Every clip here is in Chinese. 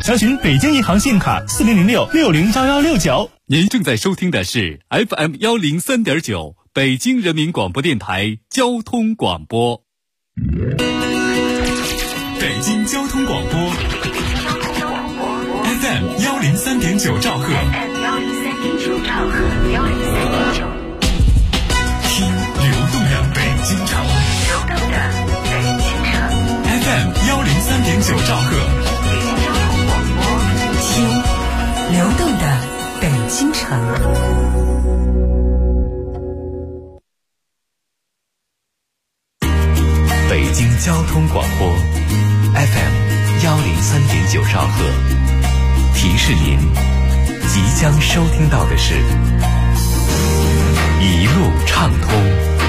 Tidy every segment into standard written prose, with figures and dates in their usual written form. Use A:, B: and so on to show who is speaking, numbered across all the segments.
A: 详询北京银行信用卡4006601169。
B: 您正在收听的是 FM103.9 北京人民广播电台交通广播。北京交通广播 FM103.9 兆赫，听流动的北京城FM103.9 兆赫，
C: 听流动的北京城。
D: 北京交通广播 FM103.9 兆赫，提示您即将收听到的是一路畅通。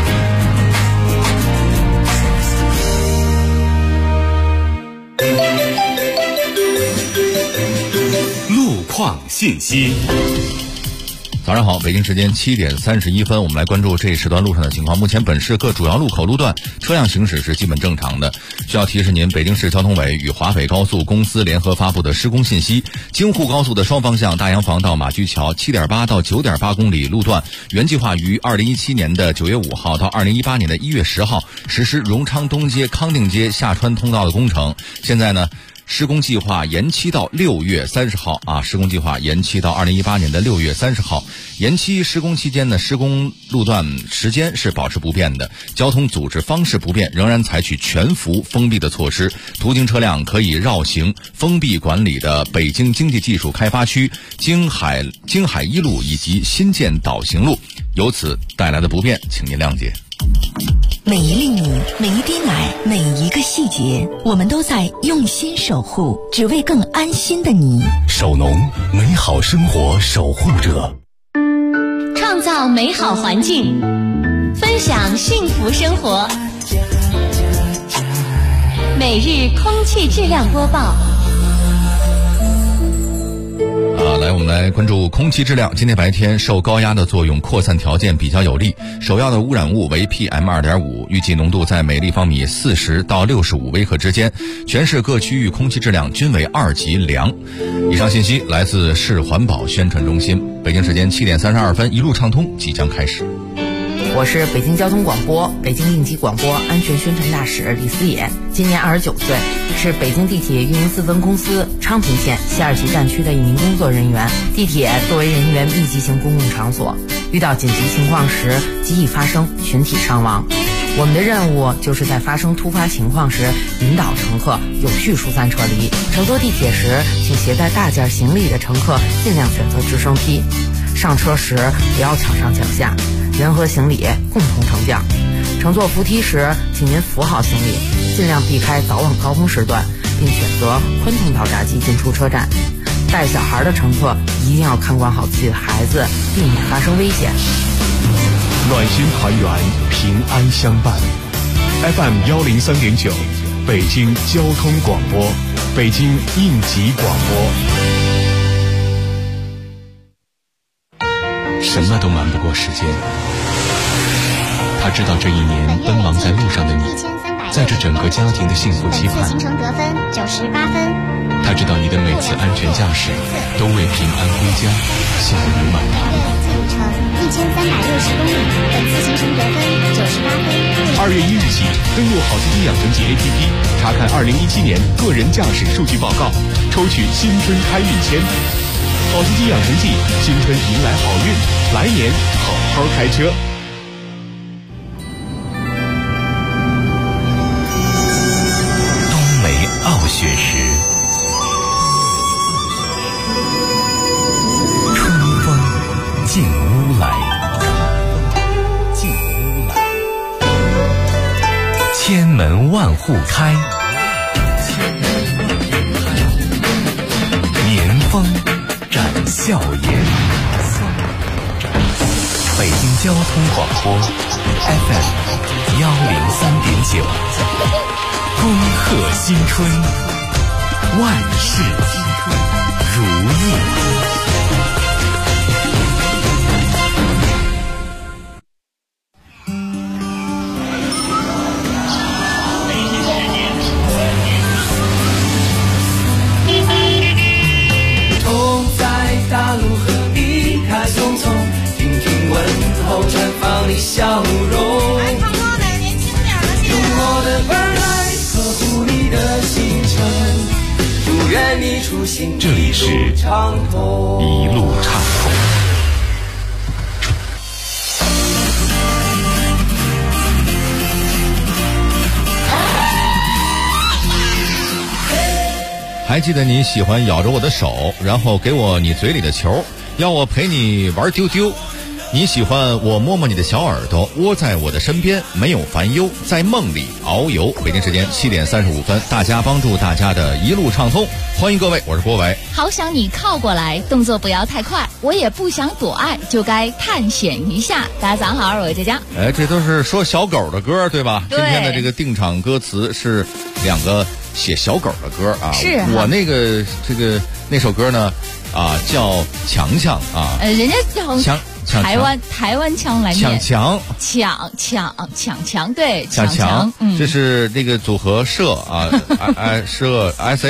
B: 路况信息。
E: 早上好，北京时间7点31分，我们来关注这一时段路上的情况。目前本市各主要路口路段车辆行驶是基本正常的。需要提示您，北京市交通委与华北高速公司联合发布的施工信息：京沪高速的双方向大洋房到马驹桥 7.8 到 9.8 公里路段，原计划于2017年的9月5号到2018年的1月10号实施荣昌东街、康定街下穿通道的工程。现在呢，施工计划延期到6月30号施工计划延期到2018年的6月30号。延期施工期间呢，施工路段时间是保持不变的，交通组织方式不变，仍然采取全幅封闭的措施。途经车辆可以绕行封闭管理的北京经济技术开发区、京海一路以及新建导行路，由此带来的不便，请您谅解。
C: 每一粒米，每一滴奶，每一个细节，我们都在用心守护，只为更安心的你。
D: 首农，美好生活守护者，
F: 创造美好环境，分享幸福生活。每日空气质量播报。
E: 来，我们来关注空气质量。今天白天受高压的作用，扩散条件比较有利，首要的污染物为 PM2.5， 预计浓度在每立方米40到65微克之间，全市各区域空气质量均为2级良。以上信息来自市环保宣传中心。北京时间7点32分，一路畅通即将开始。
G: 我是北京交通广播北京应急广播安全宣传大使李思野，今年29岁，是北京地铁运营4分公司昌平线西2旗站区的一名工作人员。地铁作为人员密集型公共场所，遇到紧急情况时极易发生群体伤亡。我们的任务就是在发生突发情况时引导乘客有序疏散撤离。乘坐地铁时，请携带大件行李的乘客尽量选择直升梯，上车时不要抢上抢下，人和行李共同升降。乘坐扶梯时，请您扶好行李，尽量避开早晚高峰时段，并选择宽通道闸机进出车站。带小孩的乘客一定要看管好自己的孩子，避免发生危险。
H: 暖心团圆，平安相伴。FM103.9，北京交通广播，北京应急广播。
I: 什么都瞒不过时间。他知道这一年奔忙在路上的你，在这整个家庭的幸福期盼。
J: 行程得分98分。
I: 他知道你的每次安全驾驶都为平安归家心如满堂。
J: 路程1360公里，本次行程得分98分。
H: 2月1日起，登录好基金养成记 APP， 查看2017年个人驾驶数据报告，抽取新春开运签。好基金养成记，新春迎来好运，来年好好开车。
D: 冬梅傲雪时，春风进屋来，千门万户开，年风展笑颜。北京交通广播 FM103.9，恭贺新春，万事如意。 这里是一路畅通。
E: 还记得你喜欢咬着我的手，然后给我你嘴里的球，要我陪你玩丢丢。你喜欢我摸摸你的小耳朵，窝在我的身边，没有烦忧，在梦里遨游。北京时间7点35分，大家帮助大家的一路畅通，欢迎各位，我是郭伟。
F: 好想你靠过来，动作不要太快，我也不想躲爱，就该探险一下。大家早上好，我是佳佳。
E: 这都是说小狗的歌，对吧？
F: 对。
E: 今天的这个定场歌词是2个写小狗的歌啊。
F: 是。
E: 我那首歌呢叫强强啊。
F: 人家叫台湾腔来念，抢对，抢强，
E: 这是那个组合社啊社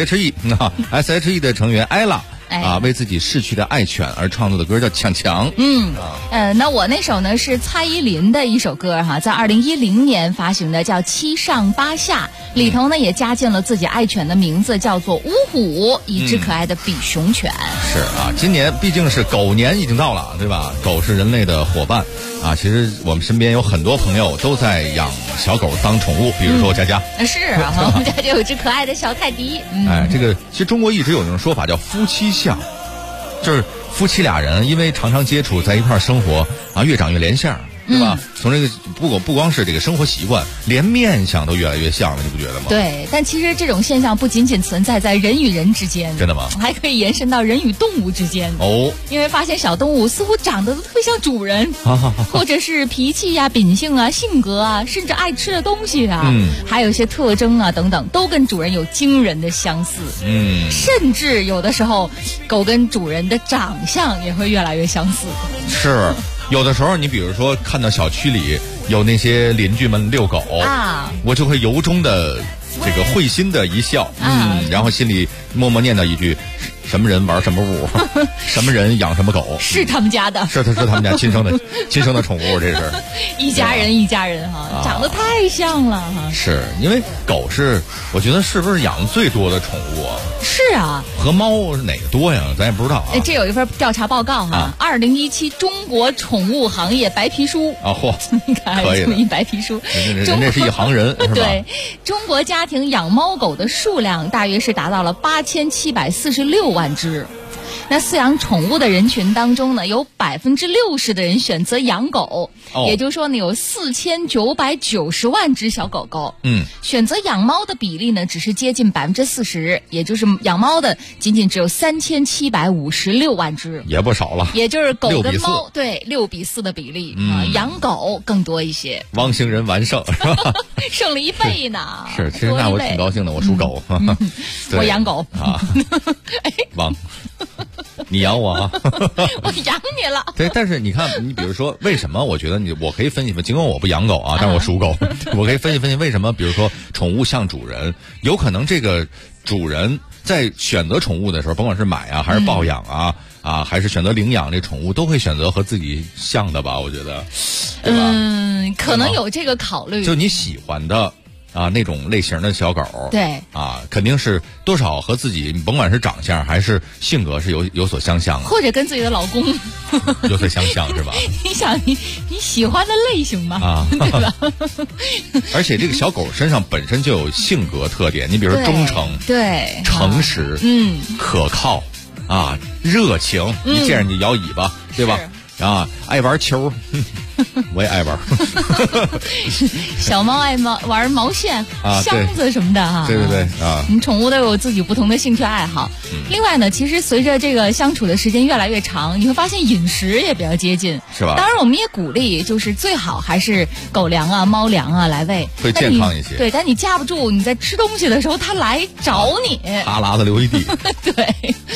E: SHE 的成员艾拉为自己逝去的爱犬而创作的歌叫抢强。
F: 那我那首呢是蔡依林的一首歌哈，在2010年发行的，叫《七上八下》，里头呢也加进了自己爱犬的名字，叫做乌虎，一只可爱的比熊犬。
E: 是啊，今年毕竟是狗年已经到了，对吧？狗是人类的伙伴啊。其实我们身边有很多朋友都在养小狗当宠物，比如说佳佳。
F: 是啊，我们家就有一只可爱的小泰迪。
E: 这个其实中国一直有一种说法叫夫妻相，就是夫妻俩人因为常常接触在一块生活啊，越长越连相，对吧？从这个不光是这个生活习惯，连面相都越来越像了，你不觉得吗？
F: 对，但其实这种现象不仅仅存在在人与人之间，
E: 真的吗？
F: 还可以延伸到人与动物之间
E: 哦。
F: 因为发现小动物似乎长得都特别像主人，或者是脾气呀、秉性啊、性格啊，甚至爱吃的东西啊，还有一些特征啊等等，都跟主人有惊人的相似。甚至有的时候，狗跟主人的长相也会越来越相似。
E: 是。有的时候你比如说看到小区里有那些邻居们遛狗啊，我就会由衷的这个会心的一笑，然后心里默默念叨一句：什么人玩什么物，什么人养什么狗，
F: 是他们家的，
E: 是他们家亲生的宠物，这是
F: 一家人哈，长得太像了哈。
E: 是因为狗是我觉得是不是养的最多的宠物啊？
F: 是啊，
E: 和猫哪个多呀？咱也不知道啊。
F: 这有一份调查报告哈，2017中国宠物行业白皮书
E: 啊，
F: 你看
E: 可以
F: 这么一白皮书，
E: 人家是一行人是吧？
F: 对，中国家庭养猫狗的数量大约是达到了8746万只。那饲养宠物的人群当中呢，有60%的人选择养狗，也就是说呢，有4990万只小狗狗。选择养猫的比例呢，只是接近40%，也就是养猫的仅仅只有3756万只，
E: 也不少了。
F: 也就是狗跟猫对6比4的比例养狗更多一些。
E: 汪星人完胜是吧？
F: 胜了1倍呢。
E: 是，其实那我挺高兴的，我属狗，
F: 我养狗
E: 啊。汪。你养我啊？
F: 我养你了。
E: 对，但是你看，你比如说，为什么我觉得我可以分析分析，尽管我不养狗啊，但是我属狗，我可以分析分析为什么，比如说宠物像主人，有可能这个主人在选择宠物的时候，甭管是买啊，还是抱养啊，还是选择领养这宠物，都会选择和自己像的吧？我觉得，对吧？
F: 可能有这个考虑。
E: 就你喜欢的。那种类型的小狗，
F: 对
E: 肯定是多少和自己，甭管是长相还是性格是有所相像的，
F: 或者跟自己的老公
E: 有所相像是吧？
F: 你想你喜欢的类型吧，对吧？
E: 而且这个小狗身上本身就有性格特点，你比如说忠诚、
F: 对、
E: 诚实、可靠热情，一见着你摇尾巴，对吧？爱玩球。我也爱玩，
F: 小猫爱玩毛线、箱子什么的哈。
E: 对
F: 宠物都有自己不同的兴趣爱好。另外呢，其实随着这个相处的时间越来越长，你会发现饮食也比较接近，
E: 是吧？
F: 当然，我们也鼓励，就是最好还是狗粮啊、猫粮啊来喂，
E: 会健康一些。
F: 对，但你架不住你在吃东西的时候，它来找你，
E: 哈喇子流一地。
F: 对。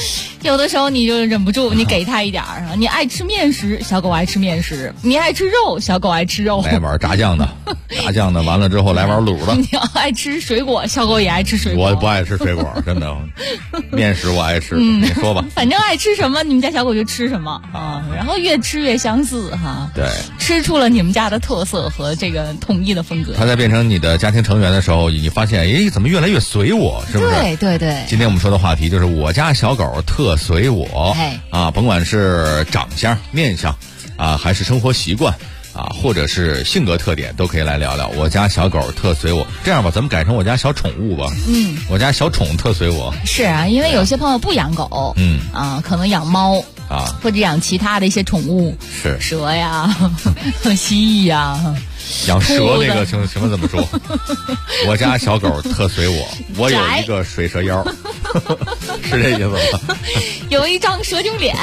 F: 有的时候你就忍不住，你给它一点儿。你爱吃面食，小狗爱吃面食；你爱吃肉，小狗爱吃肉。
E: 来碗炸酱的，炸酱的，完了之后来碗卤的。
F: 你要爱吃水果，小狗也爱吃水果。
E: 我不爱吃水果，真的。面食我爱吃，你说吧。
F: 反正爱吃什么，你们家小狗就吃什么啊。然后越吃越相似哈。
E: 对，
F: 吃出了你们家的特色和这个统一的风格。
E: 它在变成你的家庭成员的时候，你发现，哎，怎么越来越随我，是不是？
F: 对对对。
E: 今天我们说的话题就是我家小狗特随我，啊，甭管是长相、面相，啊，还是生活习惯，啊，或者是性格特点，都可以来聊聊。我家小狗特随我，这样吧，咱们改成我家小宠物吧。我家小宠特随我。
F: 是啊，因为有些朋友不养狗，可能养猫啊，或者养其他的一些宠物，
E: 是
F: 蛇呀、蜥蜴呀。
E: 养蛇那个什么怎么说？我家小狗特随我，我有一个水蛇腰，是这意思吧？
F: 有一张蛇精脸，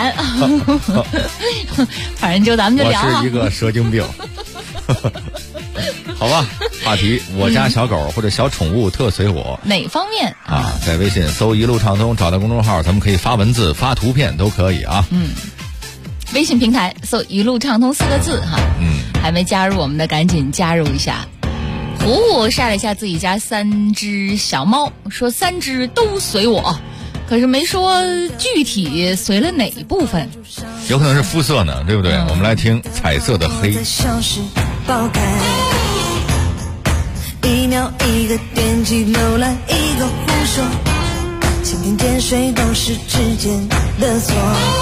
F: 反正就咱们就聊
E: 我是一个蛇精病。好吧，话题我家小狗或者小宠物特随我，
F: 哪方面
E: 啊？在微信搜一路畅通，找到公众号，咱们可以发文字、发图片都可以啊。
F: 微信平台搜一路畅通4个字哈。还没加入我们的赶紧加入一下。胡胡晒了一下自己家3只小猫，说3只都随我，可是没说具体随了哪一部分。
E: 有可能是肤色呢，对不对？我们来听彩色的黑。
K: 一秒一个点击浏览一个胡说，蜻蜓点水都是指尖的错，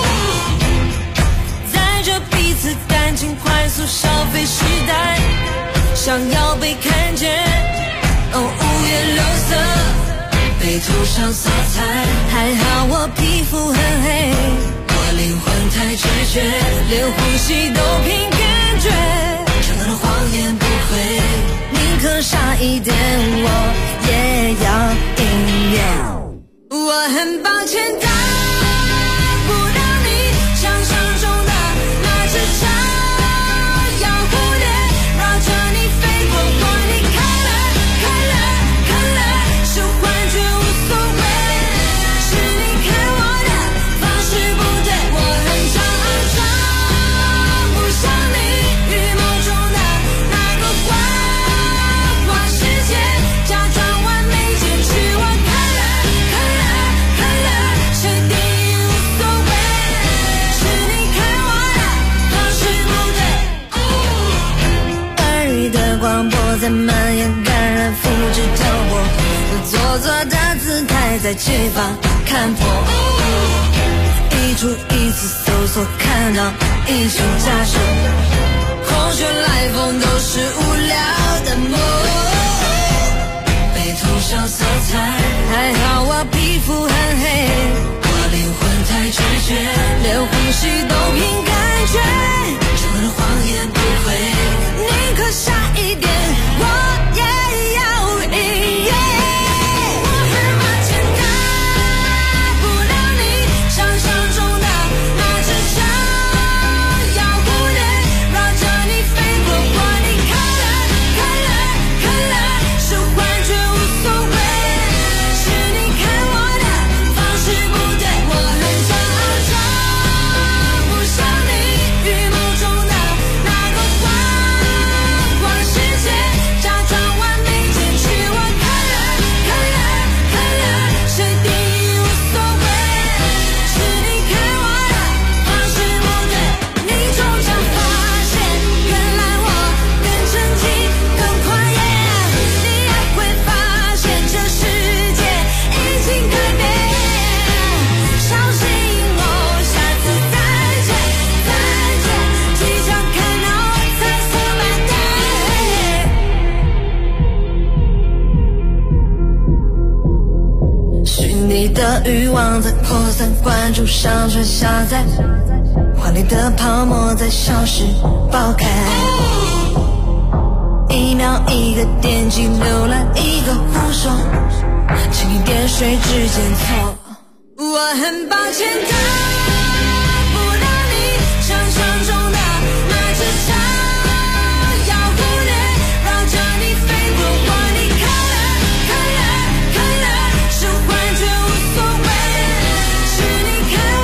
K: 在这彼此感情快速消费时代，想要被看见，五颜六色被涂上色彩，还好我皮肤很黑，我灵魂太直觉，连呼吸都凭感觉，承诺的谎言不会，宁可傻一点我也要音乐。我很抱歉打不到你想象中的那只小小蝴蝶，绕着你飞过我，你看了是幻觉无所谓，是你看我的方式不对，我很骄傲装不像你预谋中的那个花世界，假装完美坚持我看了谁定义无所谓，是你看我的方式不对，耳语的广播在蔓延感染复制挑拨，做作的姿态在前方看破，一出一次搜索看到一群假设，空穴来风都是无聊的梦，被涂上色彩，还好我皮肤很黑，我灵魂太直觉，连呼吸都凭感觉，承诺的谎言不会，宁可傻一点我也要音乐。我很抱歉打不了你想象中的那只小小蝴蝶，绕着你飞过我，你看了是幻觉无所谓，是你看我的方式不对，我很骄傲装不像你预谋中的那个花世界，假装完美坚持我看了谁定义无所谓，是你看我的方式不对，你终将发现原来我更沉静更狂野，你也会发现这世界已经改变，相信我下次再见，即将看到彩色版的虚拟的欲望在扩散，关注上传下载，华丽的泡沫在消失爆开，一秒一个点击浏览一个胡说，蜻蜓点水之间错，我很抱歉打不到你想象中的那只小小蝴蝶，绕着你飞过我，你看了是幻觉无所谓，是你看我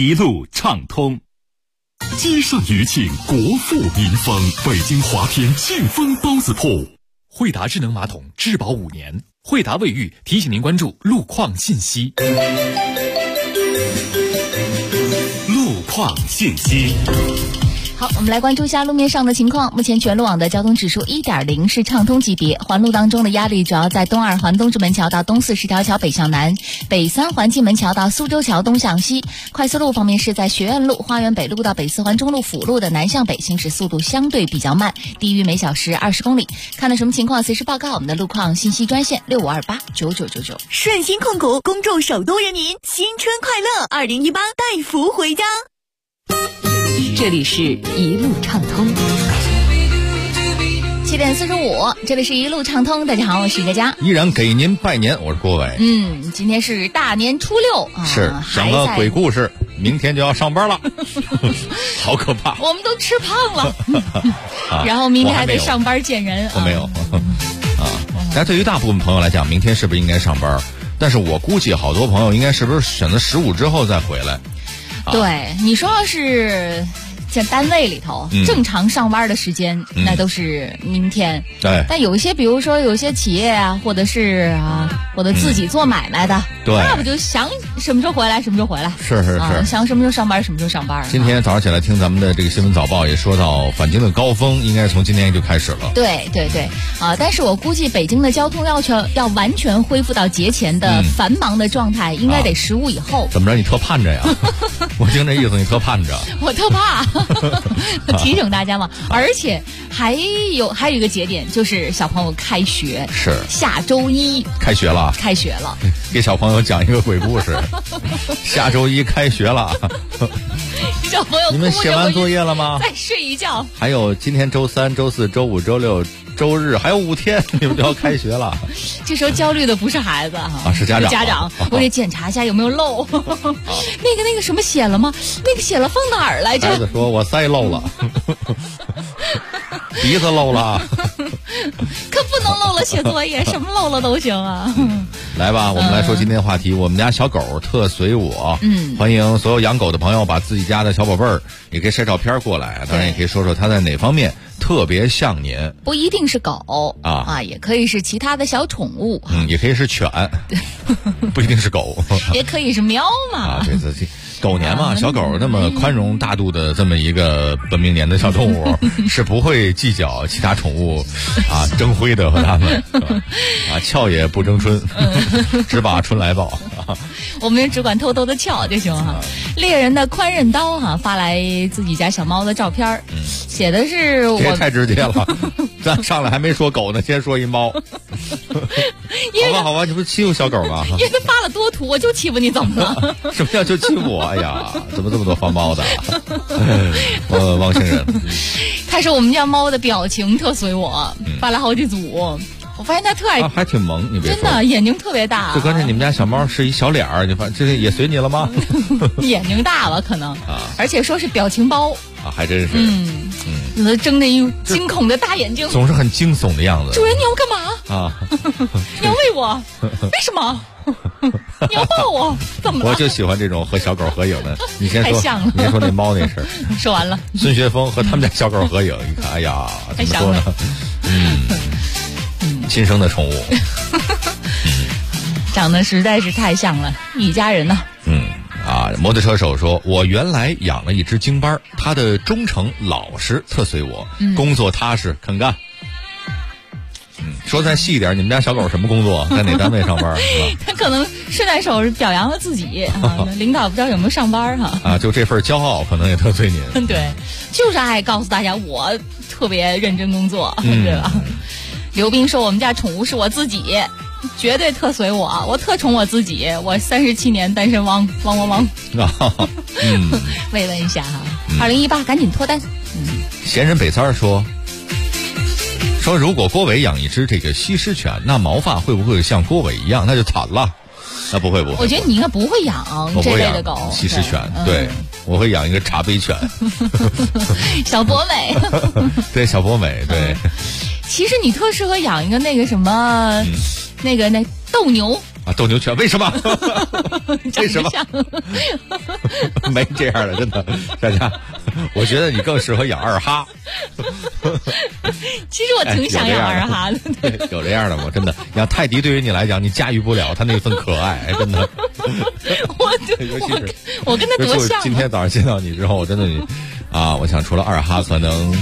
A: 一路畅通。街上余庆，国富民丰，北京华天庆丰包子铺。
H: 惠达智能马桶质保5年，惠达卫浴提醒您关注路况信息。
A: 路况信息。
F: 好，我们来关注一下路面上的情况。目前全路网的交通指数 1.0 是畅通级别，环路当中的压力主要在东2环东直门桥到东4十条桥北向南，北3环蓟门桥到苏州桥东向西。快速路方面是在学院路、花园北路到北4环中路辅路的南向北行驶速度相对比较慢，低于每小时20公里。看到什么情况随时报告我们的路况信息专线65289999。
C: 顺鑫控股恭祝首都人民新春快乐，2018带福回家。这里是一路畅通。
F: 7点45，这里是一路畅通。大家好，我是一个家，
E: 依然给您拜年，我是郭伟。
F: 今天是大年初6啊，
E: 是讲个鬼故事，明天就要上班了，好可怕！
F: 我们都吃胖了，然后明天还得上班见人。
E: 我没有但对于大部分朋友来讲，明天是不是应该上班？但是我估计好多朋友应该是不是选择15之后再回来？
F: 对，你说是在单位里头正常上班的时间，那都是明天。
E: 对，
F: 但有一些，比如说有些企业啊，或者是或者自己做买卖的，
E: 对，
F: 那不就想什么时候回来什么时候回来？
E: 是，
F: 想什么时候上班什么时候上班。
E: 今天早上起来听咱们的这个新闻早报也说到，返京的高峰应该从今天就开始了。
F: 对但是我估计北京的交通要完全恢复到节前的繁忙的状态，应该得15以后。
E: 怎么着？你特盼着呀？我听这意思，你特盼着。
F: 我特怕。提醒大家嘛，而且还有一个节点，就是小朋友开学，
E: 是
F: 下周1
E: 开学了，给小朋友讲一个鬼故事。下周1开学了，
F: 小朋友
E: 你们写完作业了吗？
F: 再睡一觉。
E: 还有今天周3、周4、周5、周6、周日，还有5天，你们就要开学了。
F: 这时候焦虑的不是孩子
E: 是家长。
F: 我得检查一下有没有漏。那个什么写了吗？那个写了放哪儿来着？
E: 孩子说我腮漏了，鼻子漏了，
F: 可不能漏了写作业，什么漏了都行啊。
E: 来吧，我们来说今天话题。我们家小狗特随我，欢迎所有养狗的朋友把自己家的小宝贝儿也可以晒照片过来，当然也可以说说它在哪方面特别像您。
F: 不一定是狗也可以是其他的小宠物，
E: 也可以是犬，不一定是狗，
F: 也可以是喵嘛。
E: 对，狗年嘛，小狗那么宽容大度的这么一个本命年的小动物，是不会计较其他宠物争辉的和它们俏也不争春，只把春来报。
F: 我们只管偷偷的撬就行哈。猎人的宽刃刀发来自己家小猫的照片，写的是我
E: 这太直接了，咱上来还没说狗呢，先说一猫。好吧，你不是欺负小狗吗？
F: 因为他发了多图，我就欺负你，怎么了？
E: 什么叫就欺负我？哎呀，怎么这么多发猫的？汪星人，
F: 他说我们家猫的表情特随我，发了好几组。我发现它特爱，
E: 还挺萌，你别说，
F: 真的眼睛特别大。
E: 最关键你们家小猫是一小脸儿，你发这个也随你了吗？
F: 眼睛大了可能而且说是表情包
E: 还真是。
F: 睁着一惊恐的大眼睛，
E: 总是很惊悚的样子。
F: 主人，你要干嘛你要喂我？为什么？你要抱我？怎么了？
E: 我就喜欢这种和小狗合影的。你先说，
F: 太像了。
E: 你先说那猫那事儿。
F: 说完了。
E: 孙学峰和他们家小狗合影，你看，哎呀，怎么说呢？亲生的宠物，
F: 长得实在是太像了，一家人呢。
E: 摩托车手说，我原来养了一只京巴，它的忠诚老实，特随我，工作踏实肯干。说再细一点，你们家小狗什么工作？在哪单位上班？
F: 他可能顺带手表扬了自己领导不知道有没有上班
E: 就这份骄傲可能也特随您。
F: 对，就是爱告诉大家我特别认真工作，对吧？刘斌说，我们家宠物是我自己，绝对特随我，我特宠我自己，我37年单身汪。慰问一下2018赶紧脱单。
E: 闲人北三说如果郭伟养一只这个西施犬，那毛发会不会像郭伟一样？那就惨了。那不会。我
F: 觉得你应该不会养这类的狗。
E: 西施犬，对，我会养一个茶杯犬。
F: 小博美。
E: 对，小博美，对。
F: 其实你特适合养一个那个什么，那斗牛。
E: 啊，斗牛犬为什么？为什么？没这样的，真的，佳佳，我觉得你更适合养二哈。
F: 其实我挺想养二哈的。
E: 对，有这样的吗？真的，养泰迪对于你来讲，你驾驭不了他那份可爱，真的。
F: 我跟他多像。
E: 今天早上见到你之后，我真的啊，我想除了二哈，可能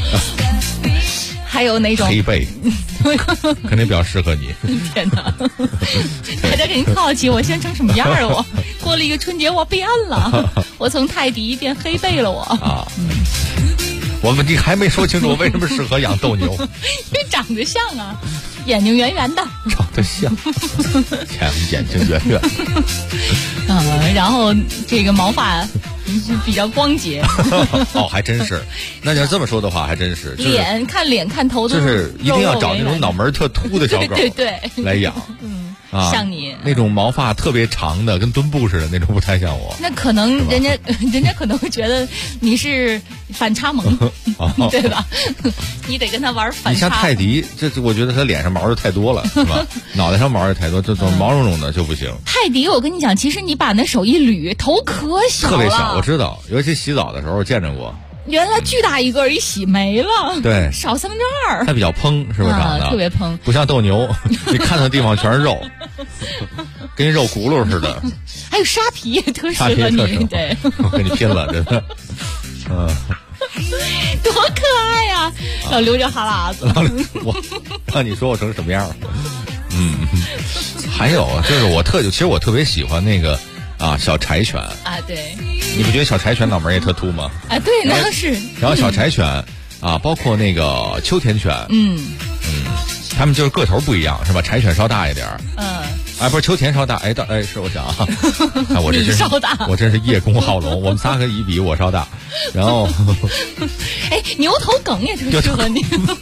F: 还有哪种
E: 黑背，肯定比较适合你。
F: 天哪！大家肯定好奇我现在成什么样了？我过了一个春节，我变了，我从泰迪变黑背了，我啊。
E: 你还没说清楚我为什么适合养斗牛？
F: 因为长得像啊，眼睛圆圆的。
E: 长得像，眼睛圆圆。
F: 然后这个毛发比较光洁。
E: 哦，还真是。那你要这么说的话，还真是。
F: 脸看头都
E: 就是一定要找那种脑门特秃的小狗，
F: 对
E: 来养。
F: 像你
E: 那种毛发特别长的，跟墩布似的那种，不太像我。
F: 那可能人家可能会觉得你是反差萌，对吧？你得跟他玩反差。
E: 你像泰迪，我觉得他脸上毛就太多了，是吧？脑袋上毛也太多，这种毛茸茸的就不行。
F: 泰迪，我跟你讲，其实你把那手一捋，头可小了，
E: 特别小，我知道，尤其洗澡的时候见着过。
F: 原来巨大一个，一洗没了，
E: 对，
F: 少2/3。
E: 它比较蓬，是不是长得？
F: 特别蓬，
E: 不像斗牛，你看的地方全是肉，跟肉轱辘似的。
F: 还有沙皮也特适合你，对，
E: 我跟你拼了，真的，
F: 多可爱呀！老流着哈喇子，
E: 我让你说我成什么样了？还有就是其实我特别喜欢那个小柴犬
F: 啊，对。
E: 你不觉得小柴犬脑门也特秃吗？
F: 啊，对，那是。
E: 然后小柴犬包括那个秋田犬，他们就是个头不一样，是吧？柴犬稍大一点，不是秋田稍大，是我想我这
F: 稍大，
E: 我真是叶公好龙，我们仨可以比，我稍大，然后，
F: 牛头梗也特适合你，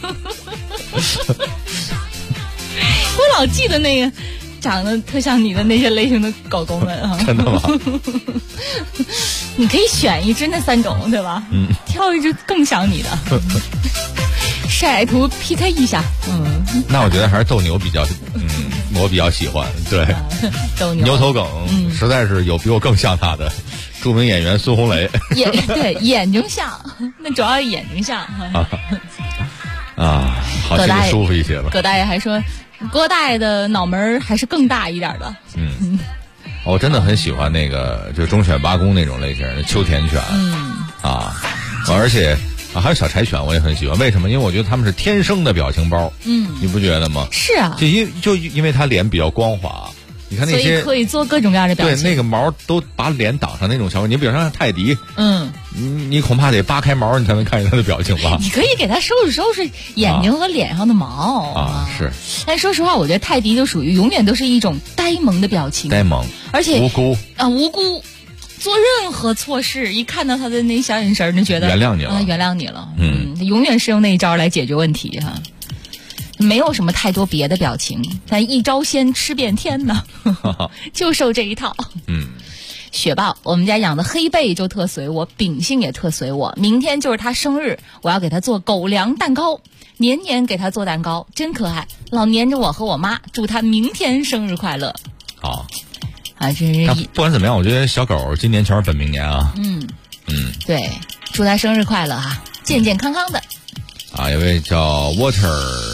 F: 我老记得那个。长得特像你的那些类型的狗狗们啊！
E: 真的吗？
F: 你可以选一只那3种，对吧？挑一只更像你的。晒图 PK 一下。
E: 那我觉得还是斗牛比较，我比较喜欢。对，
F: 斗牛。
E: 牛头梗，实在是有比我更像他的著名演员孙红雷。
F: 对，眼睛像，那主要眼睛像。
E: 好，心里舒服一些了。
F: 葛大爷还说。郭大爷的脑门还是更大一点的。
E: 我真的很喜欢那个就忠犬八公那种类型的秋田犬。而且还有小柴犬我也很喜欢，为什么？因为我觉得他们是天生的表情包。你不觉得吗？
F: 是啊，
E: 就因为他脸比较光滑。你看那些，
F: 所以可以做各种各样的表情。
E: 对，那个毛都把脸挡上那种小狗，你比如像泰迪，你恐怕得扒开毛你才能看见它的表情吧？
F: 你可以给它收拾眼睛和脸上的毛
E: 是。
F: 但说实话，我觉得泰迪就属于永远都是一种呆萌的表情，
E: 呆萌，
F: 而且
E: 无辜，
F: 做任何错事，一看到他的那小眼神就觉得
E: 原谅你了，
F: 原谅你了。永远是用那一招来解决问题哈。没有什么太多别的表情，但一招鲜吃遍天呢，就受这一套。雪豹，我们家养的黑贝就特随我，秉性也特随我。明天就是他生日，我要给他做狗粮蛋糕，年年给他做蛋糕，真可爱，老黏着我和我妈。祝他明天生日快乐。
E: 好，
F: 真是。
E: 不管怎么样，我觉得小狗今年全是本命年啊。
F: 对，祝他生日快乐哈，健健康康的。
E: 有位叫 water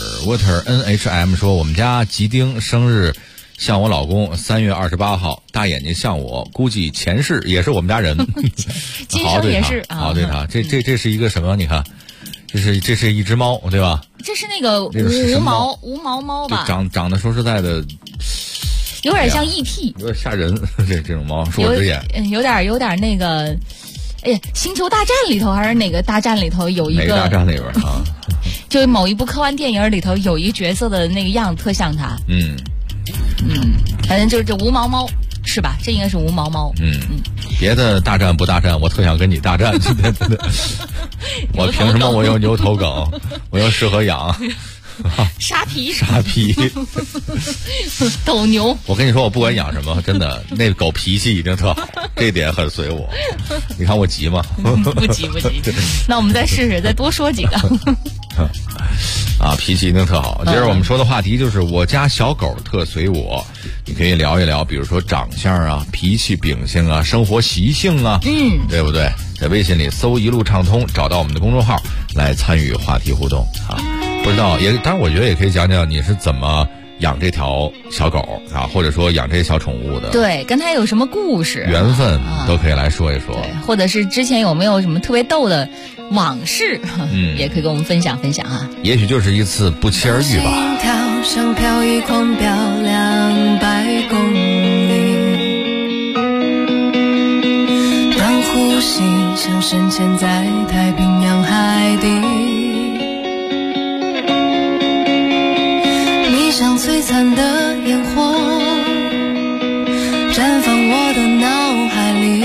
E: NHM 说，我们家吉丁生日像我老公，3月28号，大眼睛像我，估计前世也是我们家人。
F: 今生也是
E: 好对他，这是一个什么？你看，这是一只猫，对吧？
F: 这是那个无毛猫吧？
E: 长得说实在的，
F: 有点像 ET，
E: 有点吓人。这种猫，说我直言，
F: 有点那个。星球大战里头还是哪个大战里头有一个？
E: 哪个大战里边
F: 就某一部科幻电影里头有一个角色的那个样子特像他。反正就是这无毛猫是吧？这应该是无毛猫。
E: 别的大战不大战，我特想跟你大战。我凭什么我有牛头梗，我又适合养？
F: 沙皮斗牛。
E: 我跟你说，我不管养什么，真的那个狗脾气一定特好，这点很随我。你看我急吗？
F: 不急。那我们再试试，再多说几个。
E: 啊，脾气一定特好。接着我们说的话题就是我家小狗特随我，你可以聊一聊，比如说长相啊、脾气秉性啊、生活习性啊，对不对？在微信里搜一路畅通，找到我们的公众号来参与话题互动啊。不知道也，当然我觉得也可以讲讲你是怎么养这条小狗啊，或者说养这些小宠物的，
F: 对，跟它有什么故事、
E: 缘分都可以来说一说，
F: 对，或者是之前有没有什么特别逗的往事，也可以跟我们分享分享啊。
E: 也许就是一次不期而遇吧。
K: 心跳像飘逸狂飙200公里，短呼吸像深潜在太平洋海底，你像璀璨的烟火绽放我的脑海里，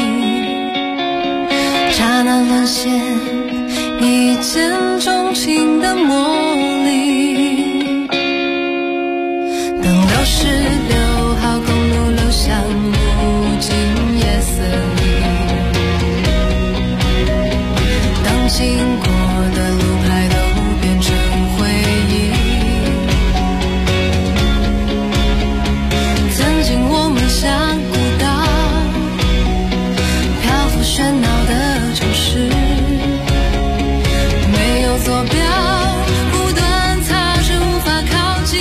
K: 刹那沦陷一见钟情的魔力，等66号公路流向无尽夜色里，当经过的路牌都变成回忆，曾经我们像孤岛，漂浮喧闹的城市，没有坐标，不断踏实无法靠近，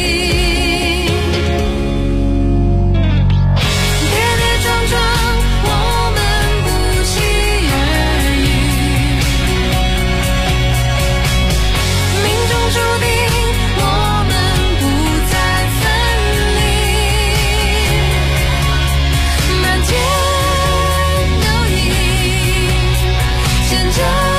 K: 跌跌撞撞我们不期而遇，命中注定我们不再分离，漫天流萤见证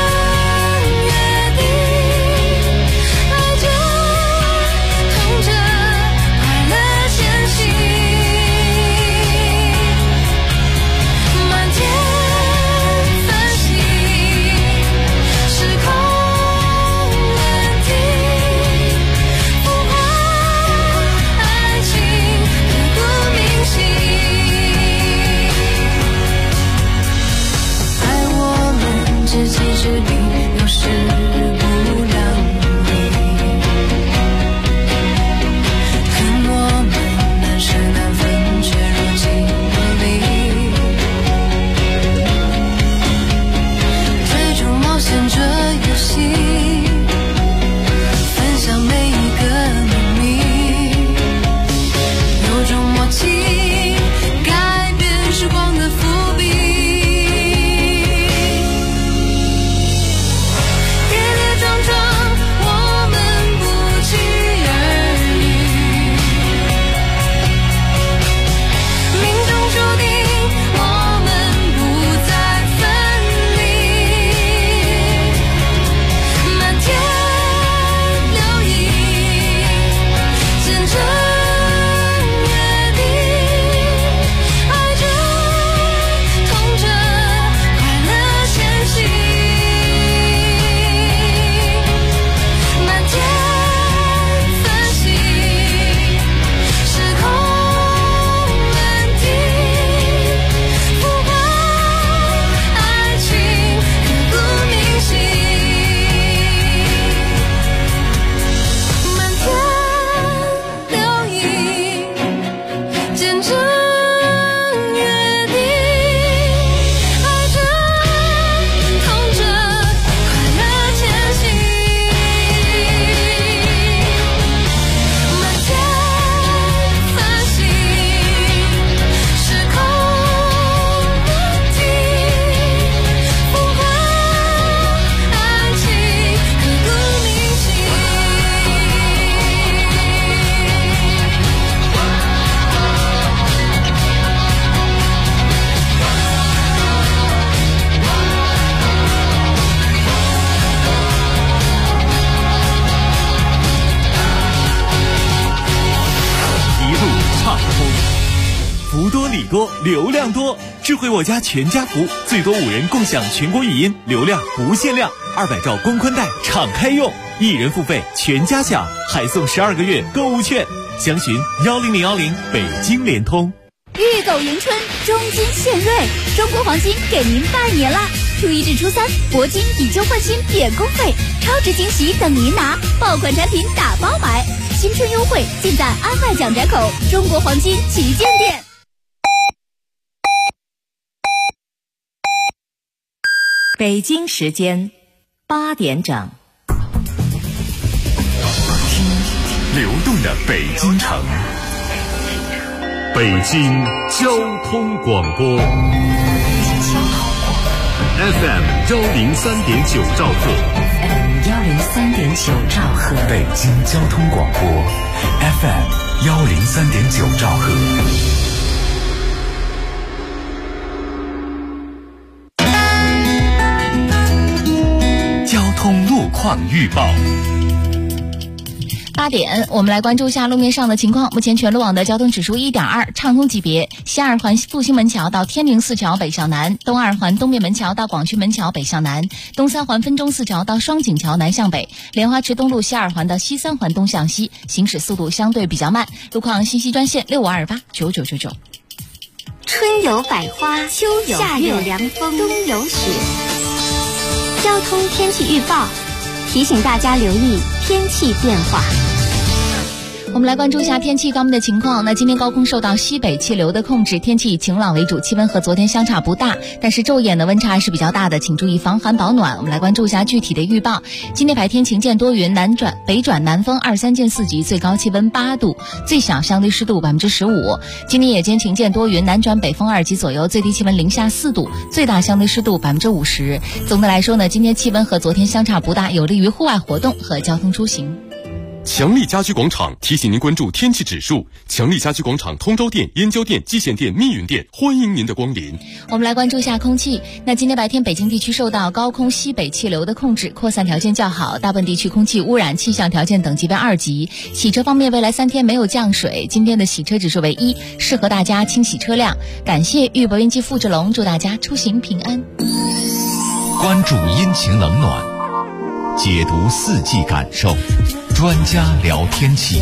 L: 多，流量多，智慧我家全家福，最多5人共享全国语音，流量不限量，200兆光宽带敞开用，1人付费全家享，还送12个月购物券。详询10010北京联通。
C: 预购迎春，中金献瑞，中国黄金给您拜年啦！
J: 初一至初三，铂金以旧换新免工费，超值惊喜等您拿，爆款产品打包买，新春优惠尽在安外蒋宅口中国黄金旗舰店。
C: 北京时间8点整。
A: 流动的北京城，北京交通广播 FM 103.9兆赫
C: 103.9兆赫，
D: 北京交通广播 FM 103.9兆赫。
A: 交通路况预报。
F: 8点，我们来关注一下路面上的情况。目前全路网的交通指数1.2，畅通级别。西二环复兴门桥到天宁四桥北向南，东二环东面门桥到广渠门桥北向南，东三环分钟四桥到双井桥南向北，莲花池东路西二环到西三环东向西，行驶速度相对比较慢。路况信息专线65289999。
J: 春有百花，秋有夏有凉风，冬有雪。交通天气预报提醒大家留意天气变化。
F: 我们来关注一下天气方面的情况。那今天高空受到西北气流的控制，天气以晴朗为主，气温和昨天相差不大，但是昼夜的温差还是比较大的，请注意防寒保暖。我们来关注一下具体的预报。今天白天晴间多云，北转南风2-3见4级，最高气温8度，最小相对湿度15%。今天夜间晴间多云，南转北风2级左右，最低气温零下4度，最大相对湿度50%。总的来说呢，今天气温和昨天相差不大，有利于户外活动和交通出行。
H: 强力家居广场提醒您关注天气指数。强力家居广场通州店、燕郊店、蓟县店、密云店，欢迎您的光临。
F: 我们来关注一下空气。那今天白天北京地区受到高空西北气流的控制，扩散条件较好，大部分地区空气污染气象条件等级为2级。洗车方面，未来3天没有降水，今天的洗车指数为1，适合大家清洗车辆。感谢裕博运机付志龙，祝大家出行平安。
D: 关注阴晴冷暖，解读四季感受，专家聊天气。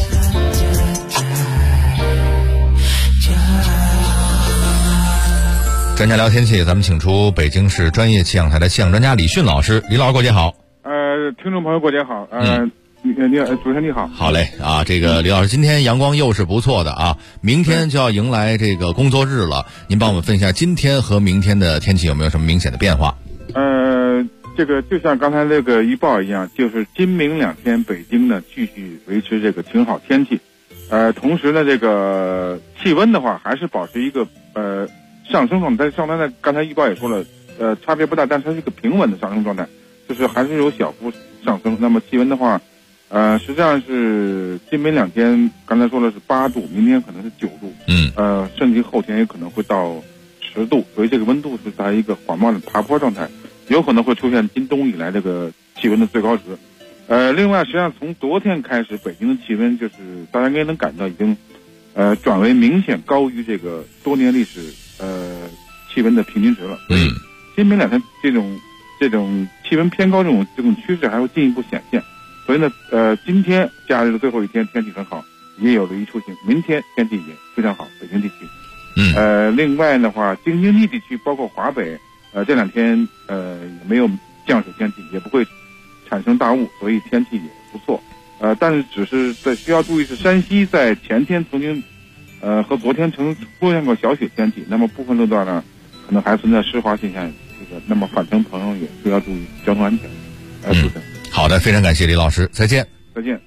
E: 专家聊天气，咱们请出北京市专业气象台的气象专家李迅老师。李老师过节好。
M: 听众朋友过节好。你主持人你好。
E: 好嘞啊，这个李老师，今天阳光又是不错的啊，明天就要迎来这个工作日了，您帮我们分析一下今天和明天的天气有没有什么明显的变化？
M: 这个就像刚才那个预报一样，就是今明2天北京呢继续维持这个晴好天气，同时呢这个气温的话还是保持一个上升状态。上呢刚才预报也说了，差别不大，但是它是一个平稳的上升状态，就是还是有小幅上升。那么气温的话，实际上是今明2天，刚才说的是8度，明天可能是9度，甚至后天也可能会到10度，所以这个温度是在一个缓慢的爬坡状态。有可能会出现今冬以来这个气温的最高值。另外实际上从昨天开始，北京的气温就是大家应该能感到已经转为明显高于这个多年历史气温的平均值了。所以今明2天这种气温偏高这种趋势还会进一步显现。所以呢今天假日的最后一天天气很好，也有利于出行。明天天气也非常好，北京地区。另外的话，京津冀地区包括华北这2天也没有降水天气，也不会产生大雾，所以天气也不错。但是只是需要注意是山西在前天曾经和昨天出现过小雪天气，那么部分路段呢可能还存在湿滑现象，那么返程朋友也需要注意交通安全。
E: 好的，非常感谢李老师，再见。
M: 再见。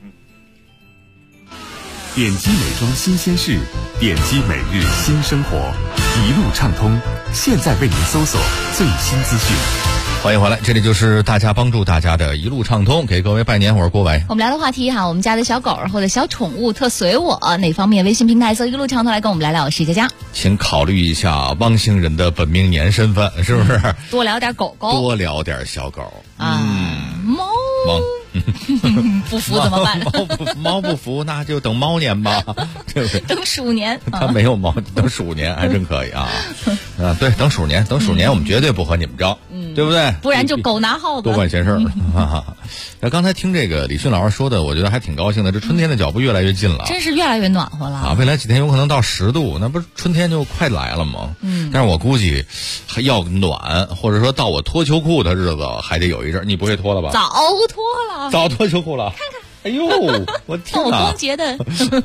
A: 点击美妆新鲜事，点击每日新生活，一路畅通，现在为您搜索最新资讯。
E: 欢迎回来，这里就是大家帮助大家的一路畅通，给各位拜年，我是郭伟。
F: 我们聊的话题哈，我们家的小狗或者小宠物特随我，哪方面微信平台搜一路畅通来跟我们聊聊，谁佳佳？
E: 请考虑一下汪星人的本命年身份，是不是？
F: 多聊点狗狗，
E: 多聊点小狗
F: 猫不服怎么办？
E: 猫不服，那就等猫年吧，对不对？
F: 等鼠年，
E: 它没有猫，等鼠年还真可以啊。 啊，对，等鼠年我们绝对不和你们争，对不对？
F: 不然就狗拿耗子，
E: 多管闲事。那刚才听这个李迅老师说的，我觉得还挺高兴的。这春天的脚步越来越近了，
F: 真是越来越暖和了
E: 啊！未来几天有可能到10度，那不是春天就快来了吗？但是我估计还要暖，或者说到我脱秋裤的日子还得有一阵。你不会脱了吧？
F: 早脱了，
E: 早脱秋裤了。
F: 看看。
E: 哎呦，我天哪！
F: 我光洁的，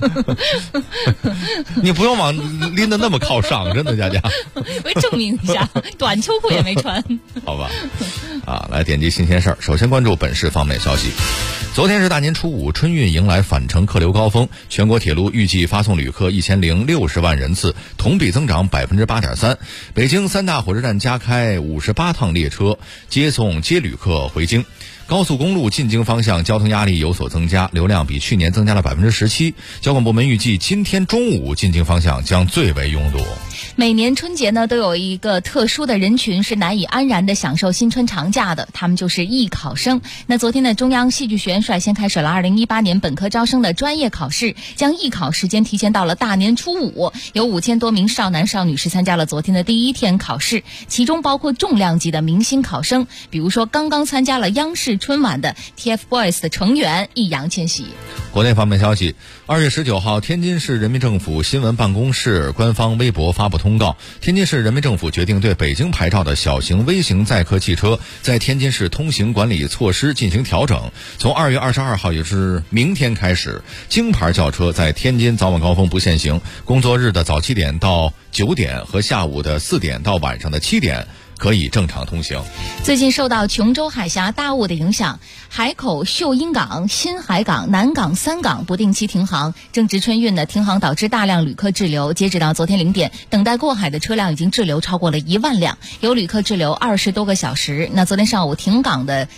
E: 你不用往拎得那么靠上，真的，佳佳。
F: 我证明一下，短秋裤也没穿。
E: 好吧，来点击新鲜事儿。首先关注本市方面消息。昨天是大年初5，春运迎来返程客流高峰，全国铁路预计发送旅客1060万人次，同比增长8.3%。北京3大火车站加开58趟列车，接旅客回京。高速公路进京方向交通压力有所增加，流量比去年增加了17%。交管部门预计今天中午进京方向将最为拥堵。
F: 每年春节呢，都有一个特殊的人群是难以安然地享受新春长假的，他们就是艺考生。那昨天呢，中央戏剧学院率先开始了2018年本科招生的专业考试，将艺考时间提前到了大年初5，有5000多名少男少女是参加了昨天的第1天考试，其中包括重量级的明星考生，比如说刚刚参加了央视春晚的 TFBOYS 的成员易烊千玺。
E: 国内方面消息，2月19号，天津市人民政府新闻办公室官方微博发布通告，天津市人民政府决定对北京牌照的小型微型载客汽车在天津市通行管理措施进行调整。从2月22号，也就是明天开始，京牌轿车在天津早晚高峰不限行，工作日的早7点到9点和下午的4点到晚上的7点可以正常通行。
F: 最近受到琼州海峡大雾的影响，海口秀英港、新海港、南港3港不定期停航，正值春运的停航导致大量旅客滞留。截止到昨天0点，等待过海的车辆已经滞留超过了1万辆，有旅客滞留20多个小时。那昨天上午停航的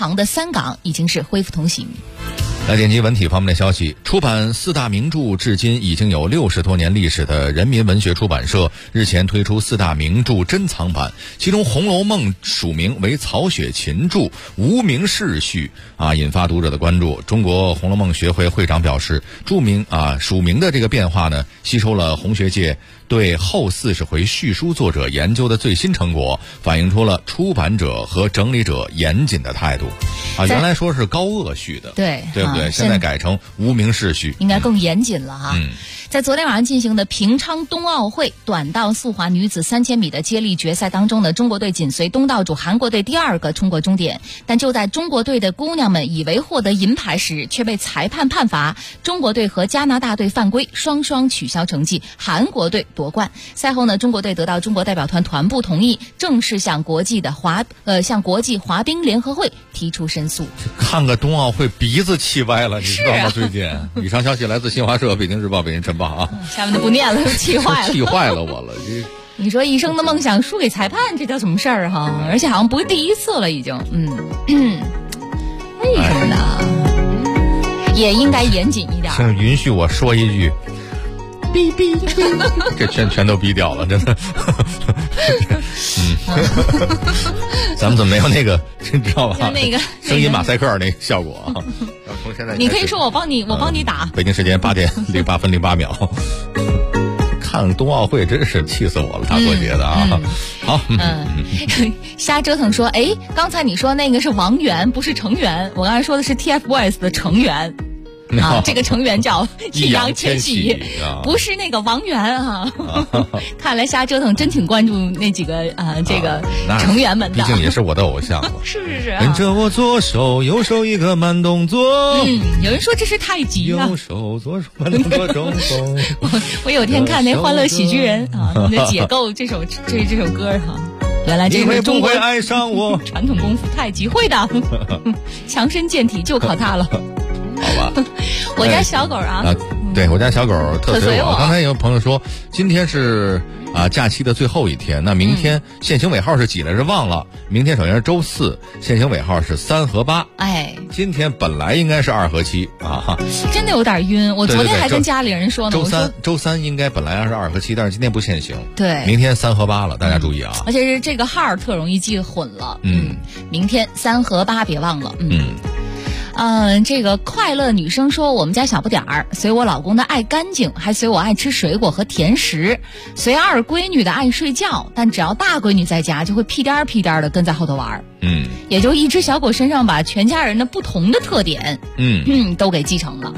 F: 3港已经是恢复通行。
E: 来点击文体方面的消息，出版4大名著至今已经有60多年历史的人民文学出版社日前推出4大名著珍藏版，其中《红楼梦》署名为曹雪芹著，无名氏序引发读者的关注。中国红楼梦学会会长表示，署名的这个变化呢，吸收了红学界对后40回续书作者研究的最新成果，反映出了出版者和整理者严谨的态度。原来说是高鹗序的，对不对？现在改成无名氏序，
F: 应该更严谨了哈。在昨天晚上进行的平昌冬奥会短道速滑女子3000米的接力决赛当中呢，中国队紧随东道主韩国队第2个冲过终点，但就在中国队的姑娘们以为获得银牌时，却被裁判判罚，中国队和加拿大队犯规，双双取消成绩，韩国队夺冠。赛后呢，中国队得到中国代表团团部同意，正式向国际滑冰联合会提出申诉。
E: 看个冬奥会鼻子气歪了，你知道吗？最近以上消息来自新华社、北京日报、北京晨报
F: 下面就不念了，气坏了，
E: 气坏了我了。
F: 你说一生的梦想输给裁判，这叫什么事儿哈？而且好像不是第一次了，已经。为什么呢？也应该严谨一点。
E: 请允许我说一句。哔哔哔，这全都逼掉了，真的。咱们怎么没有那个，你知道吧？
F: 那个
E: 声音马赛克那个效果啊！从现在
F: 你可以说我帮你打。
E: 北京时间8点08分08秒。看冬奥会真是气死我了，大过节的啊！好，
F: 瞎折腾说，刚才你说那个是王源，不是成员，我刚才说的是 TFBOYS 的成员。这个成员叫易烊千玺，不是那个王源啊。看来瞎折腾真挺关注那几个这个成员们的，
E: 毕竟也是我的偶像。
F: 是
E: 跟着我左手右手一个慢动作。
F: 有人说这是太极啊。
E: 右手左手慢动作中锋。
F: 我有天看那《欢乐喜剧人》那解构这首歌原来这是中国
E: 爱上我
F: 传统功夫太极会的，强身健体就靠它了。
E: 好吧，
F: 我家小狗
E: 对我家小狗特随我。刚才有朋友说，今天是假期的最后一天，那明天限行尾号是几来着？忘了。明天首先是周4，限行尾号是3和8。今天本来应该是2和7啊。
F: 真的有点晕。我昨天还跟家里人说呢，
E: 周三应该本来是2和7，但是今天不限行。
F: 对，
E: 明天3和8了，大家注意啊。
F: 而且是这个号特容易记混了。明天3和8别忘了。 这个快乐女生说，我们家小不点儿随我老公的爱干净，还随我爱吃水果和甜食，随二闺女的爱睡觉，但只要大闺女在家，就会屁颠儿屁颠儿的跟在后头玩。也就一只小狗身上把全家人的不同的特点，都给继承了。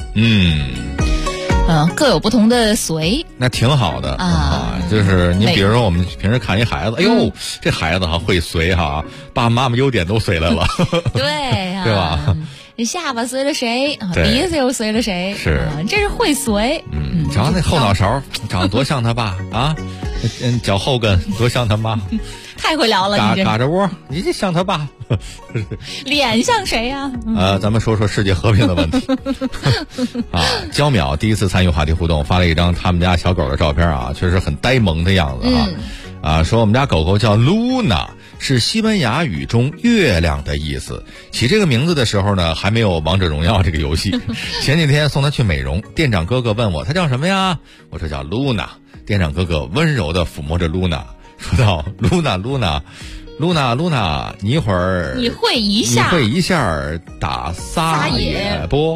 F: 各有不同的随，
E: 那挺好的啊。就是你比如说，我们平时看一孩子，哎呦，这孩子会随哈，爸爸妈妈优点都随来了，
F: 对呀，
E: 对吧？
F: 下巴随了谁，鼻子又随了谁，
E: 是，
F: 这是会随。
E: 瞧那后脑勺长得多像他爸啊，脚后跟多像他妈。
F: 太会聊了，你这
E: 嘎着窝，你这像他爸，
F: 脸像谁呀？
E: 咱们说说世界和平的问题焦淼第一次参与话题互动，发了一张他们家小狗的照片啊，确实很呆萌的样子说我们家狗狗叫 Luna， 是西班牙语中月亮的意思。起这个名字的时候呢，还没有王者荣耀这个游戏。前几天送它去美容，店长哥哥问我它叫什么呀？我说叫 Luna。店长哥哥温柔地抚摸着 Luna，说道 Luna， 你一会儿
F: 你会一
E: 下打撒野不？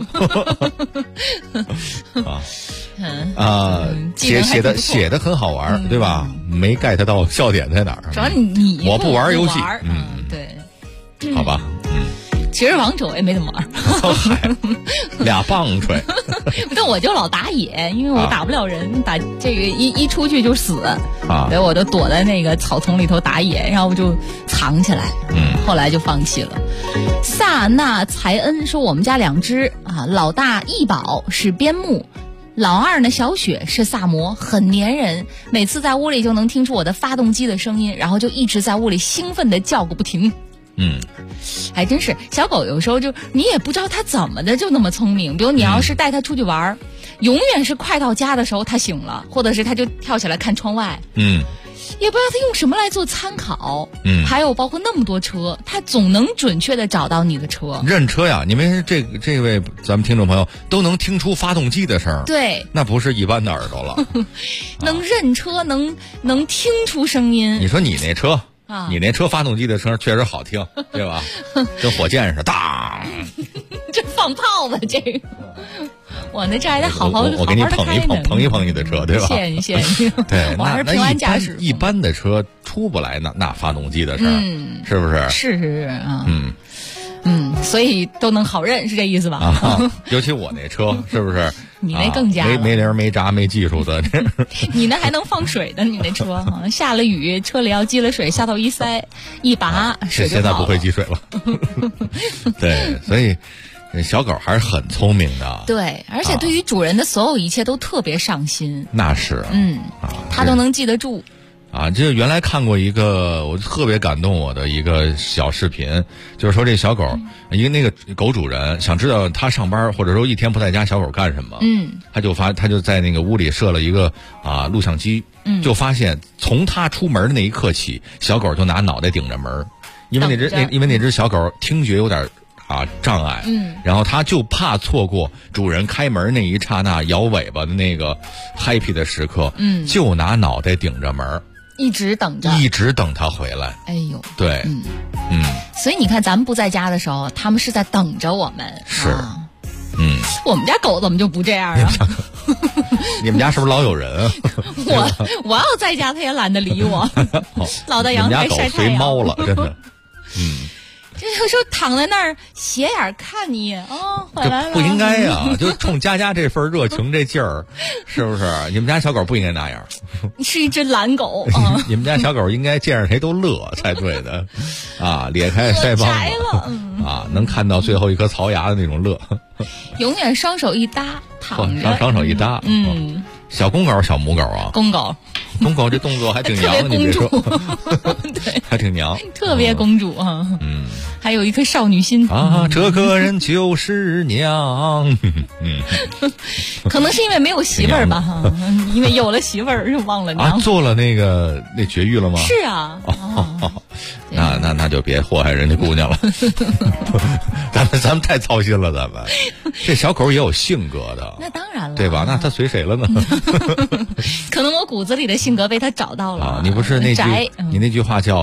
E: 写的很好玩，对吧？没 get 到笑点在哪儿？
F: 主要你
E: 我不玩游戏，
F: 对，
E: 好吧，
F: 其实王者我也没怎么玩
E: 俩棒槌。
F: 但我就老打野，因为我打不了人，打这个一出去就死所以我就躲在那个草丛里头打野，然后我就藏起来。后来就放弃了。萨纳才恩说，我们家2只老大易宝是边牧，老二呢小雪是萨摩，很粘人，每次在屋里就能听出我的发动机的声音，然后就一直在屋里兴奋地叫个不停。还真是小狗有时候就你也不知道它怎么的就那么聪明，比如你要是带它出去玩，永远是快到家的时候它醒了，或者是它就跳起来看窗外，也不知道它用什么来做参考。还有包括那么多车，它总能准确的找到你的车。
E: 认车呀，你们这位咱们听众朋友都能听出发动机的声，
F: 对，
E: 那不是一般的耳朵了。
F: 能认车，能听出声音。
E: 你说你那车你那车发动机的声确实好听，对吧？跟火箭似的，当！
F: 这放炮吧，这个。我那这还得好好
E: 我给你捧一捧你的车，对吧？
F: 谢谢。
E: 对，
F: 我还是平安驾驶。
E: 一般的车出不来那发动机的声，是不是？
F: 是啊。所以都能好认，是这意思吧？
E: 尤其我那车，是不是？
F: 你那更加
E: 没铃没闸没技术的。
F: 你那还能放水的，你那车下了雨，车里要积了水，下头一塞一拔，水就
E: 现在不会积水了。对，所以小狗还是很聪明的。
F: 对，而且对于主人的所有一切都特别上心。
E: 那是，
F: 它都能记得住。
E: 就原来看过一个我特别感动我的一个小视频，就是说这小狗，一个那个狗主人想知道他上班或者说一天不在家小狗干什么，他就在那个屋里设了一个录像机，就发现从他出门的那一刻起，小狗就拿脑袋顶着门，因为那只小狗听觉有点障碍，然后他就怕错过主人开门那一刹那摇尾巴的那个 happy 的时刻，就拿脑袋顶着门。
F: 一直等
E: 他回来。
F: 哎呦，
E: 对，
F: 所以你看，咱们不在家的时候，他们是在等着我们。
E: 是，
F: 我们家狗怎么就不这样啊？
E: 你们家是不是老有人啊？
F: 我要在家，他也懒得理我，老在阳台晒太阳。
E: 随猫了，真的。
F: 这有时候躺在那儿斜眼看你回来了，
E: 不应该呀！就冲佳佳这份热情这劲儿，是不是？你们家小狗不应该那样。
F: 是一只懒狗
E: 你们家小狗应该见着谁都乐才对的咧开腮帮子能看到最后一颗槽牙的那种乐。
F: 永远双手一搭躺着，
E: 双手一搭。小公狗小母狗啊？
F: 公狗
E: 这动作还挺娘的，你别说，
F: 对，
E: 还挺娘，
F: 特别公主还有一颗少女心
E: 这个人就是娘。
F: 可能是因为没有媳妇儿吧因为有了媳妇儿就忘了娘。
E: 做了那绝育了吗？
F: 是啊。
E: 那就别祸害人家姑娘了。咱们太操心了，咱们这小狗也有性格的。
F: 那当然了，
E: 对吧？那它随谁了呢？
F: 可能我骨子里的性格被它找到了。
E: 你不是那句你那句话叫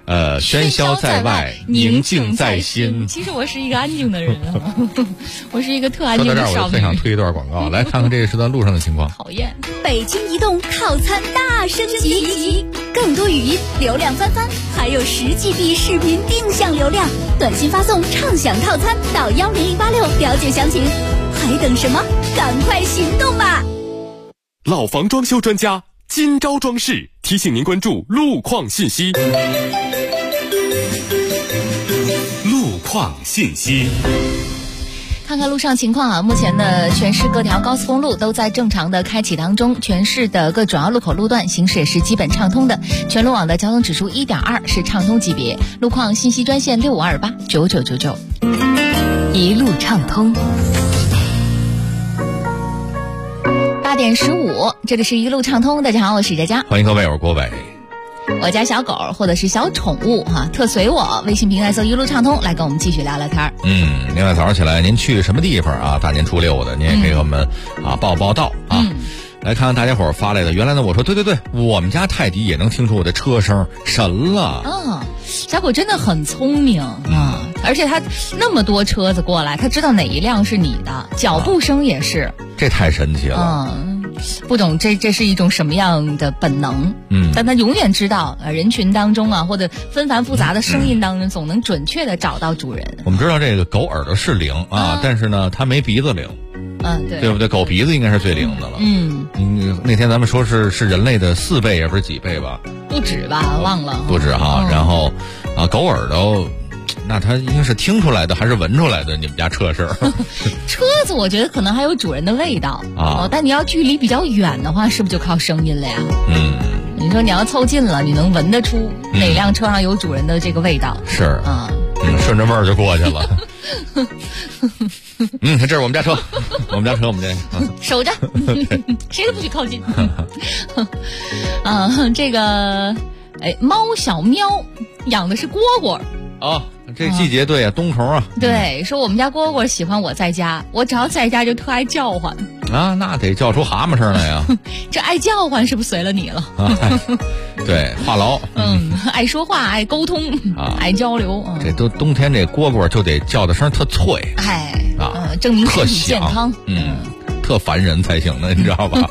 E: 喧嚣在外，宁静在心。
F: 其实我是一个安静的人啊，我是一个特安静的少女。
E: 说到这儿，我特想推一段广告，来看看这个时段路上的情况。
F: 讨厌。
J: 北京移动套餐大升级，更多语音流量翻番，还有10GB 视频定向流量，短信发送畅享套餐到10086了解详情。还等什么？赶快行动吧！
H: 老房装修专家今朝装饰提醒您关注路况信息。
B: 路况信息。
F: 看看路上情况啊，目前的全市各条高速公路都在正常的开启当中，全市的各主要路口路段行驶也是基本畅通的，全路网的交通指数1.2是畅通级别。路况信息专线65289999，
C: 一路畅通。
F: 8点15，这里是一路畅通。大家好，我是佳佳，
E: 欢迎各位，我是郭伟。
F: 我家小狗或者是小宠物特随我，微信平台搜一路畅通，来跟我们继续聊聊天。
E: 另外早上起来您去什么地方啊？大年初六的，您也可以给我们报道啊。来看看大家伙发来的，原来呢我说对，我们家泰迪也能听出我的车声，神了。
F: 小狗真的很聪明啊，而且它那么多车子过来，它知道哪一辆是你的，脚步声也是。
E: 这太神奇了。
F: 不懂这是一种什么样的本能？但他永远知道人群当中啊，或者纷繁复杂的声音当中，总能准确的找到主人。
E: 我们知道这个狗耳朵是灵啊，但是呢，它没鼻子灵。对不对？狗鼻子应该是最灵的了。那天咱们说是人类的4倍，也不是几倍吧？
F: 不止吧？忘了。
E: 不止哈。然后狗耳朵。那它应该是听出来的还是闻出来的？你们家车声？
F: 车子我觉得可能还有主人的味道但你要距离比较远的话，是不是就靠声音了呀？你说你要凑近了，你能闻得出哪辆车上有主人的这个味道？
E: 是顺着味儿就过去了。这是我们家车，我们家
F: 守着，谁都不许靠近。这个猫小喵养的是蝈蝈。
E: 这季节对啊，冬虫啊。
F: 对，说我们家蝈蝈喜欢我在家，我只要在家就特爱叫唤
E: 那得叫出蛤蟆声来呀。
F: 这爱叫唤是不是随了你了？
E: 对，话痨。
F: 爱说话，爱沟通爱交流。
E: 这都冬天这蝈蝈就得叫的声特脆，
F: 证明身体健康。
E: 特烦人才行的，你知道吧？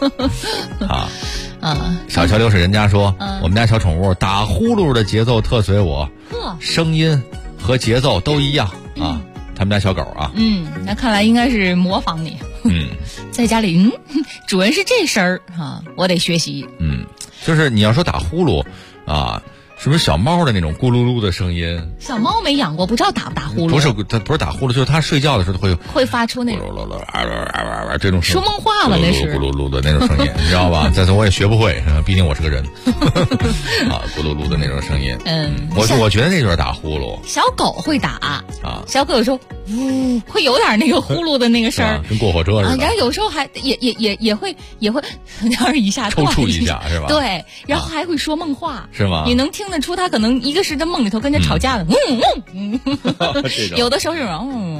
E: 小乔流水人家说，我们家小宠物打呼噜的节奏特随我，声音和节奏都一样他们家小狗
F: 那看来应该是模仿你。在家里主人是这声儿我得学习。
E: 就是你要说打呼噜是不是小猫的那种咕噜噜的声音？
F: 小猫没养过，不知道打不打呼噜。
E: 它不是打呼噜，就是它睡觉的时候会
F: 发出那种
E: 这种声音，
F: 说梦话了那是
E: 咕噜噜的那种声音，你知道吧？再说我也学不会，毕竟我是个人。咕噜噜的那种声音。我觉得那就是打呼噜。
F: 小狗会打小狗有时候会有点那个呼噜的那个声儿，
E: 跟过火车似的。
F: 然后有时候还也会有点一下
E: 抽搐一下是吧？
F: 对，然后还会说梦话，
E: 是吗？
F: 你能听得出他可能一个是在梦里头跟着吵架的，有的时候是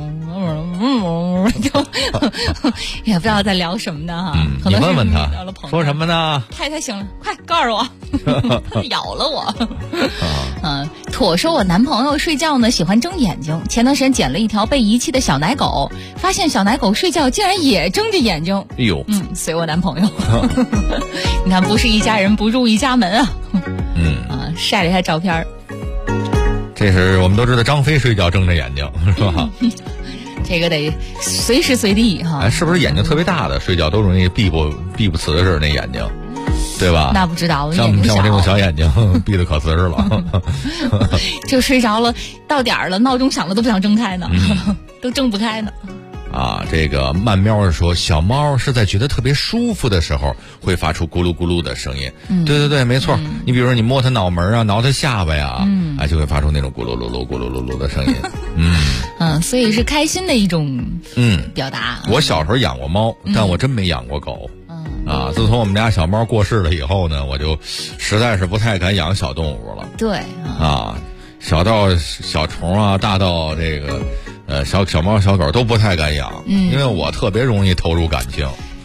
F: 就也不知道在聊什么的
E: 你问问他说什么呢？
F: 太行了，快告诉我，他咬了我。妥说我男朋友睡觉呢喜欢睁眼睛，前段时间捡了一条被遗弃的小奶狗，发现小奶狗睡觉竟然也睁着眼睛。
E: 哎呦，
F: 随我男朋友。你看，不是一家人不入一家门啊。晒了一下照片。
E: 这是我们都知道张飞睡觉睁着眼睛是吧？
F: 这个得随时随地
E: 是不是眼睛特别大的睡觉都容易闭不瓷实那眼睛，对吧？
F: 那不知道，
E: 像我这种小眼睛闭得可瓷实了。
F: 就睡着了，到点儿了，闹钟响了都不想睁开呢，都睁不开呢。
E: 这个慢喵说，小猫是在觉得特别舒服的时候会发出咕噜咕噜的声音。对，没错。你比如说你摸它脑门挠它下巴呀，就会发出那种咕噜噜噜咕噜噜噜的声音。
F: 所以是开心的一种表达。
E: 我小时候养过猫，但我真没养过狗。自从我们家小猫过世了以后呢，我就实在是不太敢养小动物了。
F: 对
E: 小到小虫大到这个小猫小狗都不太敢养，因为我特别容易投入感情。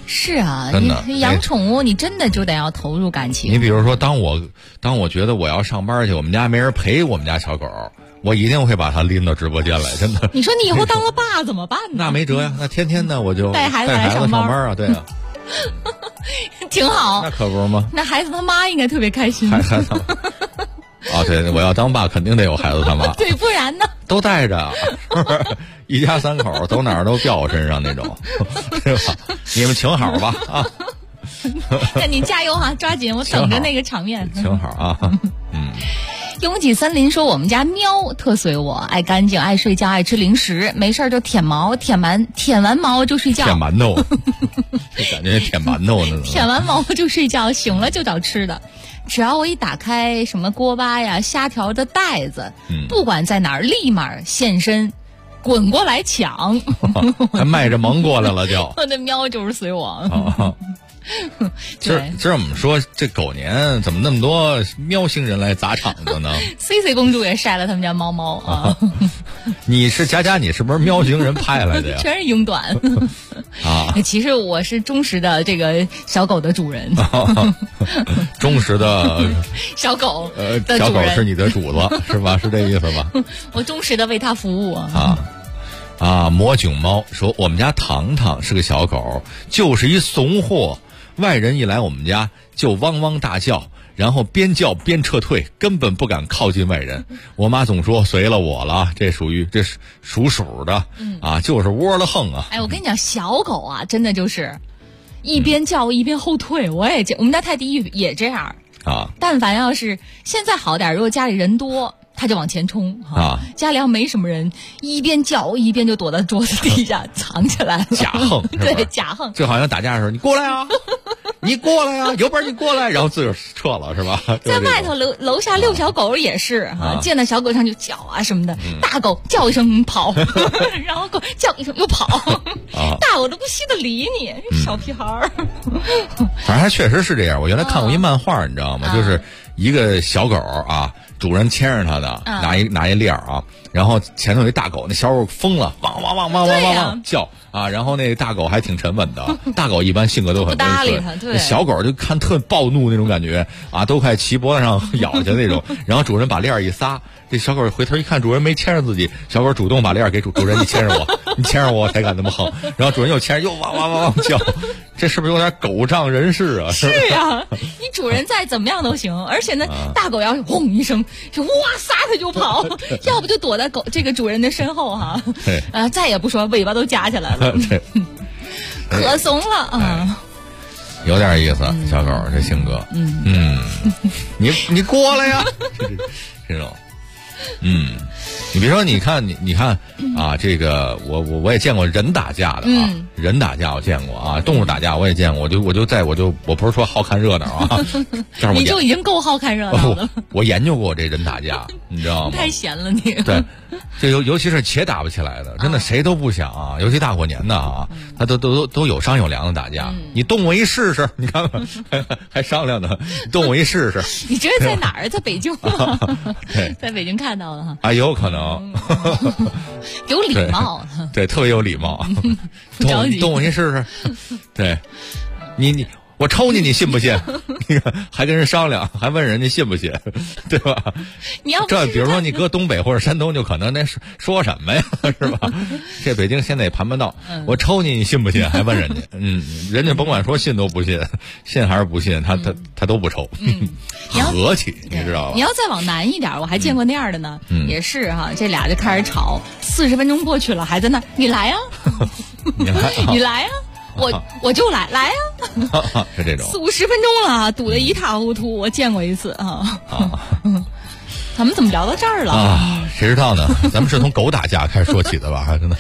F: 是啊，
E: 真的
F: 你养宠物，你真的就得要投入感情。
E: 你比如说，当我觉得我要上班去，我们家没人陪我们家小狗，我一定会把它拎到直播间来，真的。
F: 你说你以后当了爸怎么办呢？
E: 那没辙呀，那天天的我就
F: 带孩子
E: 来上
F: 班
E: 啊，对啊。
F: 挺好。
E: 那可不是吗？
F: 那孩子他妈应该特别开心。
E: 孩子对，我要当爸肯定得有孩子他妈。
F: 对，不然呢？
E: 都带着，一家三口走哪儿都掉我身上那种，是吧？你们请好吧啊！
F: 那你加油哈，抓紧，我等着那个场面。
E: 请好啊，
F: 拥挤森林说我们家喵特随我，爱干净，爱睡觉，爱吃零食，没事就舔毛，舔完毛就睡觉。
E: 舔馒头，就感觉舔馒头呢。
F: 舔完毛就睡觉，醒了就找吃的。只要我一打开什么锅巴呀、虾条的袋子，不管在哪儿，立马现身，滚过来抢。
E: 还迈着萌过来了就。
F: 我的喵就是随我。
E: 这我们说这狗年怎么那么多喵星人来砸场子呢
F: ？CC 公主也晒了他们家猫猫啊。
E: 你是佳，你是不是喵星人派来的呀？
F: 全是英短
E: 啊。
F: 其实我是忠实的这个小狗的主人。
E: 忠实的
F: 小狗的主人。
E: 小狗是你的主子是吧？是这意思吧？
F: 我忠实的为它服务啊。
E: 魔囧猫说我们家糖糖是个小狗，就是一怂货。外人一来我们家就汪汪大叫，然后边叫边撤退，根本不敢靠近外人。我妈总说随了我了，这属的就是窝了横啊。
F: 哎，我跟你讲，小狗啊，真的就是一边叫一边后退。我们家泰迪也这样
E: 啊。但
F: 凡要是现在好点，如果家里人多，他就往前冲啊。家里要没什么人，一边叫一边就躲到桌子底下藏起来了。
E: 假横，
F: 对，假横，
E: 就好像打架的时候，你过来啊。你过来呀，有本事你过来，然后自个儿撤了是吧？
F: 在外头楼下遛小狗也是见到小狗上就叫啊什么的，大狗叫一声跑，然后狗叫一声又跑，大狗都不稀得理你，小屁孩儿。
E: 反正还确实是这样。我原来看过一漫画，你知道吗？就是一个小狗啊，主人牵着它的，拿一链啊，然后前头有一大狗，那小狗疯了，汪叫。然后那大狗还挺沉稳的，大狗一般性格都很温顺，
F: 对，
E: 小狗就看特暴怒那种感觉都快骑脖子上咬去那种。然后主人把链一撒，这小狗回头一看主人没牵着自己，小狗主动把链给主人，你牵着我才敢那么横。然后主人又牵着又汪叫，这是不是有点狗仗人势啊？
F: 是呀，你主人再怎么样都行，而且呢，大狗要是轰一声，就哇撒它就跑，要不就躲在这个主人的身后哈。再也不说尾巴都夹起来了。可怂了啊！
E: 有点意思，小狗这性格，你过来呀，这种，你别说，你看这个我也见过人打架的啊，人打架我见过啊，动物打架我也见过，我不是说好看热闹啊，但是
F: 你就已经够好看热闹的了。
E: 我研究过这人打架，你知道吗？
F: 太闲了你。
E: 对，这尤其是且打不起来的，真的谁都不想啊，尤其大过年的啊，他都有商有量的打架。你动我一试试，你看看还商量呢，你动我一试试。
F: 你这是在哪儿？在北京吗？在北京看到的哈。
E: 有可能。
F: 有礼貌。
E: 对，特别有礼貌。动我一试试。对，你。我抽你信不信？你看还跟人商量，还问人家信不信，对吧？
F: 你要
E: 这比如说你搁东北或者山东，就可能那说什么呀，是吧？这北京现在也盘不到，我抽你信不信？还问人家，人家甭管说信都不信，信还是不信，他都不抽，和气，你知道吧？
F: 你要再往南一点，我还见过那样的呢，也是哈，这俩就开始吵，40分钟过去了，还在那，你来呀，你来呀。我就来呀，
E: 是这种
F: 40-50分钟了，堵得一塌糊涂。我见过一次啊。咱们怎么聊到这儿了
E: 啊？谁知道呢？咱们是从狗打架开始说起的吧？真的。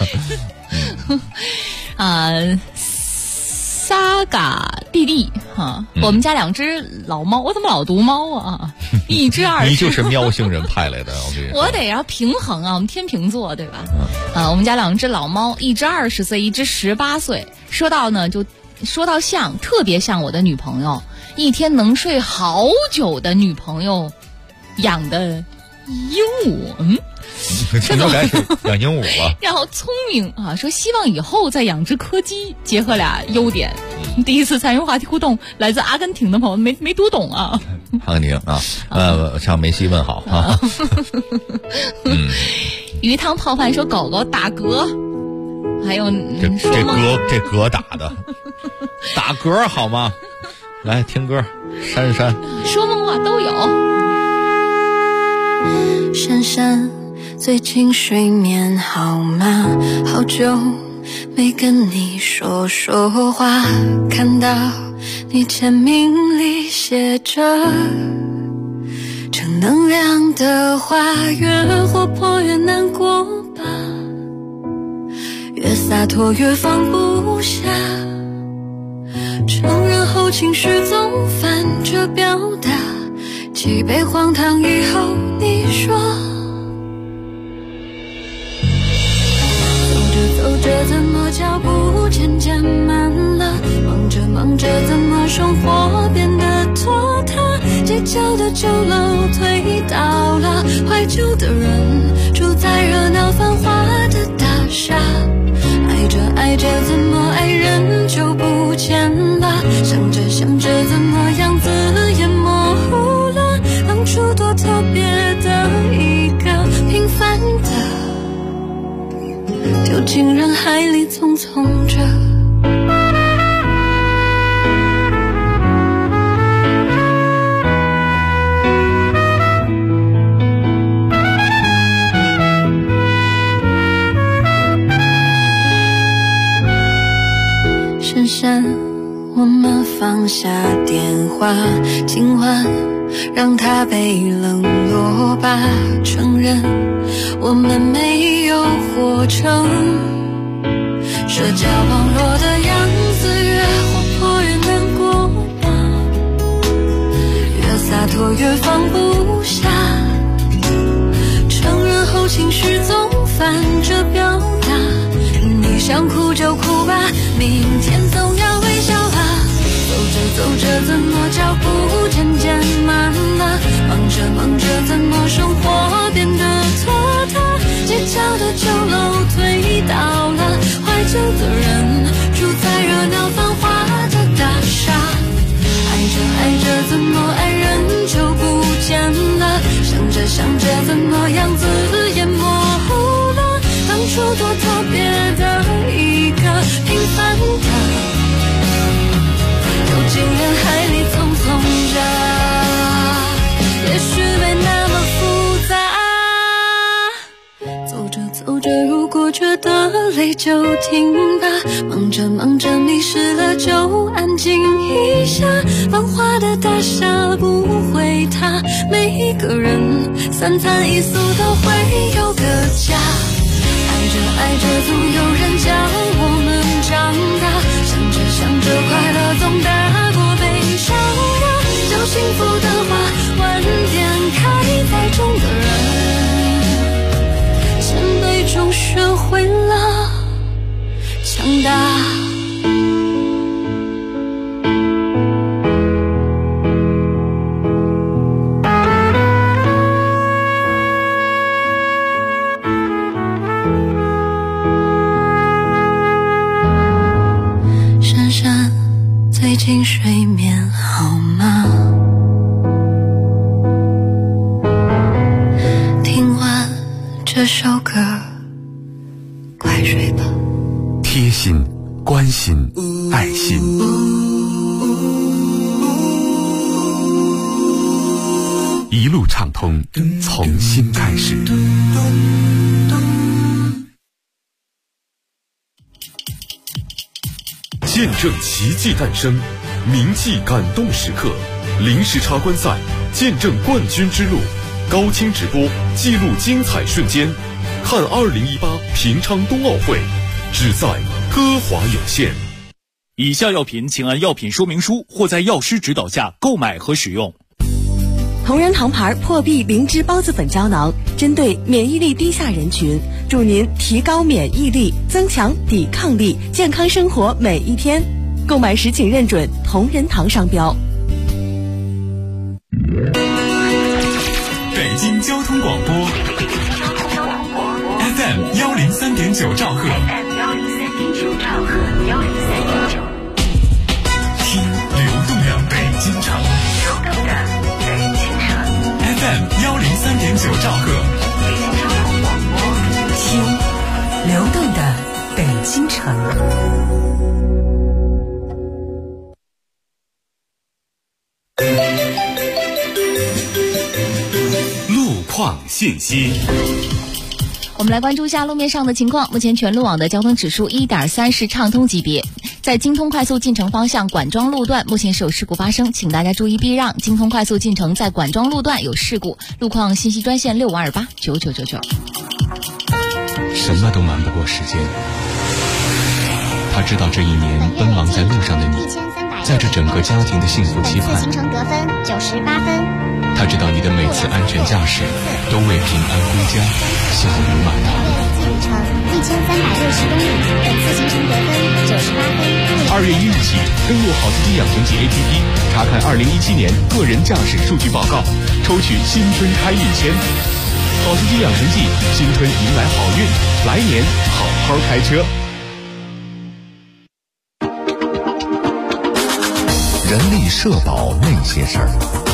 F: 萨嘎弟弟哈，我们家2只老猫，我怎么老读猫啊？1只2只，
E: 你就是喵星人派来的，
F: 我得要平衡啊，我们天秤座对吧？我们家2只老猫，1只20岁，1只18岁。说到像，特别像我的女朋友，一天能睡好久的女朋友养的鹦鹉，
E: 这都该是养鹦鹉了。
F: 然后聪明啊，说希望以后再养只柯基，结合俩优点。 第一次参与话题互动，来自阿根廷的朋友没读懂啊。
E: 阿根廷啊，向梅西问好啊。
F: 鱼汤泡饭说狗狗打嗝，还有
E: 这嗝打的，打嗝好吗？来听歌，珊珊
F: 说梦话都有。
N: 珊珊，最近睡眠好吗？好久没跟你说话，看到你签名里写着正能量的话，越活泼越难过吧，越洒脱越放不下，承认后情绪总反着表达，几杯荒唐以后你说走着怎么脚步渐渐慢了，忙着怎么生活变得拖沓，街角的酒楼推倒了，怀旧的人住在热闹繁华的大厦，爱着怎么爱人就不见了，想着怎么样子也模糊了，当初多特别的一个平凡的，丢进人海里匆匆着。珊珊，我们放下电话，今晚让它被冷落吧，承认我们没有活成社交网络的样子，越活泼越难过吧，越洒脱越放不下，承认后情绪总反着表达，你想哭就哭吧，明天总要微笑吧，走着怎么脚步渐渐慢了，忙着怎么生活变得拖沓，街角的酒楼推倒了，怀旧的人住在热闹繁华的大厦，爱着怎么爱人就不见了，想着怎么样子也模糊了，当初多特别的一个平凡的，丢进人海里匆匆着，也许没那么复杂，走着如果觉得累就停吧，忙着迷失了就安静一下，繁华的大厦不会塌，每一个人三餐一宿都会有个家，爱着总有人教我们长大，想着快乐总大过悲伤啊，叫幸福的话晚点开，在中的人千杯中学会了强大。最近睡眠好吗？听完这首歌，快睡吧。
A: 贴心、关心、爱心。一路畅通，从新开始。见证奇迹诞生，铭记感动时刻，临时插观赛，见证冠军之路，高清直播记录精彩瞬间，看2018平昌冬奥会，只在歌华有线。
L: 以下药品请按药品说明书或在药师指导下购买和使用。
O: 同仁堂牌破壁灵芝孢子粉胶囊，针对免疫力低下人群，助您提高免疫力，增强抵抗力，健康生活每一天。购买时请认准同仁堂商标。
A: 北京交通广播 FM 103.9兆赫。
B: 创信息。
F: 我们来关注一下路面上的情况。目前全路网的交通指数 1.3 是畅通级别。在京通快速进城方向管庄路段目前是有事故发生，请大家注意避让。京通快速进城在管庄路段有事故，路况信息专线65289999。
I: 什么都瞒不过时间，他知道这一年奔忙在路上的你，在这整个家庭的幸福期盼。
P: 行程得分98分。
I: 他知道你的每次安全驾驶都为平安归家效于满堂。
P: 里程1360公里，本次行程得分98分。
H: 2月1日起，登录好司机养成记 APP， 查看2017年个人驾驶数据报告，抽取新春开运签。好司机养成记，新春迎来好运，来年好好开车。
D: 人力社保那些事儿。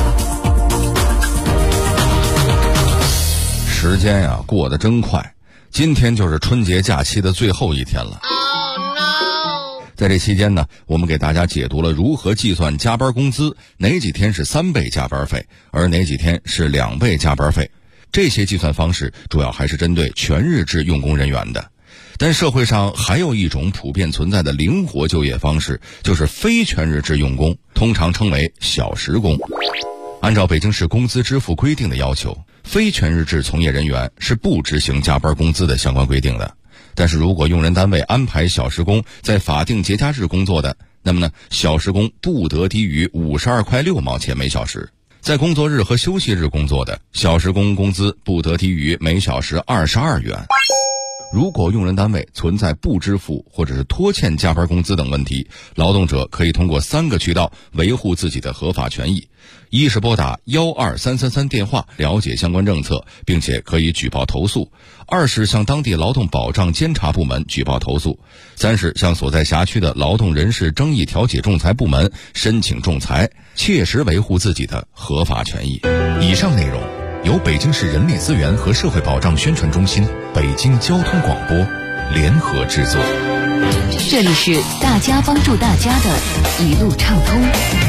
E: 时间呀，过得真快，今天就是春节假期的最后一天了。在这期间呢，我们给大家解读了如何计算加班工资，哪几天是3倍加班费，而哪几天是2倍加班费。这些计算方式主要还是针对全日制用工人员的。但社会上还有一种普遍存在的灵活就业方式，就是非全日制用工，通常称为小时工。按照北京市工资支付规定的要求，非全日制从业人员是不执行加班工资的相关规定的。但是如果用人单位安排小时工在法定节假日工作的，那么呢，小时工不得低于52块6毛钱每小时。在工作日和休息日工作的，小时工工资不得低于每小时22元。如果用人单位存在不支付或者是拖欠加班工资等问题，劳动者可以通过3个渠道维护自己的合法权益。一是拨打12333电话了解相关政策，并且可以举报投诉；二是向当地劳动保障监察部门举报投诉；三是向所在辖区的劳动人事争议调解仲裁部门申请仲裁，切实维护自己的合法权益。
D: 以上内容由北京市人力资源和社会保障宣传中心、北京交通广播联合制作。
C: 这里是大家帮助大家的一路畅通。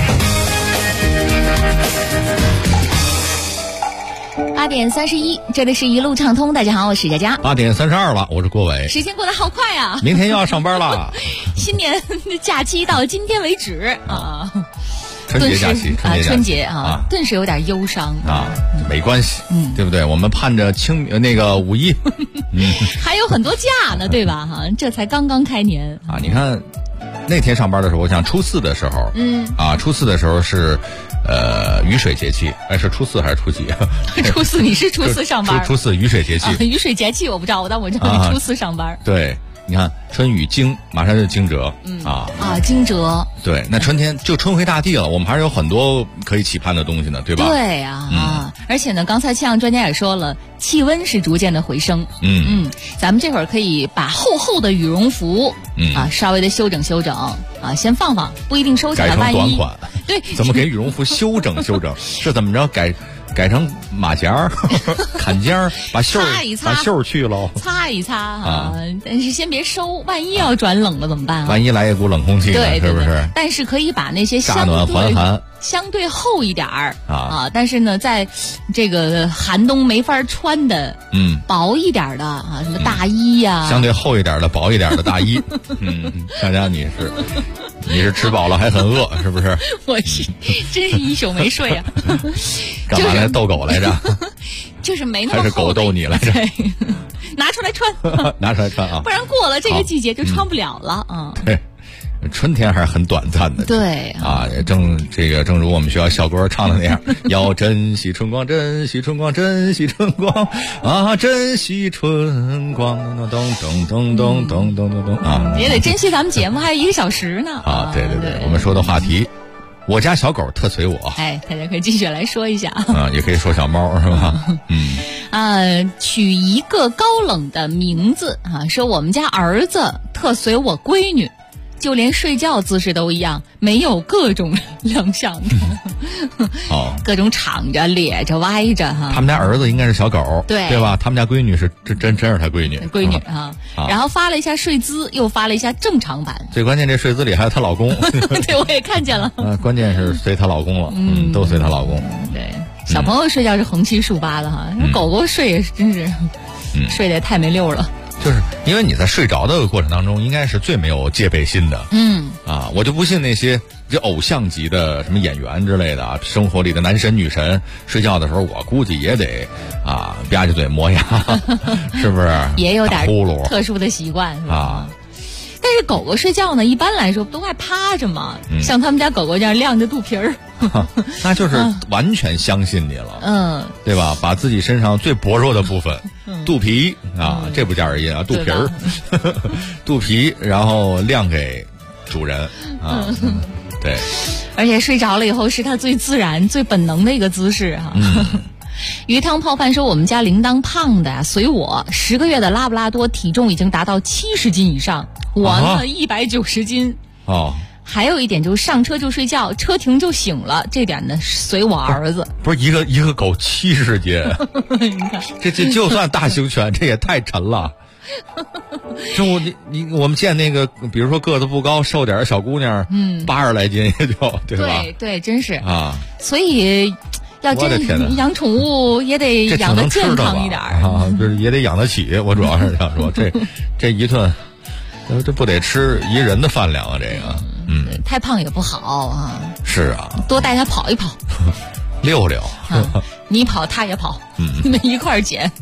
F: 8点31，这里是一路畅通。大家好，我是佳佳。
E: 8点32了，我是郭伟。
F: 时间过得好快啊！
E: 明天又要上班了。
F: 新年假期到今天为止啊。
E: 春节假期，
F: 春节啊，顿时有点忧伤
E: 啊。没关系，对不对？我们盼着那个5一，
F: 还有很多假呢，对吧？哈，这才刚刚开年
E: 啊。你看那天上班的时候，我想初4的时候，初4的时候是雨水节气，是初4还是初几？
F: 初4，你是初4上班？
E: 初4雨水节气，
F: 雨水节气我不知道，但我知道你初4上班。
E: 对。你看春雨惊，马上就惊蛰，
F: 惊蛰。
E: 对，那春天就春回大地了，我们还是有很多可以期盼的东西呢，对吧？
F: 对啊，而且呢，刚才气象专家也说了，气温是逐渐的回升。咱们这会儿可以把厚厚的羽绒服稍微的修整修整啊，先放放，不一定收起来，
E: 改成短款。
F: 对，
E: 怎么给羽绒服修整修整？是怎么着改成马甲儿、坎肩儿，把袖去喽，
F: 擦一擦啊！但是先别收，万一要转冷了怎么办啊？
E: 万一来一股冷空气呢，是不是？
F: 但是可以把那些
E: 乍暖还寒、
F: 相对厚一点儿但是呢，在这个寒冬没法穿的，薄一点的啊，什么大衣呀，
E: 相对厚一点的、薄一点的大衣。佳佳，你是吃饱了还很饿，是不是？
F: 我是真是一宿没睡啊！
E: 干嘛来逗狗来着？
F: 就是没那么厚。
E: 还是狗逗你来着？
F: 拿出来穿，
E: 拿出来穿啊！
F: 不然过了这个季节就穿不了了啊。
E: 对，春天还是很短暂的。
F: 对
E: 啊，正如我们学校校歌唱的那样，要珍惜春光，珍惜春光，珍惜春光啊，珍惜春光，咚咚咚咚咚咚咚咚啊！
F: 也得珍惜咱们节目，还有1个小时呢。
E: 啊，对，我们说的话题。我家小狗特随我，
F: 大家可以继续来说一下
E: 也可以说小猫是吧？
F: 取一个高冷的名字说我们家儿子特随我闺女，就连睡觉姿势都一样，没有各种亮相的各种敞着、咧着、歪着哈。
E: 他们家儿子应该是小狗，对吧？他们家闺女是真是他闺女
F: 然后发了一下睡姿，又发了一下正常版。
E: 最关键这睡姿里还有她老公，
F: 对，我也看见了。
E: 关键是随她老公了，都随她老公。
F: 对， 小朋友睡觉是横七竖八的哈，狗狗睡也是真是，睡得也太没溜了。
E: 就是因为你在睡着的过程当中，应该是最没有戒备心的。我就不信那些这偶像级的什么演员之类的啊，生活里的男神女神睡觉的时候，我估计也得吧唧嘴磨牙，是不是？
F: 也有点
E: 呼噜
F: 特殊的习惯是吧？但是狗狗睡觉呢，一般来说不都爱趴着吗？像他们家狗狗这样亮着肚皮儿，
E: 那就是完全相信你了，对吧？把自己身上最薄弱的部分，肚皮啊，这不加人啊，肚皮儿，肚皮，然后亮给主人啊，对。
F: 而且睡着了以后，是它最自然、最本能的一个姿势哈。鱼汤泡饭说，我们家铃铛胖的随我10个月的拉布拉多体重已经达到70斤以上，我呢190斤。还有一点就是上车就睡觉，车停就醒了，这点呢随我儿子。
E: 不是一个狗70斤，这就算大型犬，这也太沉了。我们见那个，比如说个子不高、瘦点的小姑娘，80来斤也就对吧？
F: 对，真是啊。所以要真养宠物，也得养得健康一点
E: 啊，就是也得养得起。我主要是想说，这一顿，这不得吃一人的饭量啊？这个，
F: 太胖也不好啊。
E: 是啊，
F: 多带它跑一跑，
E: 溜溜。
F: 你跑，它也跑，你们一块儿减。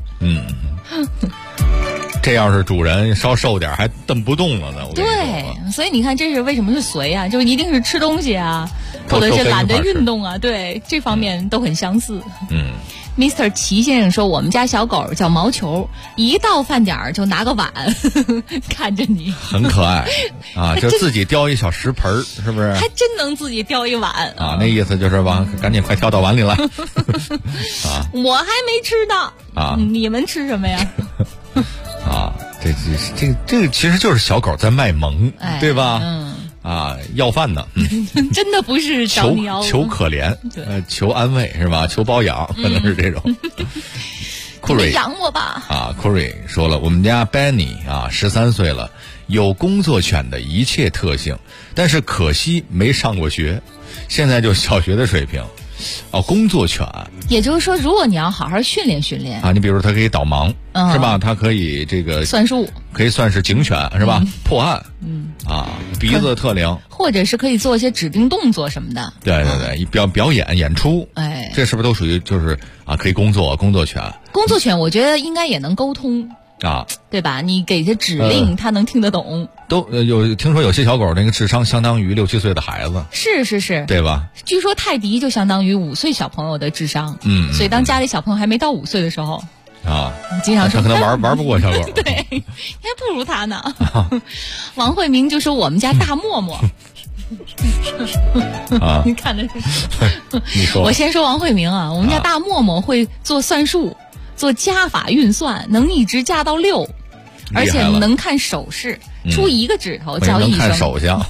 E: 这要是主人稍瘦点，还蹬不动了呢。
F: 对，所以你看，这是为什么是随啊？就一定是吃东西啊，或者是懒得运动啊，对，这方面都很相似。Mr. 齐先生说，我们家小狗叫毛球，一到饭点儿就拿个碗看着你，
E: 很可爱啊，就自己叼一小食盆儿，是不是？
F: 还真能自己叼一碗
E: 啊！那意思就是赶紧快跳到碗里来啊！
F: 我还没吃呢
E: 啊！
F: 你们吃什么呀？
E: 啊，这个其实就是小狗在卖萌，对吧？要饭呢，
F: 真的不是找你要
E: 求可怜，求安慰是吧？求包养，可能是这种。库瑞
F: 养我吧
E: 啊！库瑞说了，我们家 Benny 13岁了，有工作犬的一切特性，但是可惜没上过学，现在就小学的水平。工作犬，
F: 也就是说，如果你要好好训练训练
E: 你比如它可以导盲，是吧？它可以这个
F: 算术，
E: 可以算是警犬，是吧？破案，鼻子特灵，
F: 或者是可以做一些指定动作什么的。
E: 对，表演演出，这是不是都属于就是可以工作犬？
F: 工作犬我觉得应该也能沟通。对吧？你给它指令，它能听得懂。
E: 都有听说有些小狗那个智商相当于6、7岁的孩子，
F: 是，
E: 对吧？
F: 据说泰迪就相当于5岁小朋友的智商。所以当家里小朋友还没到5岁的时候经常说
E: 他可能玩不过小狗，
F: 对，还不如他呢。王慧明就说我们家大默默。你看的是
E: 你说，
F: 我先说王慧明我们家大默默会做算术。做加法运算，能一直加到6，而且能看手势，出一个指头叫一声。
E: 看手相，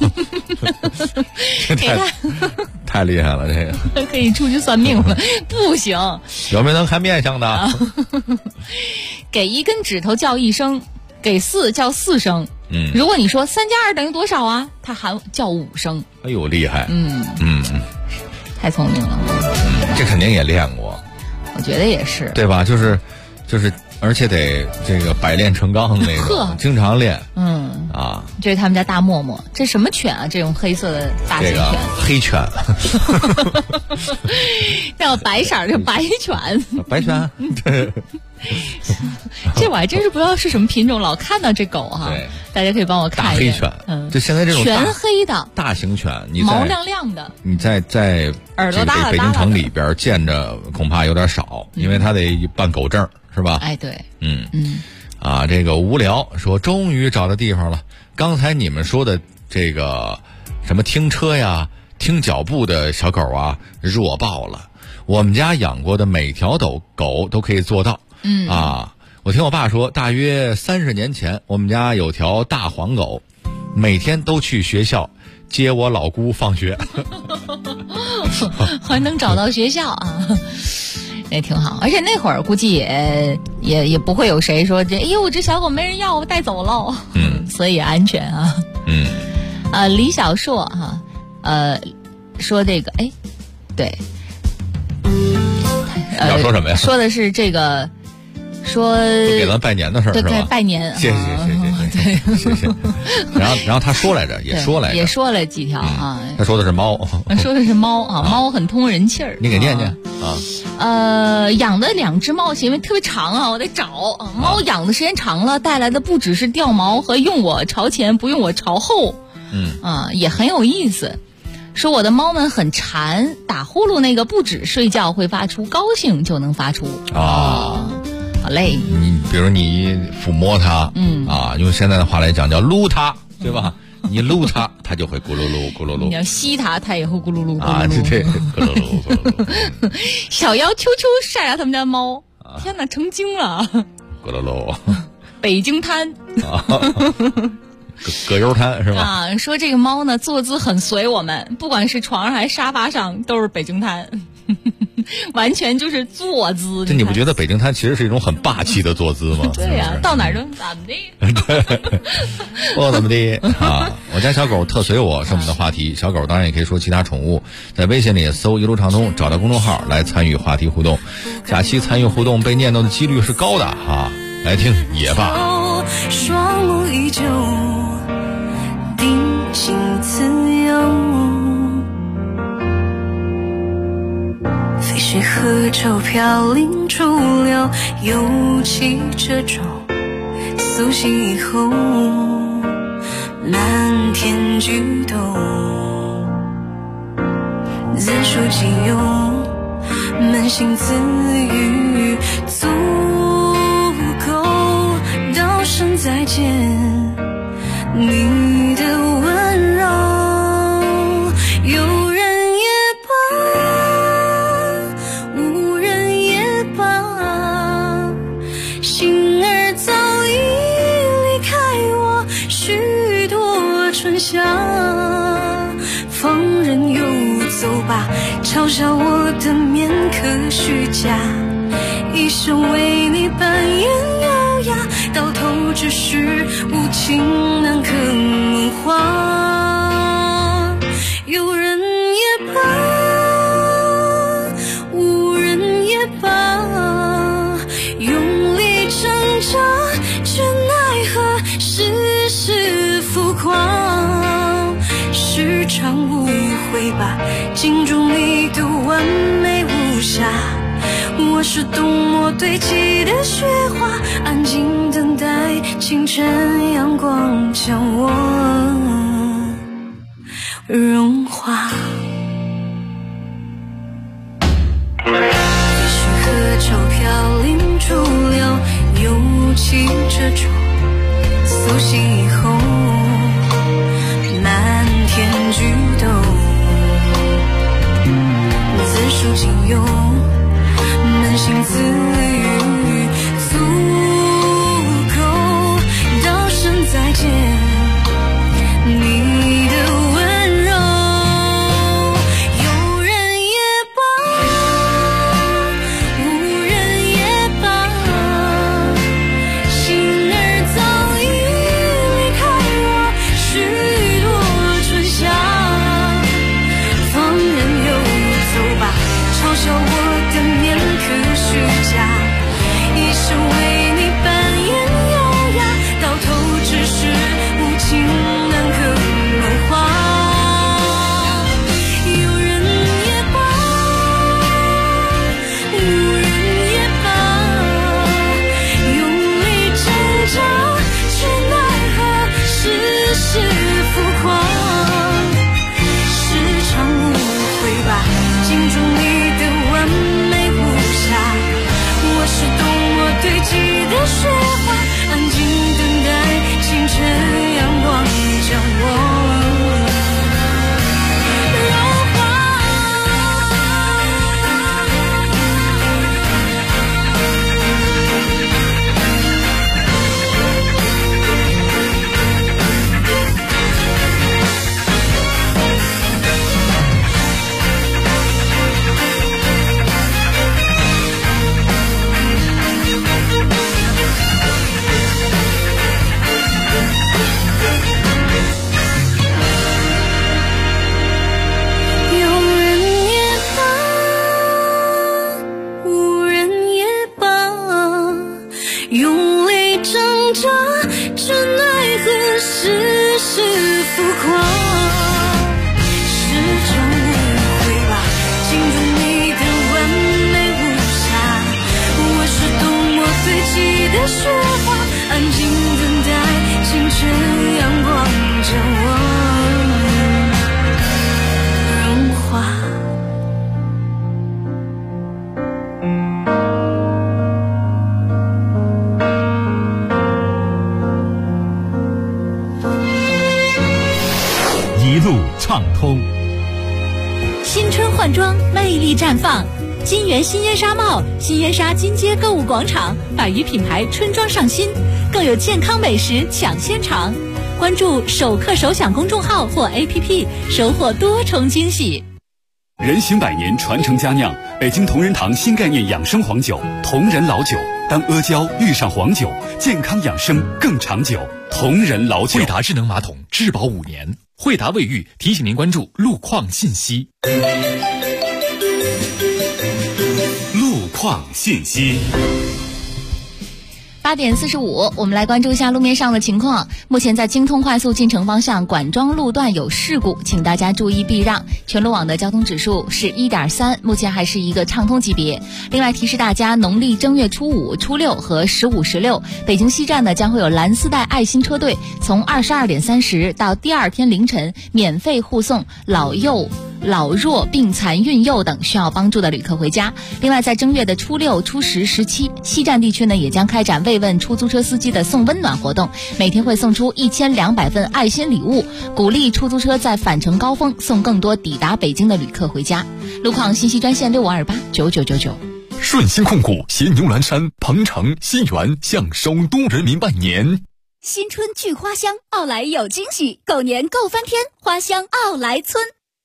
E: 太厉害了，这
F: 个可以出去算命了。不行，
E: 有没有能看面相的？
F: 给一根指头叫1声，给4叫4声。如果你说3加2等于多少啊？他还叫5声。
E: 哎呦，厉害！
F: 太聪明了。
E: 这肯定也练过。
F: 我觉得也是，
E: 对吧？就是，而且得这个百炼成钢那种，经常练。
F: 这是他们家大默默，这什么犬啊？这种黑色的大型犬，
E: 黑犬。
F: 叫白色的白犬，
E: 白犬。对。
F: 这我还真是不知道是什么品种，老看到这狗大家可以帮我看一下。
E: 大黑犬，就现在这种
F: 全黑的
E: 大型犬，
F: 毛亮亮的，
E: 你在
F: 耳朵大
E: 北京城里边见着恐怕有点少，因为它得办狗证，是吧？
F: 对，
E: 这个无聊说终于找到地方了。刚才你们说的这个什么听车呀、听脚步的小狗弱爆了。我们家养过的每条狗都可以做到。我听我爸说，大约30年前，我们家有条大黄狗，每天都去学校接我老姑放学。
F: 还能找到学校也挺好。而且那会儿估计也不会有谁说这这小狗没人要，我带走了。所以也安全李小硕说这个对。
E: 要说什么呀？
F: 说的是这个，说
E: 给咱拜年的事儿是吧？
F: 对，拜年。
E: 谢谢。然后他说来着，也说了几条啊。他说的是猫，
F: 说的是猫啊，猫很通人气儿。
E: 你给念念
F: 啊。养的2只猫，因为特别长啊，我得找。猫养的时间长了，带来的不只是掉毛和用我朝前不用我朝后，也很有意思。说我的猫们很馋，打呼噜那个不止睡觉会发出，高兴就能发出啊。好嘞，
E: 你比如你抚摸它，用现在的话来讲叫撸它，对吧？你撸它，它就会咕噜噜咕噜噜。
F: 你要吸它，它也会咕噜噜咕噜噜。
E: 啊，这咕噜噜咕噜噜。
F: 小妖秋秋晒了他们家猫，天哪，成精了。
E: 咕噜噜。
F: 北京滩。
E: 葛优瘫是吧？
F: 啊，说这个猫呢坐姿很随我们，不管是床上还是沙发上都是北京滩，完全就是坐姿。
E: 这你不觉得北京滩其实是一种很霸气的坐姿吗？
F: 对呀，到哪儿都怎么地，
E: 我怎么地啊？我家小狗特随我是我们的话题，小狗当然也可以说其他宠物，在微信里搜一路畅通，找到公众号来参与话题互动。假期参与互动被念叨的几率是高的啊！来听野霸。
N: 双目依旧。定情自由，飞絮河舟飘零逐流，尤其这种苏醒以后，漫天举动，字数仅用，扪心自语足够，道声再见。你的温柔，有人也罢，无人也罢，心儿早已离开我许多春夏，放任游走吧，嘲笑我的面可虚假，一生为你扮演优雅，到头只是无情难可梦话。有人也罢，无人也罢，用力挣扎，却奈何世事浮夸。时常误会吧，镜中你的完美无瑕，我是冬末堆积的雪花，安静等待清晨阳光将我融化。飞絮河舟飘零逐流，尤其这种苏醒以后，漫天举动，字数仅用，扪心自语足够，道声再见。你的温柔，有人也罢，无人也罢，心儿早已离开我许多春夏，放任游走吧，嘲笑我的面可虚假，一生为你扮演优雅，到头只是无情难可梦话。有人也罢，无人也罢，用力挣扎，却奈何世事浮夸。时常误会吧，镜中你的完美无瑕，我是冬末堆积的雪花，安静等待清晨阳光将我融化。
C: 换装，魅力绽放。金源新烟纱帽、新烟纱金街购物广场百余品牌春装上新，更有健康美食抢先尝。关注首客首享公众号或 APP， 收获多重惊喜。
B: 人行百年，传承佳酿，北京同仁堂新概念养生黄酒，同仁老酒。当阿胶遇上黄酒，健康养生更长久。同仁老酒。
Q: 惠达智能马桶质保5年。惠达卫浴提醒您关注路况信息。
B: 路况信息。
F: 8点45，我们来关注一下路面上的情况。目前在京通快速进城方向管庄路段有事故，请大家注意避让。全路网的交通指数是 1.3， 目前还是一个畅通级别。另外提示大家，农历正月初5、初6和15、16，北京西站呢将会有蓝丝带爱心车队从22点30到第2天凌晨免费护送老弱、病残、孕幼等需要帮助的旅客回家。另外在正月的初6、初10、17，西站地区呢也将开展慰问出租车司机的送温暖活动，每天会送出1200份爱心礼物，鼓励出租车在返程高峰送更多抵达北京的旅客回家。路况信息专线6528999999。
A: 顺鑫控股携牛栏山、鹏城、西园向首都人民拜年。
J: 新春聚花香，奥莱有惊喜，狗年购翻天，花香奥莱村。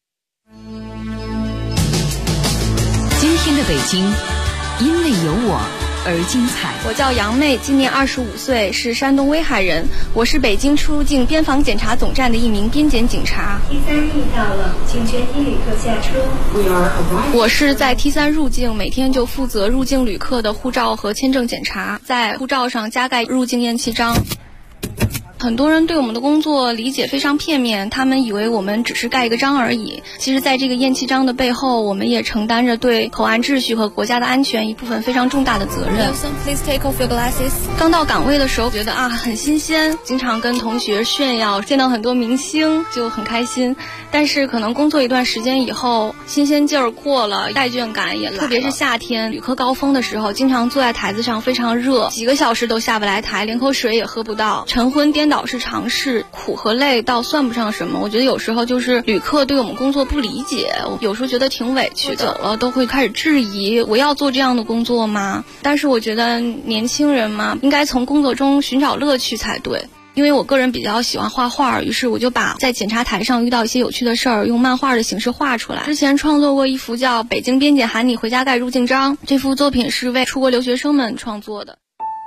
C: 今天的北京，因为有我而精彩。
R: 我叫杨妹，今年25岁，是山东威海人。我是北京出入境边防检查总站的一名边检警察。
S: T3入到了，请全体旅客下车。
R: 我是在 T3 入境，每天就负责入境旅客的护照和签证检查，在护照上加盖入境验气章。很多人对我们的工作理解非常片面，他们以为我们只是盖一个章而已。其实在这个验气章的背后，我们也承担着对口岸秩序和国家的安全一部分非常重大的责任。刚到岗位的时候觉得很新鲜，经常跟同学炫耀，见到很多明星就很开心。但是可能工作一段时间以后，新鲜劲儿过了，怠倦感也来了。特别是夏天旅客高峰的时候，经常坐在台子上非常热，几个小时都下不来台，连口水也喝不到，晨昏颠倒是常事，苦和累倒算不上什么。我觉得有时候就是旅客对我们工作不理解，我有时候觉得挺委屈的，久了都会开始质疑我要做这样的工作吗？但是我觉得年轻人嘛，应该从工作中寻找乐趣才对。因为我个人比较喜欢画画，于是我就把在检查台上遇到一些有趣的事儿用漫画的形式画出来。之前创作过一幅叫《北京边检喊你回家盖入境章》，这幅作品是为出国留学生们创作的。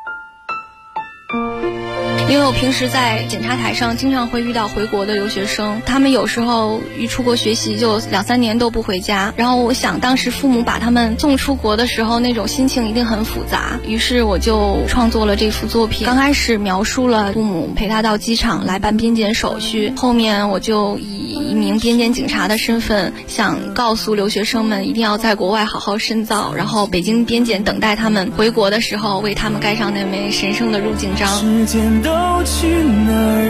R: 因为我平时在检查台上经常会遇到回国的留学生，他们有时候一出国学习就2、3年都不回家，然后我想当时父母把他们送出国的时候那种心情一定很复杂，于是我就创作了这幅作品。刚开始描述了父母陪他到机场来办边检手续，后面我就以一名边检警察的身份想告诉留学生们一定要在国外好好深造，然后北京边检等待他们回国的时候为他们盖上那枚神圣的入境章。
K: 都去哪儿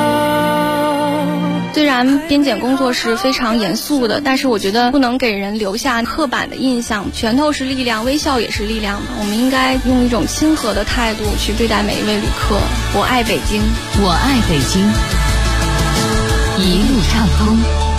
K: 了？
R: 虽然边检工作是非常严肃的，但是我觉得不能给人留下刻板的印象。拳头是力量，微笑也是力量，我们应该用一种亲和的态度去对待每一位旅客。我爱北京，
C: 我爱北京，一路畅通。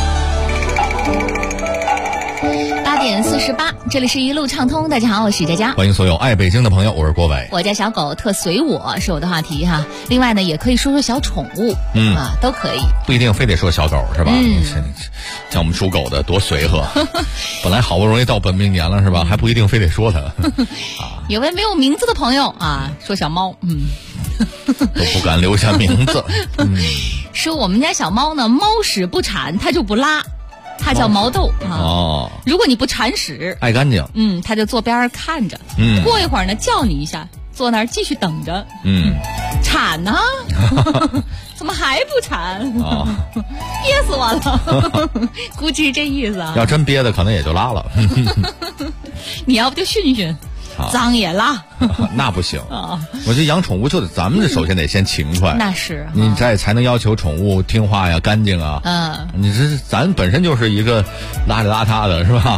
F: 8点48，这里是一路畅通。大家好，我是佳佳，
E: 欢迎所有爱北京的朋友，我是郭伟。
F: 我家小狗特随我是我的话题哈。另外呢，也可以说说小宠物，都可以，
E: 不一定非得说小狗是吧？像我们属狗的多随和，本来好不容易到本命年了是吧？还不一定非得说它。
F: 有位没有名字的朋友说小猫，
E: 都不敢留下名字。
F: 说我们家小猫呢，猫屎不铲它就不拉。它叫毛豆如果你不铲屎，
E: 爱干净，
F: 它就坐边上看着，过一会儿呢叫你一下，坐那儿继续等着，铲呢，怎么还不铲？憋死我了，估计是这意思啊。
E: 要真憋的，可能也就拉了。
F: 你要不就训训。脏也拉，
E: 那不行我觉得养宠物就得咱们首先得先勤快，
F: 那是
E: 你才能要求宠物听话呀、干净啊。你这咱本身就是一个邋里邋遢的，是吧？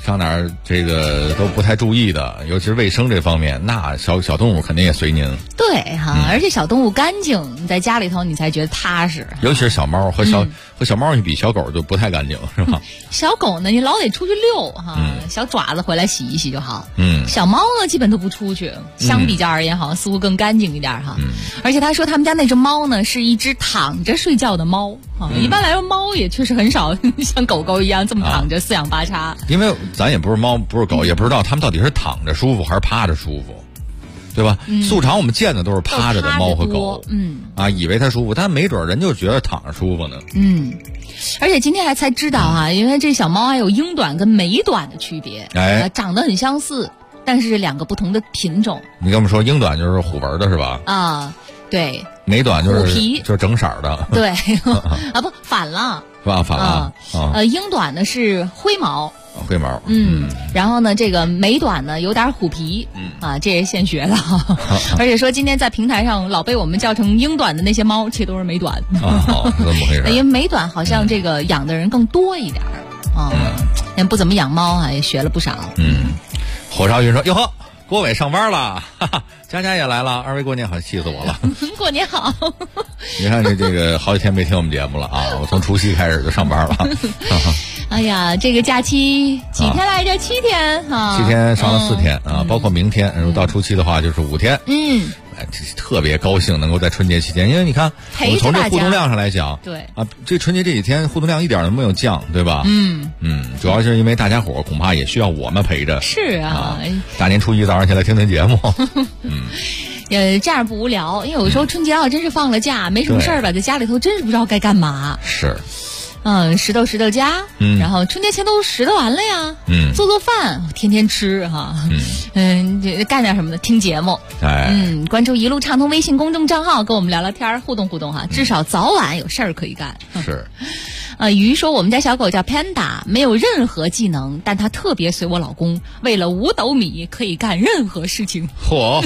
E: 上哪儿这个都不太注意的，尤其是卫生这方面，那小动物肯定也随您。
F: 对哈，而且小动物干净，你在家里头你才觉得踏实。
E: 尤其是小猫和小猫比小狗就不太干净，是吧？
F: 小狗呢，你老得出去遛哈，小爪子回来洗一洗就好。小猫呢，基本都不出去，相比较而言，好像似乎更干净一点哈。而且他说他们家那只猫呢，是一只躺着睡觉的猫啊。一般来说，猫也确实很少像狗狗一样这么躺着四仰八叉。
E: 因为咱也不是猫，不是狗，也不知道他们到底是躺着舒服还是趴着舒服。对吧？素常我们见的都是趴着的猫和狗，以为它舒服，但没准人就觉得躺着舒服呢。
F: 而且今天才知道啊，因为这小猫还有英短跟美短的区别，长得很相似，但是两个不同的品种。
E: 你跟我们说，英短就是虎纹的是吧？
F: 啊，对。
E: 美短就是
F: 虎皮，
E: 就是整色的。
F: 对，不反了，
E: 是吧？反了。
F: 英短呢是灰毛。
E: 灰毛，
F: 然后呢，这个美短呢有点虎皮，这也是现学的，而且说今天在平台上老被我们叫成英短的那些猫，其实都是美短。
E: 怎么回事？
F: 因为美短好像这个养的人更多一点人不怎么养猫也学了不少。
E: 火烧云说：“哟呵，郭伟上班了，哈哈，佳佳也来了，二位过年好，气死我了。
F: 过年好。
E: 你看这个好几天没听我们节目了啊，我从除夕开始就上班了。
F: 哎呀，这个假期几天来着？7天
E: 啊，7天上了4天啊，包括明天，如果到初七的话就是5天。特别高兴能够在春节期间，因为你看，我们从这互动量上来讲，
F: 对
E: 啊，这春节这几天互动量一点都没有降，对吧？主要是因为大家伙恐怕也需要我们陪着。
F: 是啊，
E: 大年初一早上起来听听节目。
F: 这样不无聊，因为有时候春节要真是放了假，没什么事儿吧，在家里头真是不知道该干嘛。
E: 是。
F: 拾掇家，然后春节前都拾掇完了呀，做做饭，天天吃哈，干点什么的，听节目，关注一路畅通微信公众账号，跟我们聊聊天，互动互动哈，至少早晚有事儿可以干。
E: 是。
F: 鱼说我们家小狗叫 Panda， 没有任何技能，但它特别随我老公，为了5斗米可以干任何事情。
E: 嚯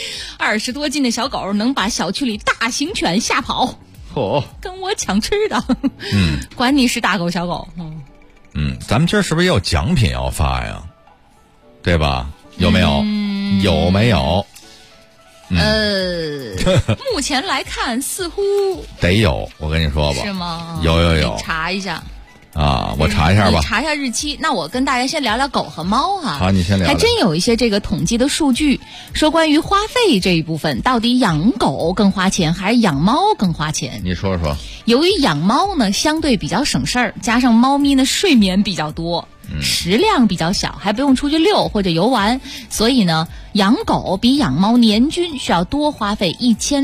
F: ，20多斤的小狗能把小区里大型犬吓跑。跟我抢吃的，管你是大狗小狗。
E: 咱们今儿是不是也有奖品要发呀？对吧？有没有？有没有？
F: 目前来看似乎
E: 得有，我跟你说吧。
F: 是吗？
E: 有。
F: 查一下。
E: 我查一下吧。
F: 你查一下日期。那我跟大家先聊聊狗和猫哈。
E: 好，你先聊。
F: 还真有一些这个统计的数据，说关于花费这一部分，到底养狗更花钱还是养猫更花钱？
E: 你说说。
F: 由于养猫呢相对比较省事儿，加上猫咪呢睡眠比较多，食量比较小，还不用出去遛或者游玩，所以呢养狗比养猫年均需要多花费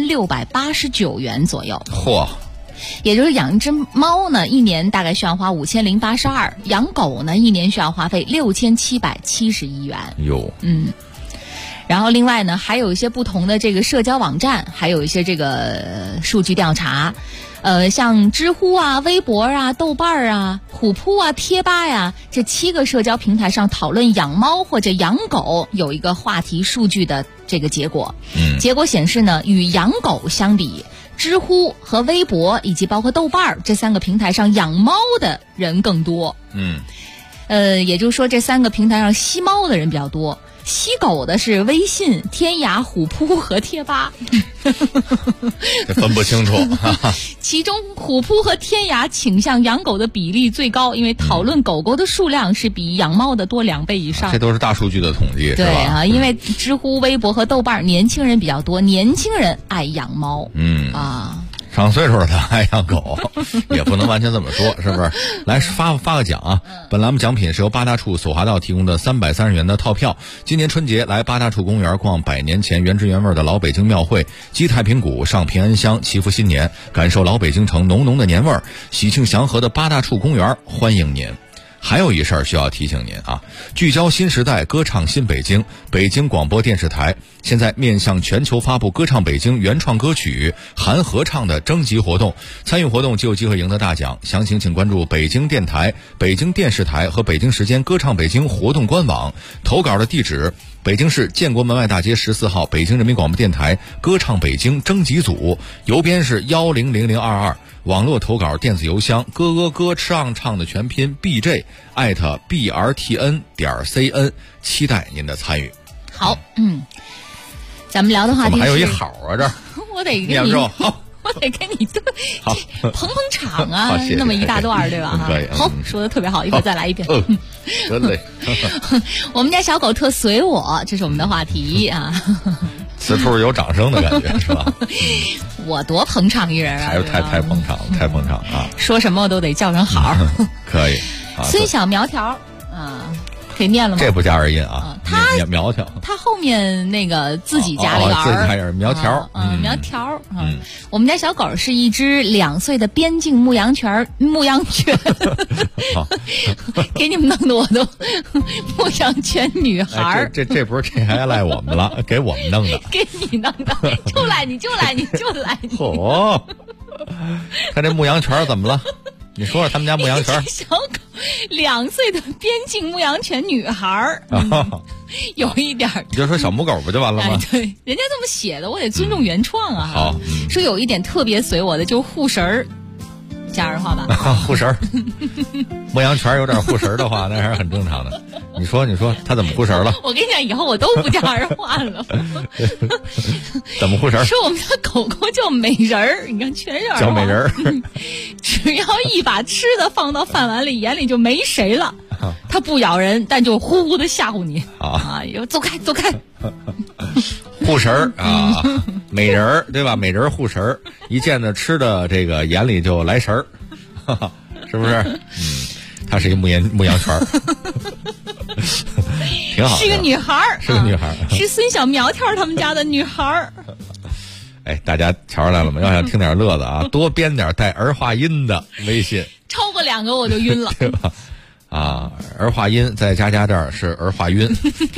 F: 1689元左右。
E: 嚯！
F: 也就是养一只猫呢，一年大概需要花5082，养狗呢，一年需要花费6771元。
E: 哟，
F: 然后另外呢，还有一些不同的这个社交网站，还有一些这个数据调查，像知乎啊、微博啊、豆瓣啊、虎扑啊、贴吧呀，这7个社交平台上讨论养猫或者养狗有一个话题数据的这个结果。结果显示呢，与养狗相比，知乎和微博以及包括豆瓣这3个平台上养猫的人更多。也就是说这3个平台上吸猫的人比较多，吸狗的是微信、天涯、虎扑和贴吧。
E: 这分不清楚。
F: 其中虎扑和天涯倾向养狗的比例最高，因为讨论狗狗的数量是比养猫的多2倍以上。
E: 这都是大数据的统计，
F: 对啊，因为知乎、微博和豆瓣年轻人比较多，年轻人爱养猫。
E: 上岁数的爱养狗，也不能完全这么说，是不是？来发个奖啊！本栏目奖品是由八大处索华道提供的330元的套票。今年春节来八大处公园逛100年前原汁原味的老北京庙会，击太平鼓，上平安香，祈福新年，感受老北京城浓浓的年味儿。喜庆祥和的八大处公园欢迎您。还有一事儿需要提醒您啊，聚焦新时代，歌唱新北京，北京广播电视台现在面向全球发布歌唱北京原创歌曲含合唱的征集活动，参与活动就有机会赢得大奖。详情请关注北京电台、北京电视台和北京时间歌唱北京活动官网，投稿的地址北京市建国门外大街14号北京人民广播电台歌唱北京征集组，邮编是100022，网络投稿电子邮箱歌唱的全拼 bj@brtn.cn， 期待您的参与。
F: 好，咱们聊的话题
E: 怎么还有一好啊？这儿
F: 我得跟你
E: 好。
F: 我得跟你捧场啊，
E: 谢谢
F: 那么一大段对吧？
E: 可以，
F: 好，说的特别好，一会儿再来一遍。
E: 得嘞。
F: 我们家小狗特随我，这是我们的话题啊。
E: 此处有掌声的感觉是吧？
F: 我多捧场一人啊！
E: 太捧场了，太捧场啊！
F: 说什么我都得叫上好。
E: 可以。
F: 孙小苗条啊。可以念了吗？
E: 这不加儿音啊，苗条。
F: 他后面那个自己加了一个儿，
E: 自己加儿苗条。
F: 苗条。我们家小狗是一只2岁的边境牧羊犬，给你们弄得我都牧羊犬女孩。
E: 这不是这还赖我们了，给我们弄的，
F: 给你弄的，就来你。
E: 嚯！看这牧羊犬怎么了？你说说他们家牧羊犬。
F: 小狗2岁的边境牧羊犬女孩有一点
E: 你就说小母狗不就完了吗？
F: 对，人家这么写的，我得尊重原创啊。
E: 好，
F: 说有一点特别随我的，就是护食儿，加儿化吧。
E: 护食儿，牧羊犬有点护食儿的话，那还是很正常的。你说他怎么护食儿了？
F: 我跟你讲，以后我都不加儿化了。
E: 怎么护食儿？
F: 说我们家狗狗叫美人儿，你看全是儿化。
E: 叫美人儿，
F: 只要一把吃的放到饭碗里，眼里就没谁了。它不咬人，但就呼呼的吓唬你啊！走开。
E: 护食儿啊，美人儿对吧？美人儿护食儿，一见着吃的这个眼里就来神儿，是不是？她是一牧羊犬。挺好，
F: 是个女孩儿，
E: 是
F: 孙小苗条他们家的女孩儿。
E: 哎，大家瞧出来了吗？要想听点乐子啊，多编点带儿化音的微信，
F: 超过2个我就晕了，
E: 对吧？啊，儿化音在佳这儿是儿化晕，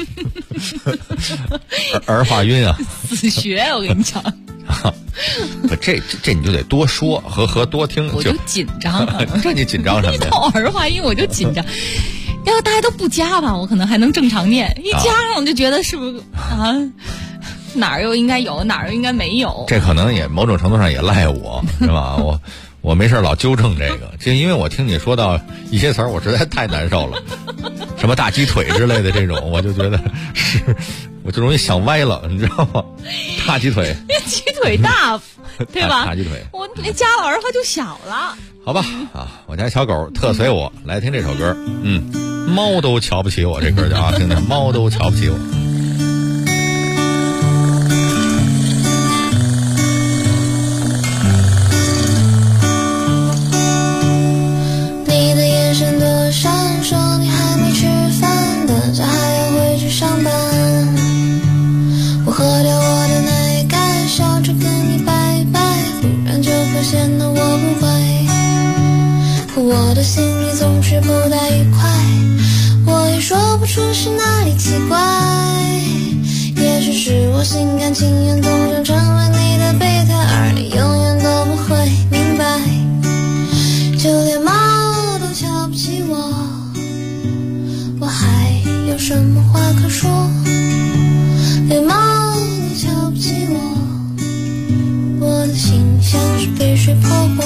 E: 儿化晕啊，
F: 死学我跟你讲。
E: 这你就得多说和多听，
F: 我就紧张。
E: 这你紧张什么呀？
F: 一到儿化音我就紧张。要大家都不加吧，我可能还能正常念；一加上我就觉得是不是啊？哪儿又应该有，哪儿又应该没有？
E: 这可能也某种程度上也赖我，是吧？我没事老纠正这个，就因为我听你说到一些词儿，我实在太难受了，什么大鸡腿之类的这种，我就觉得我就容易想歪了，你知道吗？大鸡腿，
F: 鸡腿大，对吧？
E: 大鸡腿，
F: 我那加了儿化就小了。
E: 好吧，我家小狗特随我，来听这首歌，猫都瞧不起我，这歌叫啊，听听，猫都瞧不起我。
N: 你的眼神多闪烁，你还没吃饭，等着还要回去上班。我喝掉我的奶盖，笑着跟你拜拜，忽然就发现了我不会，我的心里总是不大愉快，我也说不出是哪里奇怪，也许是我心甘情愿总想成为你的备胎，而你永远都不会明白，就连猫都瞧不起我，我还有什么话可说，连猫都瞧不起我，我的心像是被水泡过。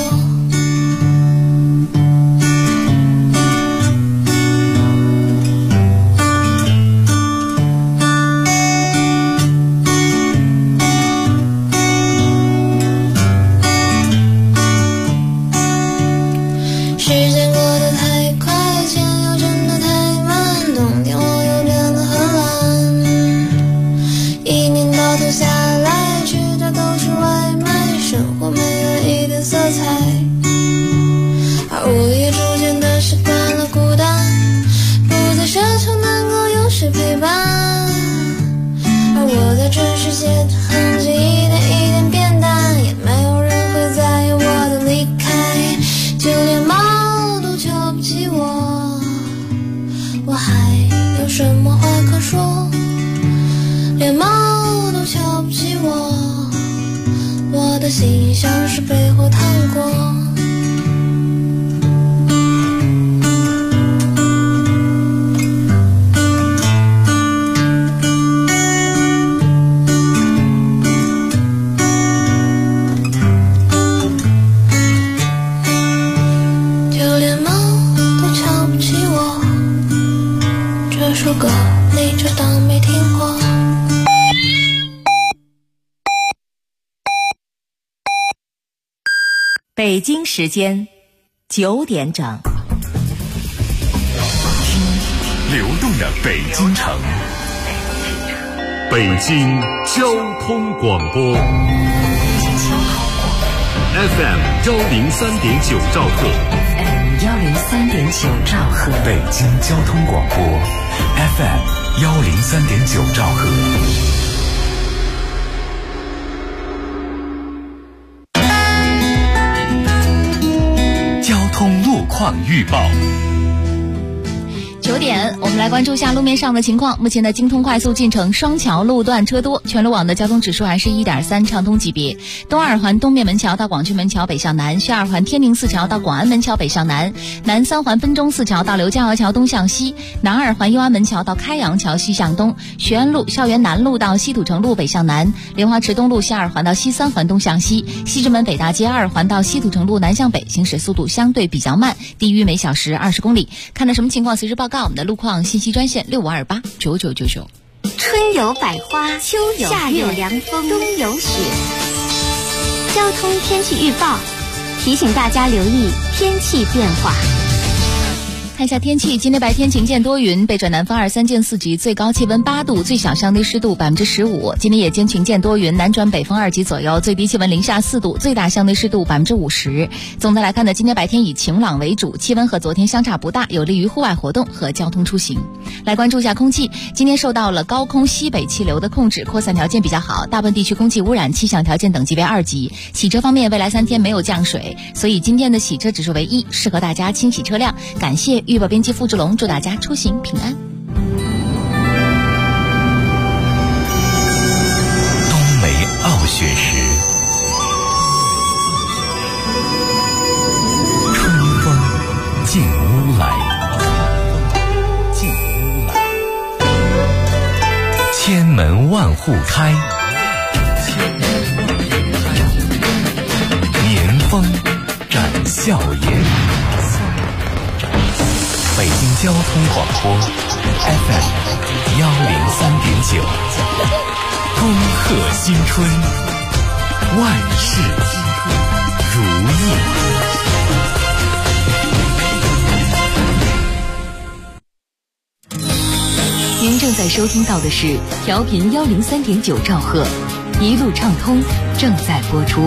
N: 心像是被火烫过， 歌，你就当没听过。
T: 北京时间9点整，
A: 流动的北京城，北京交通广播 FM 103.9兆赫
T: 103.9兆赫，
A: 北京交通广播 FM 103.9兆赫。交通路况预报。
F: 9点，我们来关注一下路面上的情况。目前的京通快速进城双桥路段车多，全路网的交通指数还是 1.3 畅通级别。东二环东面门桥到广渠门桥北向南，西二环天宁四桥到广安门桥北向南，南三环分钟四桥到刘家窑桥东向西，南二环右安门桥到开阳桥西向东，学安路校园南路到西土城路北向南，莲花池东路西二环到西三环东向西，西直门北大街二环到西土城路南向北，行驶速度相对比较慢，低于每小时20公里。看到什么情况随时报告我们的路况信息专线65289999。
J: 春有百花，秋有夏有凉风，冬有雪。交通天气预报提醒大家留意天气变化。
F: 看一下天气，今天白天晴间多云，北转南风2、3见4级，最高气温8度，最小相对湿度15%。今天夜间晴间多云，南转北风2级左右，最低气温零下4度，最大相对湿度50%。总的来看呢，今天白天以晴朗为主，气温和昨天相差不大，有利于户外活动和交通出行。来关注一下空气，今天受到了高空西北气流的控制，扩散条件比较好，大部分地区空气污染气象条件等级为2级。洗车方面，未来3天没有降水，所以今天的洗车指数为1，适合大家清洗车辆。感谢预报编辑付志龙，祝大家出行平安。
A: 冬梅傲雪时，春风进屋来，千门万户开，年风展笑颜。北京交通广播 FM 103.9，恭贺新春，万事如意。
T: 您正在收听到的是调频103.9兆赫，一路畅通正在播出。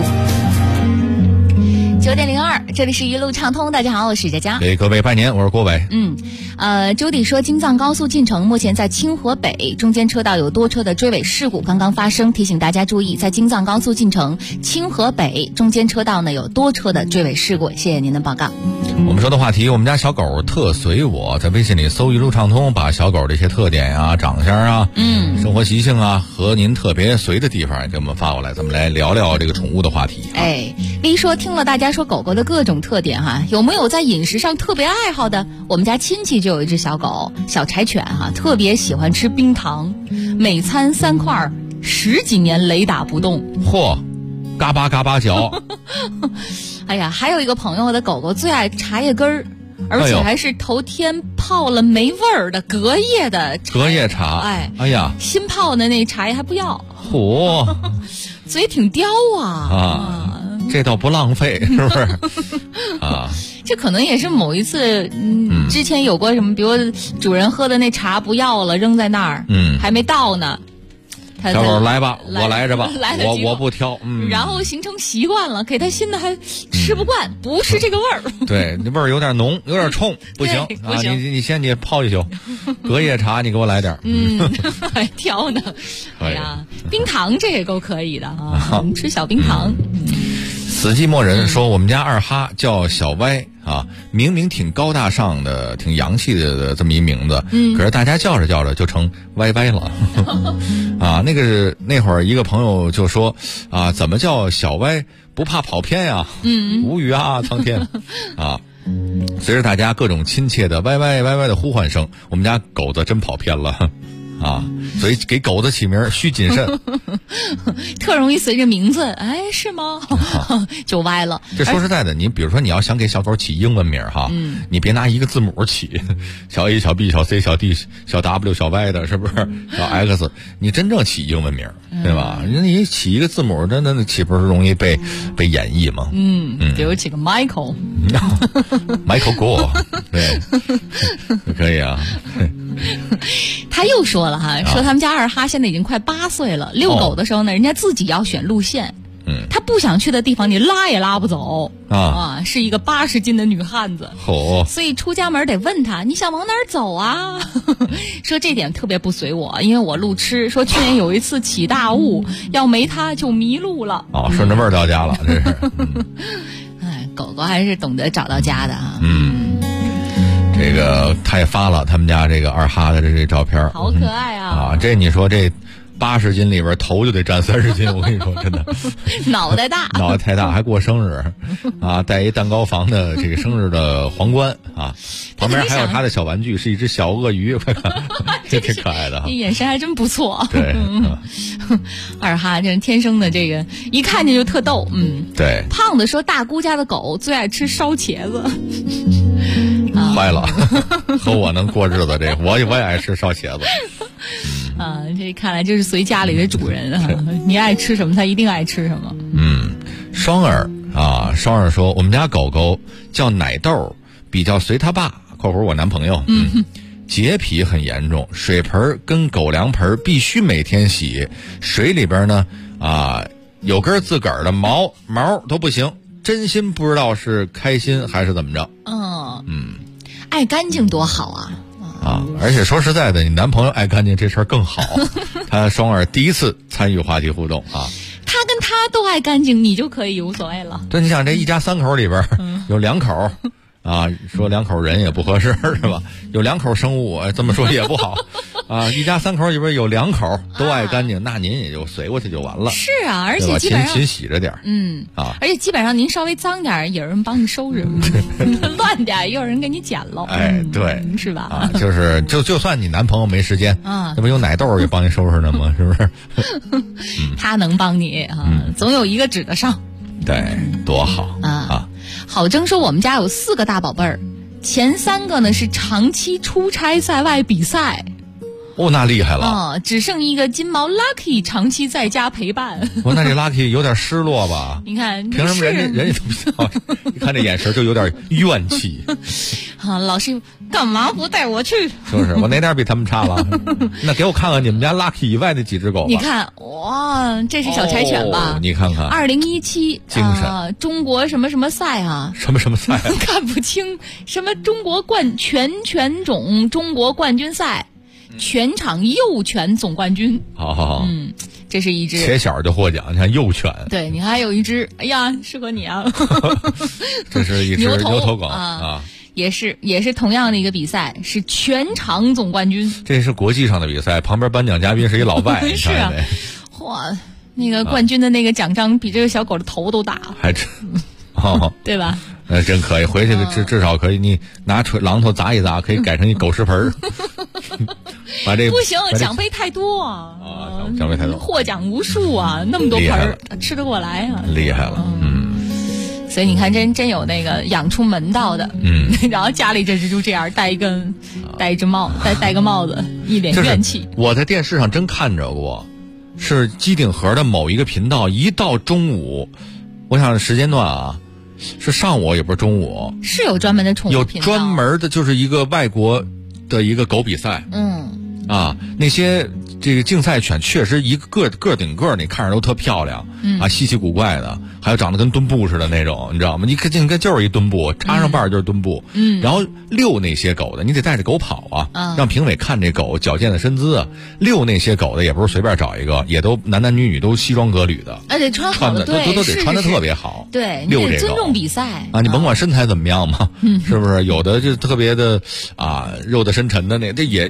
F: 9点02，这里是一路畅通。大家好，我是佳佳。
E: 给各位拜年，我是郭伟。
F: 周底说京藏高速进城目前在清河北中间车道有多车的追尾事故刚刚发生，提醒大家注意，在京藏高速进城清河北中间车道呢有多车的追尾事故。谢谢您的报告。
E: 我们说的话题，我们家小狗特随我，在微信里搜一路畅通，把小狗的一些特点啊、长相啊、生活习性啊和您特别随的地方给我们发过来，咱们来聊聊这个宠物的话题。
F: V 说听了大家说狗狗的各种特点哈，有没有在饮食上特别爱好的？我们家亲戚就有一只小狗，小柴犬哈，特别喜欢吃冰糖，每餐3块，10几年雷打不动。
E: 嚯，嘎巴嘎巴嚼。
F: 哎呀，还有一个朋友的狗狗最爱茶叶根儿，而且还是头天泡了没味儿的隔夜的
E: 隔夜茶。哎呀，
F: 新泡的那茶叶还不要。
E: 嚯，
F: 嘴挺刁啊。
E: 这倒不浪费，是不是？啊，
F: 这可能也是某一次，之前有过什么，比如主人喝的那茶不要了，扔在那儿，还没到呢。
E: 小狗来吧，我来着吧，我不挑，
F: 然后形成习惯了，给它新的还吃不惯，不是这个味儿。
E: 对，那味儿有点浓，有点冲，不行啊！你先泡一宿，隔夜茶你给我来点。
F: 还挑呢。哎呀，冰糖这也够可以的啊，我们吃小冰糖。
E: 死寂寞人说，我们家二哈叫小歪啊，明明挺高大上的、挺洋气的这么一名字，可是大家叫着叫着就成歪歪了。啊，那会儿一个朋友就说啊，怎么叫小歪不怕跑偏呀？无语啊，苍天啊！随着大家各种亲切的歪歪歪歪的呼唤声，我们家狗子真跑偏了。 啊，所以给狗子起名需谨慎，
F: 特容易随着名字，哎，是吗？就歪了。
E: 这说实在的，你比如说你要想给小狗起英文名哈，你别拿一个字母起，小 A 小 B 小 C 小 D 小 W 小 Y 的，是不是？小 X， 你真正起英文名，对吧？你起一个字母，真的岂不是容易被演绎吗？
F: 比如起个
E: Michael Go， 对，可以啊。
F: 他又说了哈，说他们家二哈现在已经快8岁了，遛狗的时候呢，人家自己要选路线，他不想去的地方你拉也拉不走啊，是一个80斤的女汉子，所以出家门得问他你想往哪儿走啊？说这点特别不随我，因为我路痴，说去年有一次起大雾，要没他就迷路了。
E: 顺着味儿到家了，这是。
F: 哎，狗狗还是懂得找到家的啊。
E: 这个他也发了他们家这个二哈的这照片，
F: 好可爱啊！
E: 这你说这80斤里边头就得占30斤，我跟你说真的，
F: 脑袋大，
E: 脑袋太大，还过生日啊，带一蛋糕房的这个生日的皇冠啊，旁边还有他的小玩具，是一只小鳄鱼，这挺可爱的哈，
F: 眼神还真不错。
E: 对，
F: 二哈这天生的这个一看见就特逗，
E: 对。
F: 胖子说大姑家的狗最爱吃烧茄子。
E: 坏了，和我能过日子，这我也爱吃烧茄子。
F: 这看来就是随家里的主人啊，你爱吃什么，他一定爱吃什么。
E: 双儿说，我们家狗狗叫奶豆，比较随他爸（括弧我男朋友）。洁癖很严重，水盆跟狗粮盆必须每天洗，水里边呢有根自个儿的毛都不行。真心不知道是开心还是怎么着。
F: 爱干净多好啊！
E: 而且说实在的，你男朋友爱干净这事儿更好。他双儿第一次参与话题互动啊，
F: 他跟他都爱干净，你就可以无所谓了。
E: 对，你想这一家3口里边有2口说2口人也不合适是吧？有2口生物，这么说也不好一家3口里边有2口都爱干净，那您也就随过去就完了。
F: 是啊，而且基本上
E: 勤洗着点
F: 而且基本上您稍微脏点也有人帮你收拾，乱点也有人给你捡喽。
E: 对，
F: 是吧？
E: 就算你男朋友没时间那不有奶豆也帮你收拾呢吗？是不是？
F: 他能帮你总有一个指得上。
E: 对，多好
F: 郝征说我们家有4个大宝贝儿，前3个呢是长期出差在外比赛。
E: 那厉害了
F: 只剩一个金毛 Lucky 长期在家陪伴。
E: 那这 Lucky 有点失落吧？
F: 你看，
E: 凭什么人家都不知道？你看这眼神就有点怨气。
F: 老师干嘛不带我去？
E: 是不是？我哪点比他们差了？那给我看看你们家 Lucky 以外的几只狗吧。
F: 你看，哇，这是小柴犬吧？
E: 你看看
F: 2017
E: 精神
F: 中国什么什么赛啊？
E: 什么赛？
F: 看不清，什么中国全犬种中国冠军赛。全场幼犬总冠军。
E: 好，
F: 这是一只
E: 且小就获奖，你看幼犬。
F: 对，你还有一只，哎呀，适合你啊！
E: 这是一只牛头狗
F: 也是同样的一个比赛，是全场总冠军。
E: 这是国际上的比赛，旁边颁奖嘉宾是一老外。
F: 是啊，哇，那个冠军的那个奖章比这个小狗的头都大，
E: 还真
F: 对吧？
E: 真可以，回去至少可以，你拿榔头砸一砸，可以改成一狗食盆。把这
F: 不行，奖杯太多
E: 奖杯太多，
F: 获奖无数那么多盆儿，吃得过来
E: 厉害了。
F: 所以你看，真有那个养出门道的。然后家里这只就这样戴一只帽，戴个帽子，一脸怨气。
E: 我在电视上真看着过，是机顶盒的某一个频道，一到中午，我想时间段是上午也不是中午，
F: 是有专门的宠物频道，
E: 有专门的，就是一个外国的一个狗比赛。那些这个竞赛犬确实一个个顶个，你看着都特漂亮稀奇古怪的，还有长得跟墩布似的那种，你知道吗？你看就是一墩布，插上瓣就是墩布。然后遛那些狗的，你得带着狗跑让评委看这狗矫健的身姿遛那些狗的也不是随便找一个，也都男女都西装革履的，
F: 得穿好的，对，
E: 都得穿得特别好。
F: 对，
E: 遛这个
F: 尊重比赛
E: 你甭管身材怎么样嘛，是不是？有的就特别的肉的深沉的这也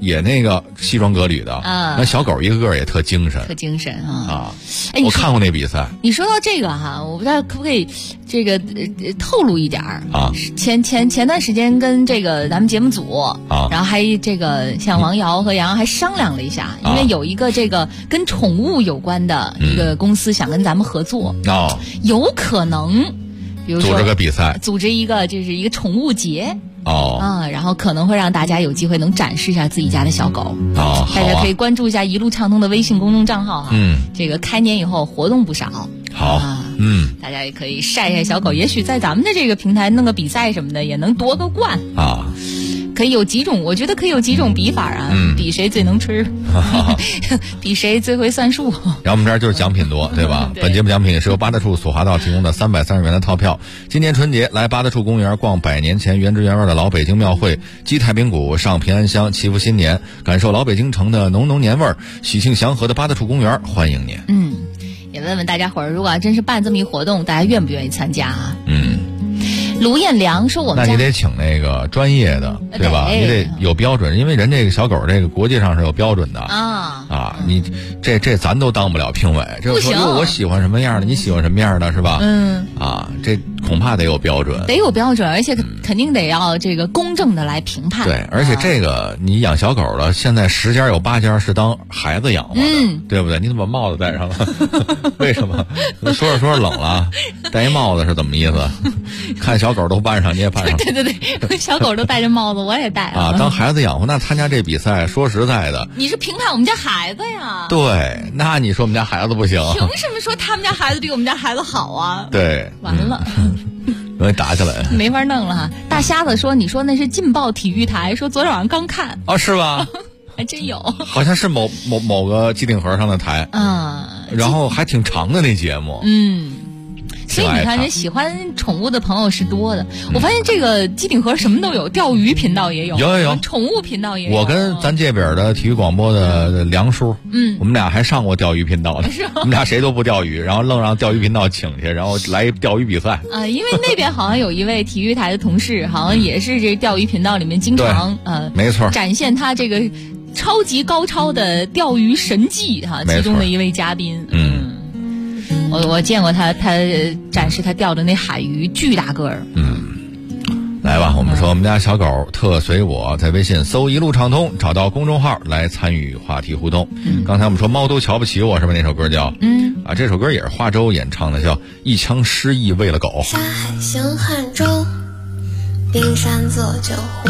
E: 也那个西装革履的
F: 啊，
E: 那小狗一个个也特精神，
F: 特精神啊！
E: 哎，我看过那比赛。
F: 你说到这个哈，我不知道可不可以这个透露一点
E: 啊？
F: 前段时间跟这个咱们节目组啊，然后还这个像王瑶和杨洋还商量了一下，因为有一个这个跟宠物有关的一个公司想跟咱们合作
E: 哦，
F: 有可能。比如说
E: 组织个比赛，
F: 组织一个就是一个宠物节
E: 哦
F: 啊，然后可能会让大家有机会能展示一下自己家的小狗
E: 哦，
F: 大家可以关注一下一路畅通的微信公众账号哈。这个开年以后活动不少，
E: 好
F: 大家也可以晒晒小狗，也许在咱们的这个平台弄个比赛什么的，也能夺个冠
E: 啊。
F: 可以有几种，我觉得可以有几种比法啊，比谁最能吃，比谁最会算数。
E: 然后我们这儿就是奖品多，对吧？对，本节目奖品是由八大处索华道提供的330元的套票。今年春节来八大处公园逛100年前原汁原味的老北京庙会，击太平鼓，上平安香，祈福新年，感受老北京城的浓浓年味儿。喜庆祥和的八大处公园欢迎您。
F: 也问问大家伙儿，如果真是办这么一活动，大家愿不愿意参加啊？卢彦良说：“我们
E: 那你得请那个专业的，对吧？你得有标准，因为人这个小狗这个国际上是有标准的啊。你这咱都当不了评委，这说我喜欢什么样的，你喜欢什么样的，是吧？这恐怕得有标准，
F: 而且肯定得要这个公正的来评判。
E: 对，而且这个你养小狗的，现在10家有8家是当孩子养活的，对不对？你怎么把帽子戴上了？为什么？说着冷了，戴一帽子是怎么意思？看小狗都扮上，你也扮上。
F: 对，小狗都戴着帽子，我也戴
E: 啊。当孩子养活，那参加这比赛，说实在的，
F: 你是评判我们家孩子呀？
E: 对，那你说我们家孩子不行？
F: 凭什么说他们家孩子比我们家孩子好啊？
E: 对，
F: 完了。
E: 容易打起来，
F: 没法弄了哈。大瞎子说：“你说那是劲爆体育台，说昨天晚上刚看
E: 哦，是吧？
F: 还真有，
E: 好像是某个机顶盒上的台然后还挺长的那节目，
F: 所以你看，人喜欢宠物的朋友是多的。我发现这个机顶盒什么都有，钓鱼频道也有，
E: 有
F: 宠物频道也有。
E: 我跟咱这边的体育广播的梁叔，我们俩还上过钓鱼频道呢。我们俩谁都不钓鱼，然后愣让钓鱼频道请去，然后来一钓鱼比赛
F: 啊。因为那边好像有一位体育台的同事，好像也是这钓鱼频道里面经常
E: 没错
F: 展现他这个超级高超的钓鱼神技哈，其中的一位嘉宾。我见过他展示他钓的那海鱼，巨大个儿。
E: 来吧，我们说我们家小狗特随我，在微信搜一路畅通，找到公众号来参与话题互动。刚才我们说猫都瞧不起我，是吧？那首歌叫这首歌也是花粥演唱的，叫一腔诗意为了狗。
U: 沙海行汉州，冰山做酒壶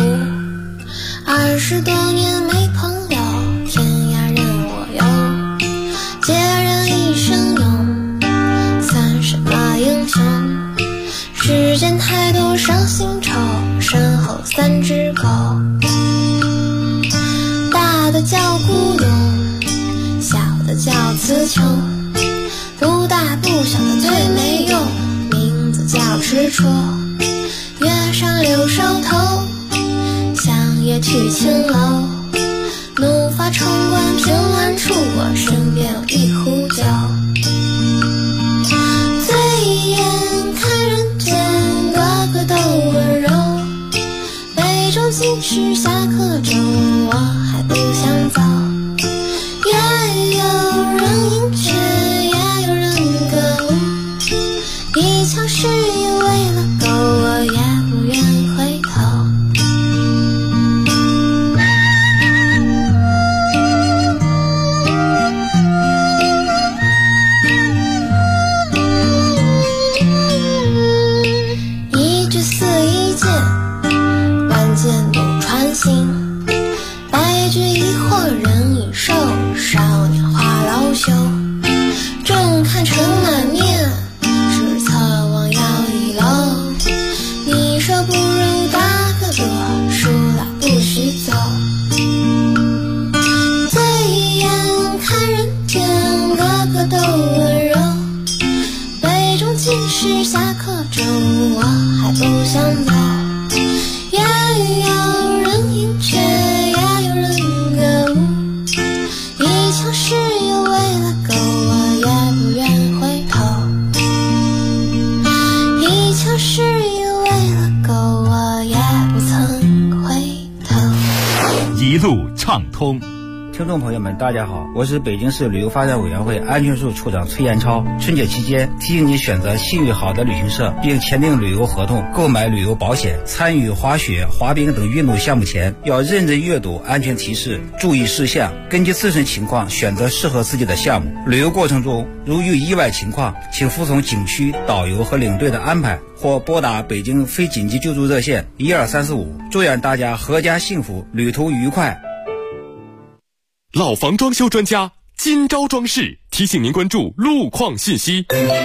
U: ，20多年没朋友，天涯任我游，孑然一身勇，算什么英雄？世间太多伤心愁，身后3只狗，大的叫孤勇，小的叫词穷，不大不小的最没用，名字叫执着。月上柳梢头，想也去青楼，怒发冲冠凭栏处，我身边有一壶酒。醉眼看人间，个个都温柔，杯中尽是下课钟，我还不想走。也有人饮却，也有人歌舞，一腔诗意为了狗，我也不愿回头。一句似一剑，万剑都穿心，白驹一或人已瘦，少年华老朽。正看尘满面，失策忘摇一楼。你说不如打个赌，输了不许走。醉眼看人间，个个都温柔，杯中尽是下课钟，我还不想走。也有人饮却，也有人歌舞，一腔诗意为了狗，我也不愿回头。一腔诗意为了狗，我也不曾回头。
L: 一路畅
B: 畅通。
G: 听众朋友们，大家好，我是北京市旅游发展委员会安全处处长崔延超。春节期间，提醒你选择信誉好的旅行社，并签订旅游合同，购买旅游保险。参与滑雪、滑冰等运动项目前，要认真阅读安全提示，注意事项，根据自身情况选择适合自己的项目。旅游过程中，如遇意外情况，请服从景区导游和领队的安排，或拨打北京非紧急救助热线12345。祝愿大家阖家幸福，旅途愉快。
A: 老房装修专家金招装饰提醒您关注路况信息。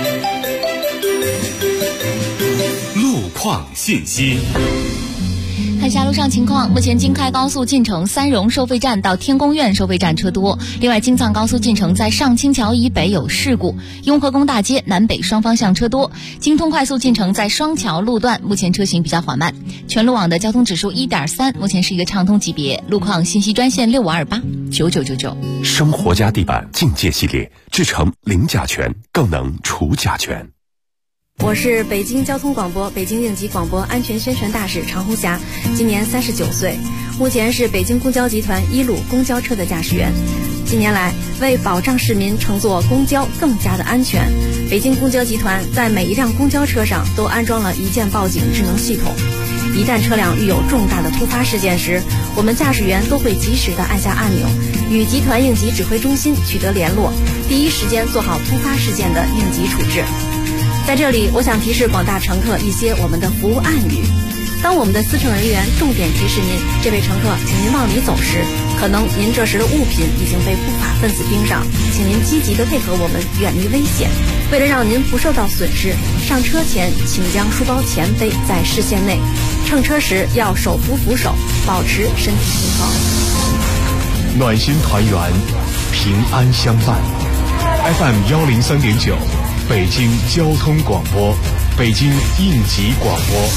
A: 路况信息。
F: 看下路上情况，目前京开高速进城三荣收费站到天宫苑收费站车多，另外京藏高速进城在上清桥以北有事故，雍和宫大街南北双方向车多，京通快速进城在双桥路段目前车行比较缓慢。全路网的交通指数 1.3， 目前是一个畅通级别。路况信息专线65289999。
A: 生活家地板境界系列，制成零甲醛，更能除甲醛。
V: 我是北京交通广播北京应急广播安全宣传大使常红霞，今年39岁，目前是北京公交集团1路公交车的驾驶员。近年来，为保障市民乘坐公交更加的安全，北京公交集团在每一辆公交车上都安装了一键报警智能系统。一旦车辆遇有重大的突发事件时，我们驾驶员都会及时的按下按钮，与集团应急指挥中心取得联络，第一时间做好突发事件的应急处置。在这里，我想提示广大乘客一些我们的服务暗语。当我们的司乘人员重点提示您，这位乘客，请您往里走时，可能您这时的物品已经被不法分子盯上，请您积极的配合我们，远离危险。为了让您不受到损失，上车前请将书包前背在视线内，乘车时要手扶扶手，保持身体平衡。
H: 暖心团圆，平安相伴。FM 103.9，北京交通广播，北京应急广播。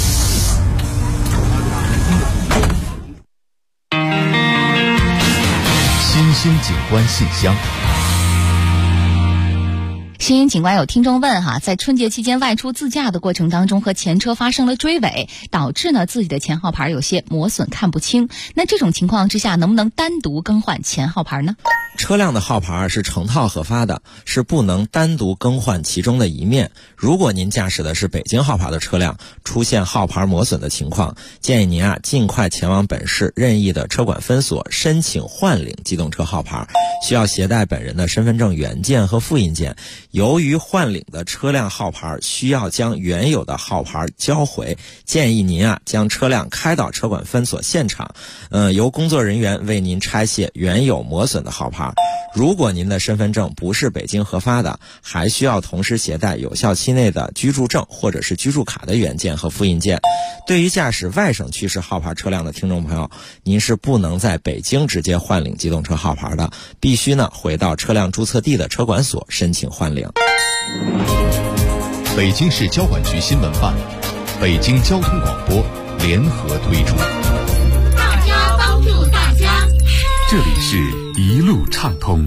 D: 新兴景观信箱。
F: 新兴景观有听众问哈，在春节期间外出自驾的过程当中，和前车发生了追尾，导致呢自己的前号牌有些磨损看不清，那这种情况之下能不能单独更换前号牌呢？
W: 车辆的号牌是成套核发的，是不能单独更换其中的一面。如果您驾驶的是北京号牌的车辆，出现号牌磨损的情况，建议您尽快前往本市任意的车管分所申请换领机动车号牌，需要携带本人的身份证原件和复印件。由于换领的车辆号牌需要将原有的号牌交回，建议您将车辆开到车管分所现场，由工作人员为您拆卸原有磨损的号牌。如果您的身份证不是北京核发的，还需要同时携带有效期内的居住证或者是居住卡的原件和复印件。对于驾驶外省区市号牌车辆的听众朋友，您是不能在北京直接换领机动车号牌的，必须回到车辆注册地的车管所申请换领。
D: 北京市交管局新闻办、北京交通广播联合推出。
X: 大家帮助大家。
B: 这里是一路畅通。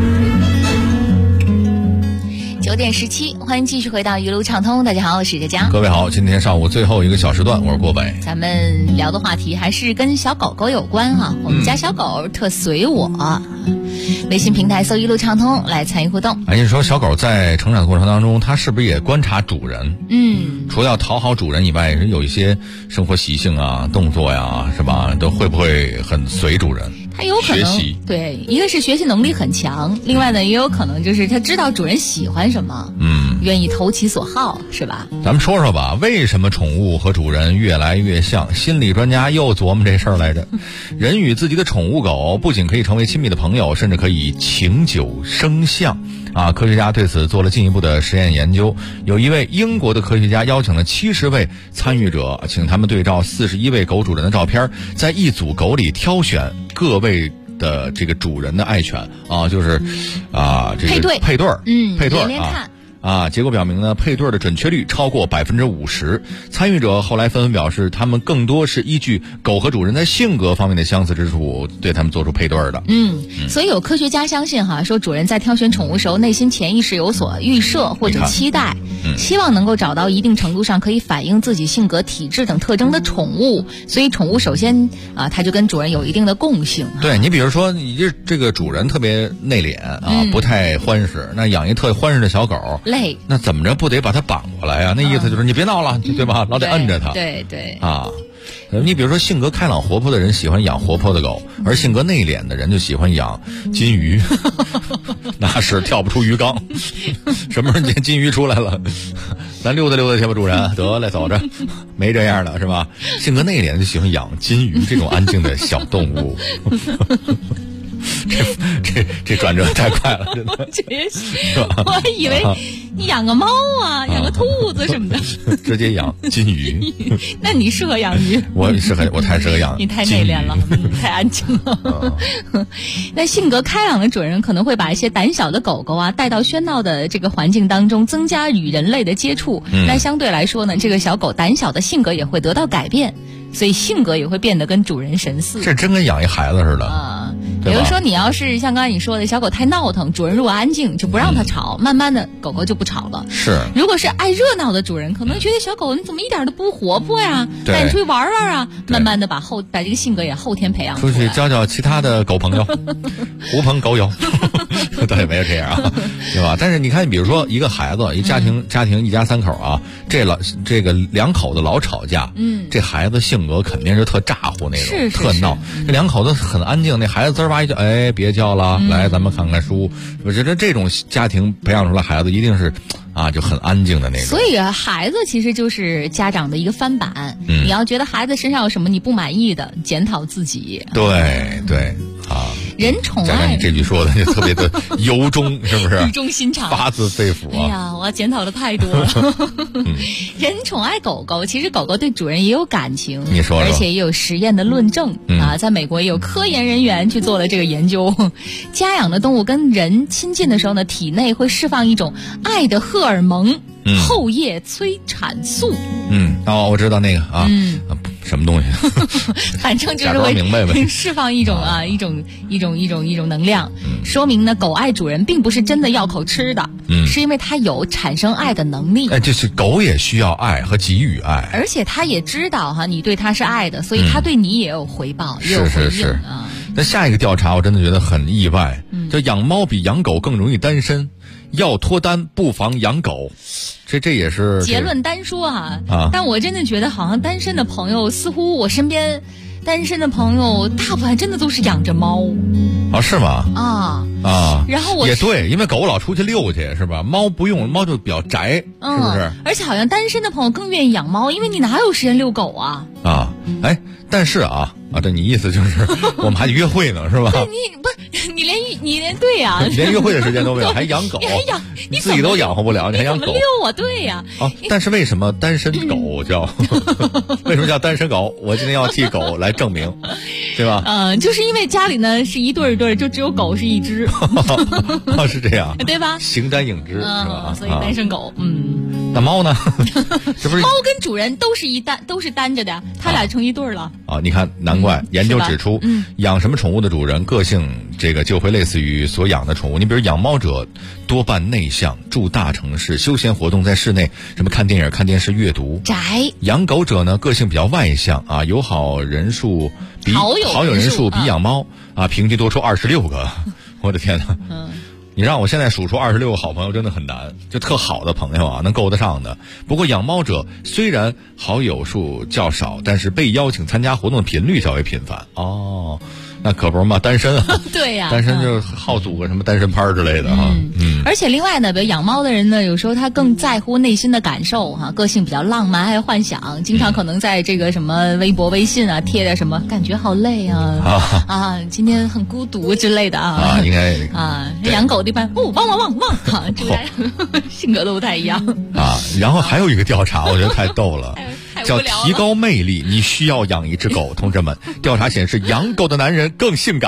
F: 9点17，欢迎继续回到一路畅通。大家好，我是佳佳。
E: 各位好，今天上午最后一个小时段，我是郭北。
F: 咱们聊的话题还是跟小狗狗有关哈。我们家小狗特随我。微信平台搜一路畅通来参与互动。
E: 你说小狗在成长的过程当中，它是不是也观察主人？除了要讨好主人以外，也是有一些生活习性啊、动作呀，是吧？都会不会很随主人？
F: 它有可能对，一个是学习能力很强，另外呢，也有可能就是它知道主人喜欢什么，愿意投其所好，是吧？
E: 咱们说说吧，为什么宠物和主人越来越像？心理专家又琢磨这事儿来着。人与自己的宠物狗不仅可以成为亲密的朋友，甚至可以情久生相。科学家对此做了进一步的实验研究。有一位英国的科学家邀请了70位参与者，请他们对照41位狗主人的照片，在一组狗里挑选各位的这个主人的爱犬就是这个配对配对结果表明呢，配对的准确率超过50%。参与者后来纷纷表示，他们更多是依据狗和主人在性格方面的相似之处，对他们做出配对的。
F: 所以有科学家相信说主人在挑选宠物时候，内心潜意识有所预设或者期待。 希望能够找到一定程度上可以反映自己性格、体质等特征的宠物。所以宠物首先它就跟主人有一定的共性。
E: 对，你比如说你这个主人特别内敛不太欢实，那养一特欢实的小狗
F: 累，
E: 那怎么着不得把它绑过来呀？那意思就是你别闹了，对吧？老得摁着它。
F: 对
E: 你比如说性格开朗活泼的人喜欢养活泼的狗，而性格内敛的人就喜欢养金鱼，那是跳不出鱼缸。什么时候金鱼出来了，咱溜达溜达去吧，主人，得嘞，走着，没这样的是吧？性格内敛的就喜欢养金鱼这种安静的小动物。这转折太快了，真的。
F: 我以为你养个猫养个兔子什么的，
E: 直接养金鱼。
F: 那你适合养鱼？
E: 我太适合养。
F: 你太内敛了，太安静了。那性格开朗的主人可能会把一些胆小的狗狗带到喧闹的这个环境当中，增加与人类的接触。那相对来说呢，这个小狗胆小的性格也会得到改变，所以性格也会变得跟主人神似。
E: 这真跟养一孩子似的。
F: 比如说你要是像刚才你说的小狗太闹腾，主人如果安静就不让它吵，慢慢的狗狗就不吵了。
E: 是，
F: 如果是爱热闹的主人，可能觉得小狗你怎么一点都不活泼呀，带你出去玩玩慢慢的把这个性格也后天培养出来，
E: 出去交交其他的狗朋友，狐朋狗友。倒也没有这样对吧？但是你看，比如说一个孩子，一家庭一家三口这个两口子老吵架，这孩子性格肯定是特咋呼那种，特闹。这两口子很安静，那孩子滋儿吧一叫，哎，别叫了，来咱们看看书。我觉得这种家庭培养出来孩子一定是就很安静的那种。
F: 所以孩子其实就是家长的一个翻版。你要觉得孩子身上有什么你不满意的，检讨自己。
E: 对
F: 人宠爱，
E: 加上你这句说的就特别的由衷，是不是？
F: 语重心长，
E: 发自肺腑
F: 哎呀，我要检讨的太多了。人宠爱狗狗，其实狗狗对主人也有感情，
E: 你说，
F: 而且也有实验的论证在美国也有科研人员去做了这个研究。家养的动物跟人亲近的时候呢，体内会释放一种爱的荷尔蒙。后叶催产素。
E: 我知道那个什么东西，
F: 反正就是会释放一种一种能量，说明呢狗爱主人并不是真的要口吃的，是因为它有产生爱的能力。
E: 就是狗也需要爱和给予爱，
F: 而且它也知道你对它是爱的，所以它对你也有回报，也有回应。
E: 是。那下一个调查我真的觉得很意外，就养猫比养狗更容易单身，要脱单不妨养狗。这也是
F: 结论单说但我真的觉得好像单身的朋友，似乎我身边单身的朋友大部分真的都是养着猫。
E: 是吗？
F: 然后
E: 也对，因为狗老出去遛去是吧？猫不用，猫就比较宅，是不是？
F: 而且好像单身的朋友更愿意养猫，因为你哪有时间遛狗
E: 但是这你意思就是我们还得约会呢，是吧？
F: 你连对呀，
E: 你连约会的时间都没有，还养狗，你自己都养活不了，你还养狗？
F: 遛我，对呀。
E: 但是为什么单身狗叫为什么叫单身狗？我今天要替狗来证明，对吧？
F: 就是因为家里呢是一对儿，就只有狗是一只。
E: 是这样，
F: 对吧？
E: 形单影只是吧？
F: 所以单身狗，
E: 那猫呢？这不是
F: 猫跟主人都是单着的，它俩成一对了。
E: 你看，难怪研究指出，养什么宠物的主人个性就会类似于所养的宠物。你比如养猫者多半内向，住大城市，休闲活动在室内，什么看电影、看电视、阅读。
F: 宅。
E: 养狗者呢，个性比较外向友好人数比好友人数比养猫平均多出26个。我的天哪！你让我现在数出26个好朋友真的很难，就特好的朋友能够得上的。不过养猫者虽然好友数较少，但是被邀请参加活动的频率较为频繁。那可不是嘛，单身
F: 对呀，
E: 单身就好组个什么单身趴之类的
F: 而且另外呢，比如养猫的人呢，有时候他更在乎内心的感受个性比较浪漫，爱幻想，经常可能在这个什么微博、微信贴点什么感觉好累今天很孤独之类的
E: 应该
F: 养狗的一般汪这性格都不太一样
E: 然后还有一个调查，我觉得太逗了。叫提高魅力，你需要养一只狗。同志们，调查显示，养狗的男人更性感。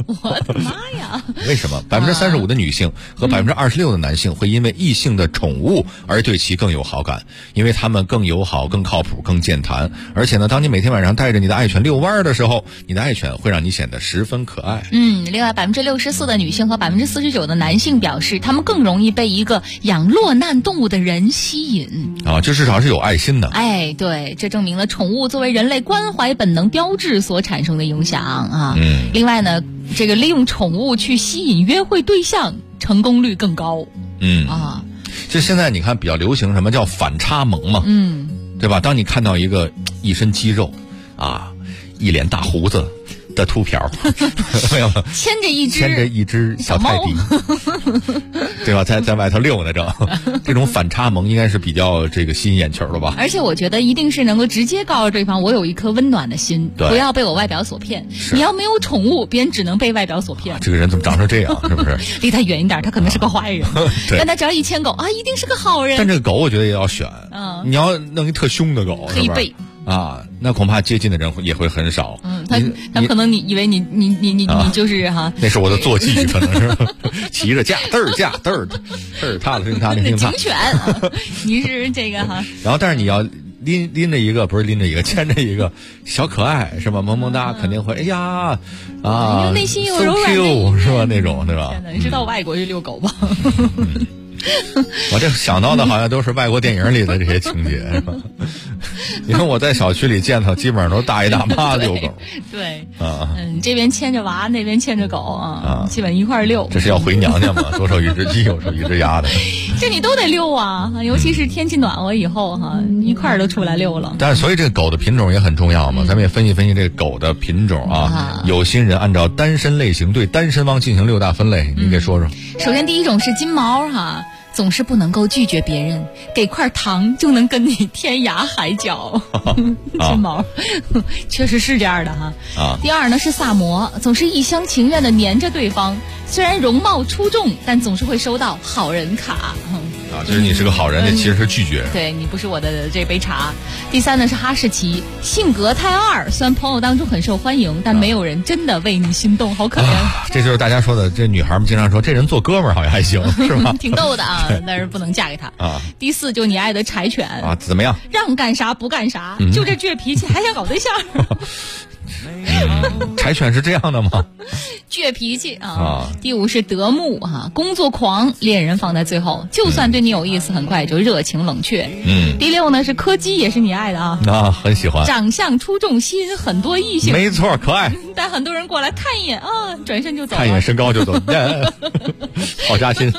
F: 我的妈呀！
E: 为什么？35%的女性和26%的男性会因为异性的宠物而对其更有好感，因为他们更友好、更靠谱、更健谈。而且呢，当你每天晚上带着你的爱犬遛弯的时候，你的爱犬会让你显得十分可爱。
F: 另外64%的女性和49%的男性表示，他们更容易被一个养落难动物的人吸引。
E: 就至少是有爱心的。
F: 哎，对，这证明了宠物作为人类关怀本能标志所产生的影响啊。另外呢，这个利用宠物去吸引约会对象，成功率更高。
E: 就现在你看比较流行什么叫反差萌嘛，对吧？当你看到一个一身肌肉一脸大胡子的秃瓢，没有
F: 牵着一只
E: 小泰迪，对吧？在外头溜呢，这种反差萌应该是比较这个吸引眼球的吧？
F: 而且我觉得一定是能够直接告诉对方，我有一颗温暖的心，不要被我外表所骗。你要没有宠物，别人只能被外表所骗。
E: 这个人怎么长成这样？是不是？
F: 离他远一点，他可能是个坏人。但他只要一牵狗一定是个好人。
E: 但这个狗我觉得也要选，你要弄一特凶的狗，
F: 黑背。
E: 那恐怕接近的人也会很少。
F: 他可能你以为你就是
E: 那是我的坐骑，可能是骑着架嘚儿踏的听他
F: 警犬，你是这个
E: 然后但是你要拎着一个，不是拎着一个，牵着一个小可爱是吧？萌萌哒，肯定会
F: 内心有柔软
E: so cute 是吧？那种对吧？
F: 你是到外国去遛狗吧？
E: 我这想到的好像都是外国电影里的这些情节，是吧？因为我在小区里见到基本上都是大爷大妈遛狗。
F: 对，这边牵着娃，那边牵着狗基本一块遛。
E: 这是要回娘家吗？左手一只鸡，右手一只鸭的。
F: 这你都得遛尤其是天气暖和以后一块都出来遛了。
E: 但是所以这个狗的品种也很重要嘛，咱们也分析分析这个狗的品种有心人按照单身类型对单身汪进行6大分类，你给说说。
F: 首先第一种是金毛总是不能够拒绝别人，给块糖就能跟你天涯海角。金毛确实是这样的第二呢是萨摩，总是一厢情愿的黏着对方，虽然容貌出众，但总是会收到好人卡。
E: 就是你是个好人，那其实是拒绝。
F: 对，你不是我的这杯茶。第三呢是哈士奇，性格太二，虽然朋友当中很受欢迎，但没有人真的为你心动，好可怜。
E: 这就是大家说的，这女孩们经常说，这人做哥们儿好像还行，是吧？
F: 挺逗的但是不能嫁给他第四就你爱的柴犬
E: 怎么样？
F: 让干啥不干啥，就这倔脾气还想搞对象。
E: 柴犬是这样的吗？
F: 倔脾气第五是德牧工作狂，恋人放在最后，就算对你有意思，很快就热情冷却。第六呢是柯基，也是你爱的
E: 很喜欢。
F: 长相出众，吸引很多异性，
E: 没错，可爱。
F: 但很多人过来看一眼转身就走了，
E: 看一眼身高就走，好扎心。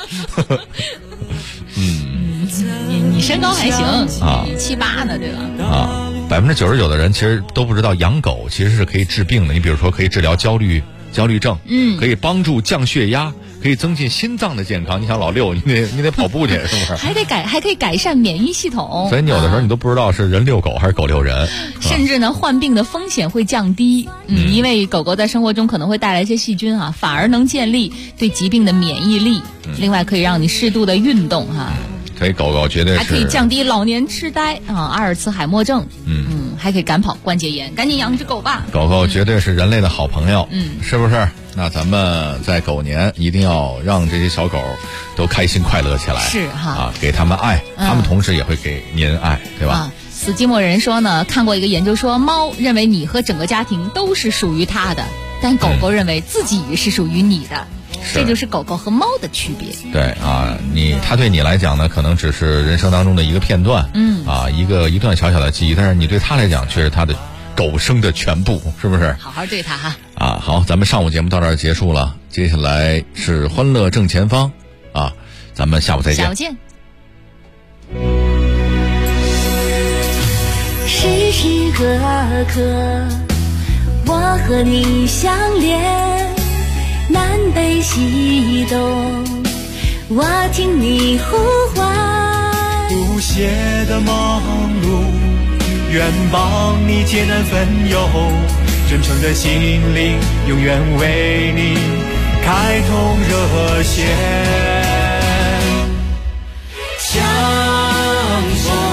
F: 你身高还行178呢，对吧
E: ？99%的人其实都不知道养狗其实是可以治病的。你比如说可以治疗焦虑症，可以帮助降血压，可以增进心脏的健康。你想老六，你得跑步去，是不是？
F: 还可以改善免疫系统。
E: 所以你有的时候你都不知道是人遛狗还是狗遛人。
F: 甚至呢，患病的风险会降低。因为狗狗在生活中可能会带来一些细菌反而能建立对疾病的免疫力。另外可以让你适度的运动
E: 所以狗狗绝对是
F: 还可以降低老年痴呆阿尔茨海默症。还可以赶跑关节炎，赶紧养只狗吧。
E: 狗狗绝对是人类的好朋友，是不是？那咱们在狗年一定要让这些小狗都开心快乐起来，
F: 是
E: 给他们爱，他们同时也会给您爱，对吧？
F: 死寂寞人说呢，看过一个研究说，猫认为你和整个家庭都是属于它的，但狗狗认为自己是属于你的。这就是狗狗和猫的区别。
E: 对它对你来讲呢，可能只是人生当中的一个片段，一段小小的记忆，但是你对它来讲却是它的狗生的全部，是不是？
F: 好好对它
E: 好，咱们上午节目到这儿结束了，接下来是欢乐正前方咱们下午再见。
F: 下午见。
N: 时时刻刻，我和你相连。南北西东，我听你呼唤。
K: 不懈的忙碌，愿帮你艰难分忧，真诚的心灵，永远为你开通热线。相逢